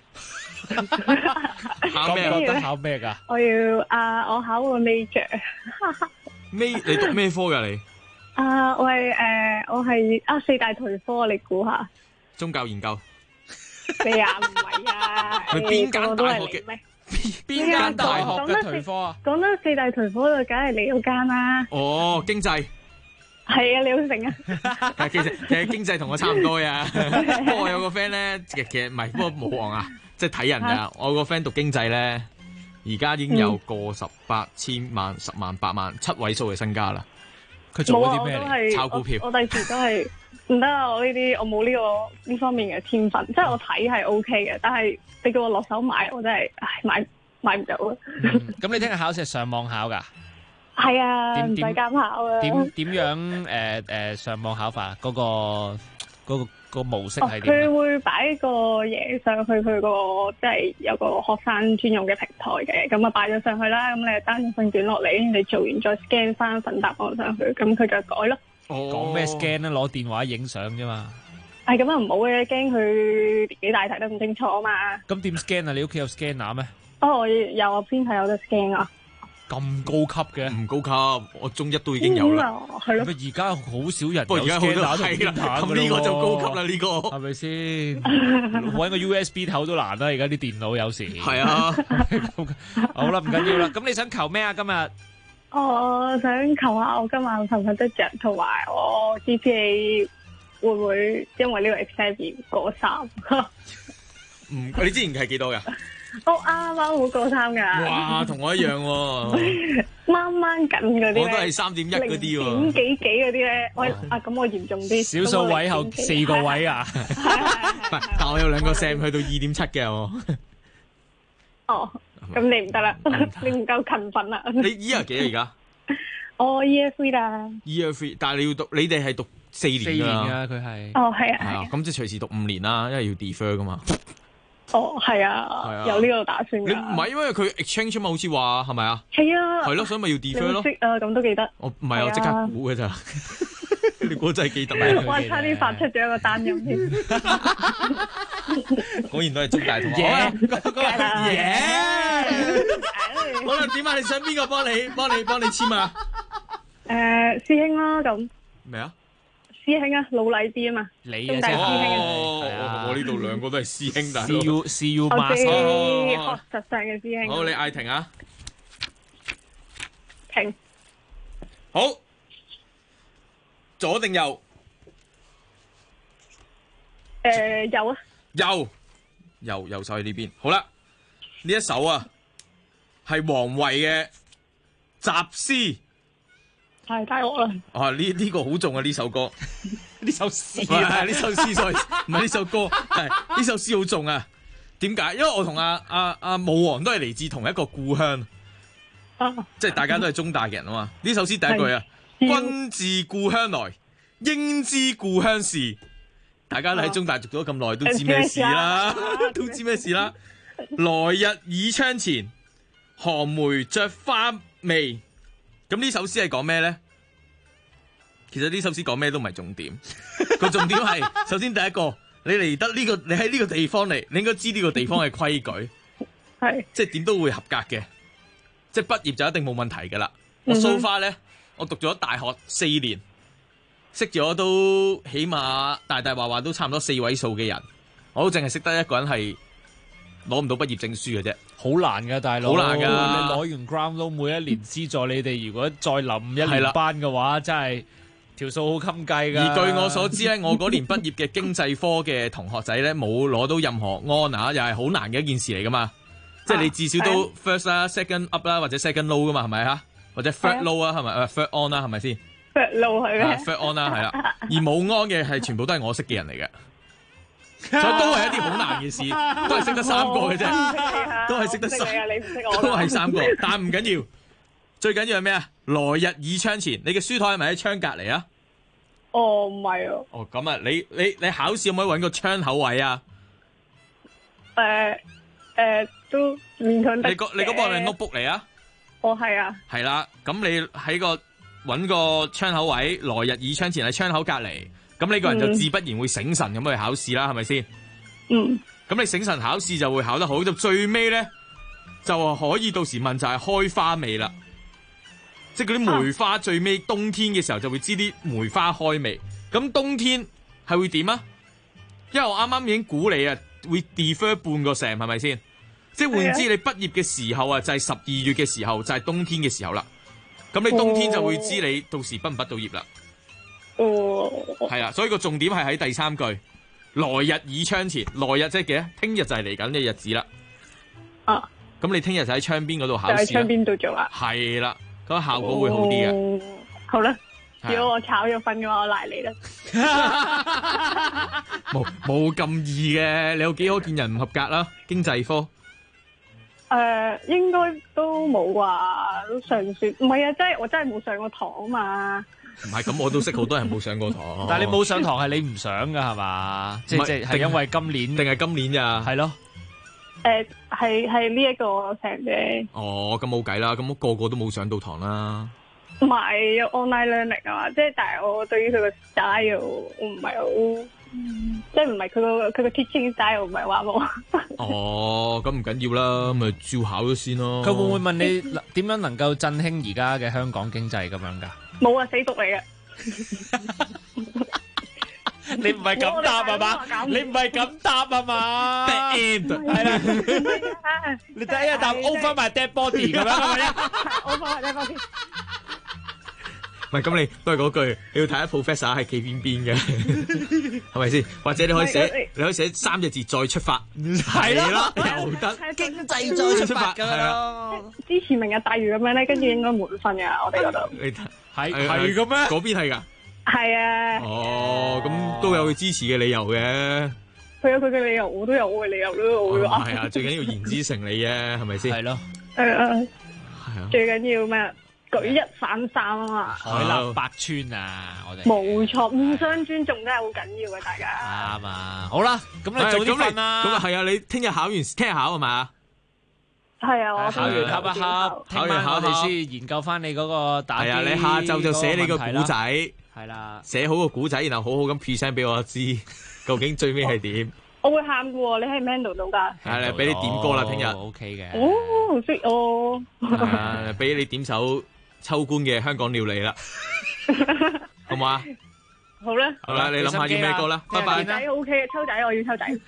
考咩？ 覺得考咩㗎？ 我要我考個 major。 你讀咩科㗎你？ 我係四大頹科，你估下？ 宗教研究。 你啊，唔係啊？ 係邊間大學嘅？邊間大學嘅頹科啊？ 講得四大頹科就梗係你嗰間啦。 哦，經濟。 係啊，你好醒啊！ 其實經濟同我差唔多呀。不過我有個 friend 咧，其實唔係，不過冇望啊，即係睇人㗎。我個 friend 讀經濟咧，而家已經有過18千萬、10萬、8萬7位數嘅身家啦。佢做咗啲咩嚟？炒股票。我第時都係唔得啊！我呢啲我冇呢方面嘅天分，即係我睇係 OK 嘅，但係你叫我落手買，我真係買唔到啊！ 咁你聽日考試係上網考㗎？ 係啊，唔使監考啊。 點樣上網考法？嗰個模式係點？ 佢會擺個嘢上去佢個即係有個學生專用嘅平台嘅，咁啊擺咗上去啦。咁你單咗份卷落嚟，你做完再 scan 翻份答案上去，咁佢就改咯。 講咩 scan 咧？攞電話影相啫嘛。 係咁啊，唔好嘅，驚佢年紀大睇得唔清楚啊嘛。 咁點 scan 啊？你屋企有 scanner 咩？ 我有啊，邊係有得 scan 啊？ 咁高級嘅？ 唔高級，我中一都已經有啦。 係咯。 而家好少人， 不過而家好多係啦，咁呢個就高級啦，呢個係咪先？搵個 USB 頭都難啦，而家啲電腦有時。係啊。 好啦，唔緊要啦。咁你想求咩啊？今日？ 我想求下我今晚瞓唔瞓得着，同埋我 GPA 會唔會因為呢個 exam 而過3？ 你之前係幾多㗎？ 我啱啱好過3㗎。 哇，同我一樣喎。 掹緊嗰啲。 我都係3.1嗰啲喎。 0.幾嗰啲咧，咁我嚴重啲。 少數位後4個位啊。 但我有2個 Sam 去到2.7嘅我。 哦，咁你唔得啦，你唔夠勤奮啦。 你 year 幾啊而家？ 我 year 3啦。 year 3，但係你哋係讀4年㗎。4年啊，佢係。 哦，係啊。 係啊，咁即係隨時讀5年啦，因為要 defer 㗎嘛。 哦，係啊，有呢個打算㗎。 你唔係因為佢 exchange 嘛？好似話係咪啊？ 係啊。係咯，所以咪要 defer 咯。 識啊，咁都記得。 我唔係我即刻估㗎咋。你估真係記得咩？ 我差啲發出咗一個單音添。 果然都係中大同學。好啦，點啊？你想邊個幫你簽啊？ 師兄啦，咁。 咩啊？ 師兄啊，老禮啲啊嘛。 你中大師兄啊。我呢度2個都係師兄，大佬。 See you， 我最學術上嘅師兄。 好，你嗌停啊！ 停。 好。左定右？ 右啊。 右手喺呢邊。好啦，呢一首啊係王維嘅《雜詩》。 太大鑊啦！ 啊，呢個好重啊！呢首歌， 呢首詩係呢首詩，所以唔係呢首歌，係呢首詩好重啊！點解？因為我同阿武王都係嚟自同一個故鄉，即係大家都係中大嘅人啊嘛。呢首詩第一句啊，君自故鄉來，應知故鄉事。大家都喺中大讀咗咁耐，都知咩事啦，都知咩事啦。來日倚窗前，寒梅著花未。咁呢首詩係講咩咧？其實呢首詩講咩都唔係重點，個重點係首先第一個，你嚟得呢個，你喺呢個地方嚟，你應該知呢個地方嘅規矩，係即係點都會合格嘅，即係畢業就一定冇問題噶啦。我 so far 咧，我讀咗大學4年，識咗都起碼大話都差唔多4位數嘅人，我都淨係識得一個人係攞唔到畢業證書嘅啫。 好難噶，大佬， 好難噶。 你攞完 ground loan 每一年資助你哋，如果再臨1年班嘅話，真係條數好襟計噶。 而據我所知咧，我嗰年畢業嘅經濟科嘅同學仔咧，冇攞到任何 honour，又係好難嘅一件事嚟噶嘛。即係你至少都 first 啦、second up 啦，或者 second low 噶嘛，係咪啊？或者 third low 啊，係咪？third on 啦，係咪先 ？third low 係咩 ？third on 啦，係啦。而冇 on 嘅係全部都係我識嘅人嚟嘅。所以都係一啲好難嘅事，都係識得3個嘅啫，都係識得3， 你唔識我， 都係3個，但唔緊要，最緊要係咩啊？來日倚窗前，你嘅書台係咪喺窗隔離啊？ 哦，唔係啊。 哦，咁啊，你考試可唔可以揾個窗口位啊？ 都勉強得嘅。 你嗰部係咪 notebook 嚟啊？ 哦，係啊。 係啦，咁你喺揾個窗口位，來日倚窗前喺窗口隔離。咁呢個人就自不然會醒神咁去考試啦，係咪先？ 咁你醒神考試就會考得好，到最尾咧就可以到時問就係開花未啦。即係嗰啲梅花最尾冬天嘅時候就會知啲梅花開未。咁冬天係會點啊？因為我啱啱已經估你啊，會 defer 半個 sem 係咪先？即係換言之，你畢業嘅時候啊，就係12月嘅時候，就係冬天嘅時候啦。咁你冬天就會知你到時畢唔畢到業啦。係啊，所以個重點係喺第3句，來日已窗前。來日即係幾多？聽日就係嚟緊嘅日子啦。咁你聽日就喺窗邊嗰度考試。就喺窗邊度做啦。 係啦，咁效果會好啲嘅。 好啦。如果我炒咗分嘅話，我賴你啦。 冇咁易嘅，你有幾可見人唔合格啦？經濟科應該都冇啩，都上算。唔係啊，我真係冇上過堂啊嘛。 唔係咁，我都識好多人冇上過堂。 但係你冇上堂係你唔想噶係嘛？即係因為今年定係今年咋？ 係咯。 係呢一個成嘅。 哦，咁冇計啦，咁個個都冇上到堂啦。 唔係有 online learning 啊嘛，但係我對於佢個 style 我唔係好，即係唔係佢個 teaching style 唔係話冇。 哦，咁唔緊要啦，咪照考咗先咯。 佢會唔會問你點樣能夠振興而家嘅香港經濟咁樣㗎？ 冇啊，死讀嚟嘅。 你唔係咁答係嘛？你唔係咁答係嘛？係啦，你第一日答 over my dead body 咁樣係咪啊 ？over my dead body。 唔係咁，你都係嗰句，你要睇下 professor 係企邊嘅，係咪先？或者你可以寫3隻字再出發，係啦，又得經濟再出發咁樣咯。 支持明日大嶼咁樣咧，跟住應該滿分㗎，我哋嗰度。 你係嘅咩？ 嗰邊係㗎。 係啊。 哦，咁都有佢支持嘅理由嘅。 佢有佢嘅理由，我都有我嘅理由咯。我會話。係啊，最緊要言之成理啫，係咪先？ 係咯。 係啊。最緊要咩？舉一反三啊嘛， 海納百川啊，我哋冇錯，互相尊重真係好緊要嘅，大家啱啊！好啦，咁你早啲瞓啦。 咁啊係啊，你聽日考係嘛？ 係啊，我考完恰一恰，聽晚我哋先研究翻你嗰個打機。 係啊，你下晝就寫你個古仔， 係啦， 寫好個古仔，然後好好咁 present 俾我知，究竟最尾係點？ 我會喊嘅喎，你喺 Mando 度㗎？ 係啊，俾你點歌啦，聽日 OK 嘅。 哦，好識哦。 係啊，俾你點首秋官嘅香港料理啦，好唔好啊？ 好啦， 好啦，你諗下要咩歌啦？拜拜。 仔 OK 嘅，秋仔我要秋仔。